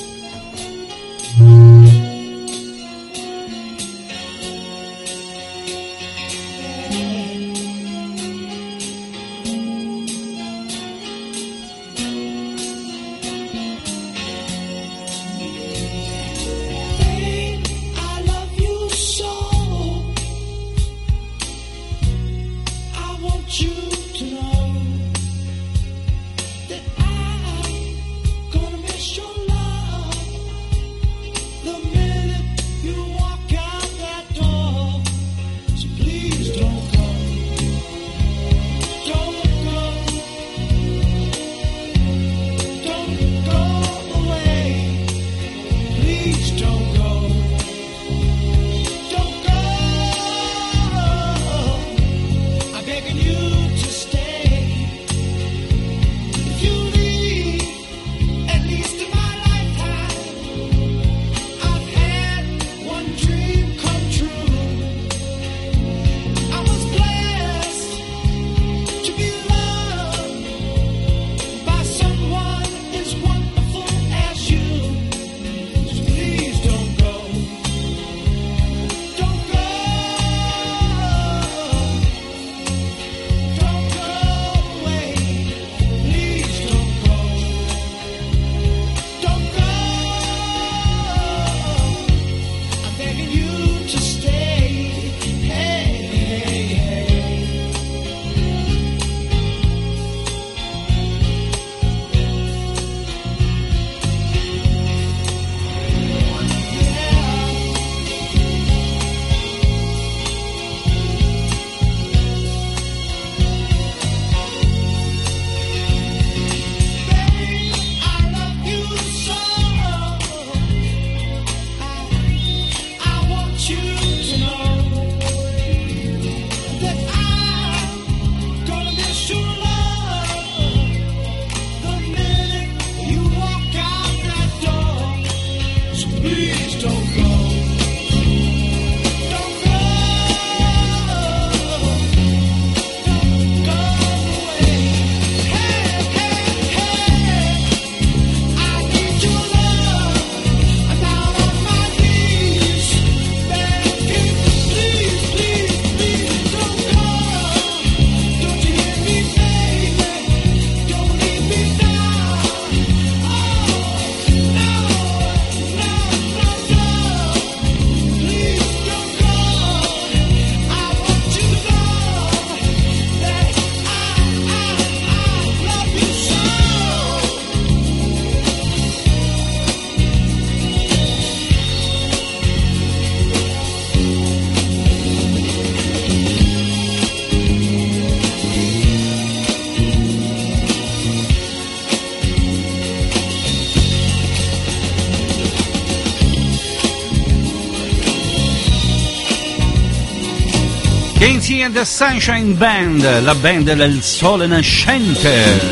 Casey and the Sunshine Band, la band del sole nascente.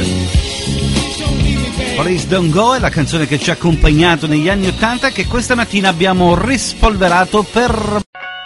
Please Don't Go è la canzone che ci ha accompagnato negli anni Ottanta, che questa mattina abbiamo rispolverato per...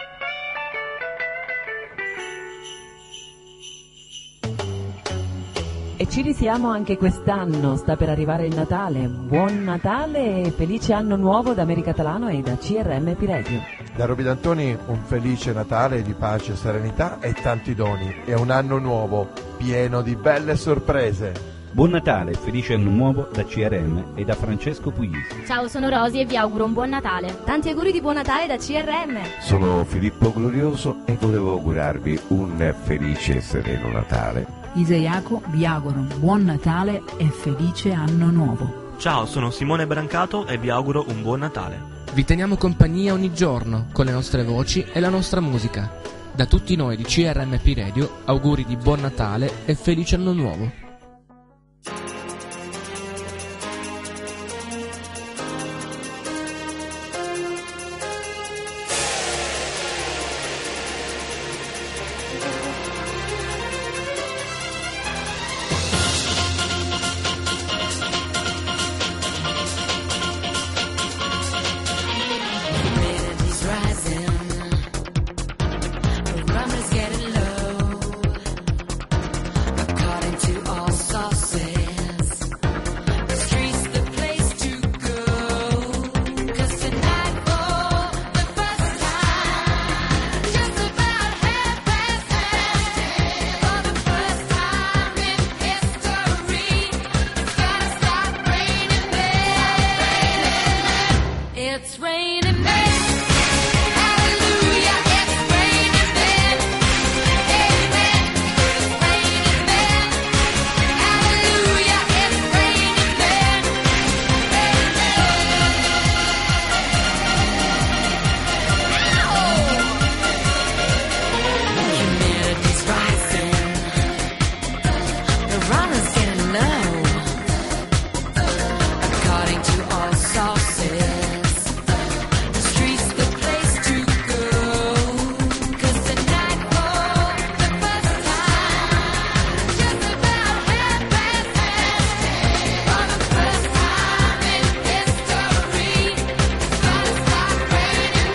E ci risiamo anche quest'anno, sta per arrivare il Natale. Buon Natale e felice anno nuovo da America Talano e da C R M P Radio. Da Roby D'Antoni un felice Natale di pace, serenità e tanti doni. E un anno nuovo pieno di belle sorprese. Buon Natale e felice anno nuovo da C R M e da Francesco Puglisi. Ciao, sono Rosy e vi auguro un buon Natale. Tanti auguri di buon Natale da C R M. Sono Filippo Glorioso e volevo augurarvi un felice e sereno Natale. Isa Iaco vi auguro buon Natale e felice anno nuovo. Ciao, sono Simone Brancato e vi auguro un buon Natale. Vi teniamo compagnia ogni giorno con le nostre voci e la nostra musica. Da tutti noi di C R M P Radio, auguri di buon Natale e felice anno nuovo. Humidity's rising, the rum is getting low. According to all sources, the street's the place to go. 'Cause tonight, for the first time, just about half past ten, for the first time in history, it's gotta stop raining men. It's raining men. Hallelujah, it's raining men. Amen. It's raining men. Hallelujah, it's raining men. Amen. Humidity's rising. The rum is getting low. According to all sources, the street's the place to go. 'Cause tonight, for the first time, just about half past ten, for the first time in history, it's gonna stop raining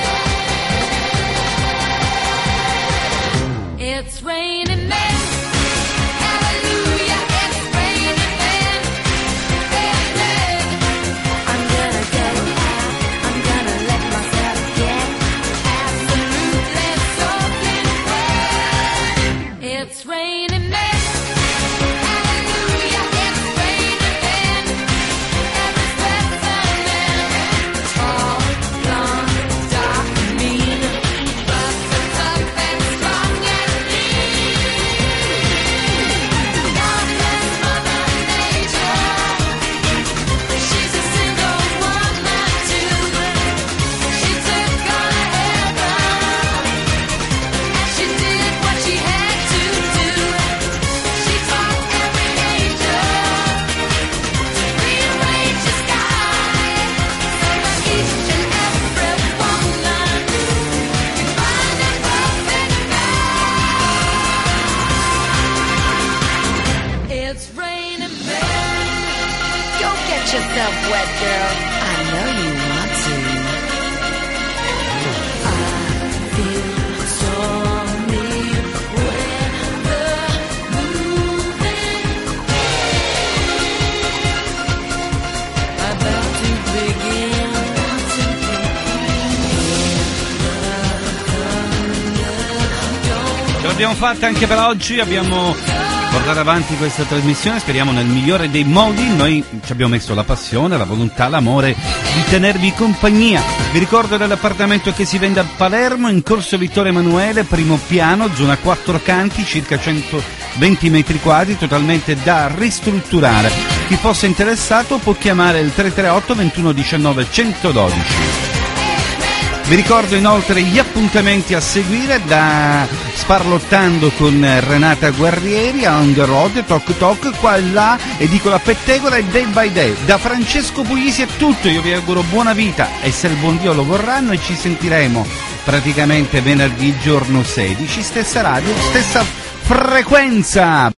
men. It's raining men. Hallelujah, it's raining men. Amen. I'm gonna get out. I'm gonna let myself get absolutely soaking wet. It's raining men. Hallelujah, it's raining men. Every specimen, tall, blonde, dark, mean, but so tough and strong and mean. God bless Mother Nature. She's a single woman too. She took on a heaven, and she did what she had to do. She taught every angel to rearrange the sky, so that each and every woman can find a perfect man. It's raining men. Go get yourself wet, girl. I know you want to. I feel so near when the moving about to begin. Ce l'abbiamo fatta anche per oggi, abbiamo portato avanti questa trasmissione, speriamo nel migliore dei modi. Noi ci abbiamo messo la passione, la volontà, l'amore di tenervi compagnia. Vi ricordo dell'appartamento che si vende a Palermo, in corso Vittorio Emanuele, primo piano, zona quattro canti, circa centoventi metri quadri, totalmente da ristrutturare. Chi fosse interessato può chiamare il tre tre otto ventuno diciannove centododici. Vi ricordo inoltre gli appuntamenti a seguire da Sparlottando con Renata Guerrieri, On the Road, Talk Talk, qua e là, Edicola Pettegola e Day by Day. Da Francesco Puglisi è tutto, io vi auguro buona vita e se il buon Dio lo vorrà noi ci sentiremo praticamente venerdì giorno sedici, stessa radio, stessa frequenza.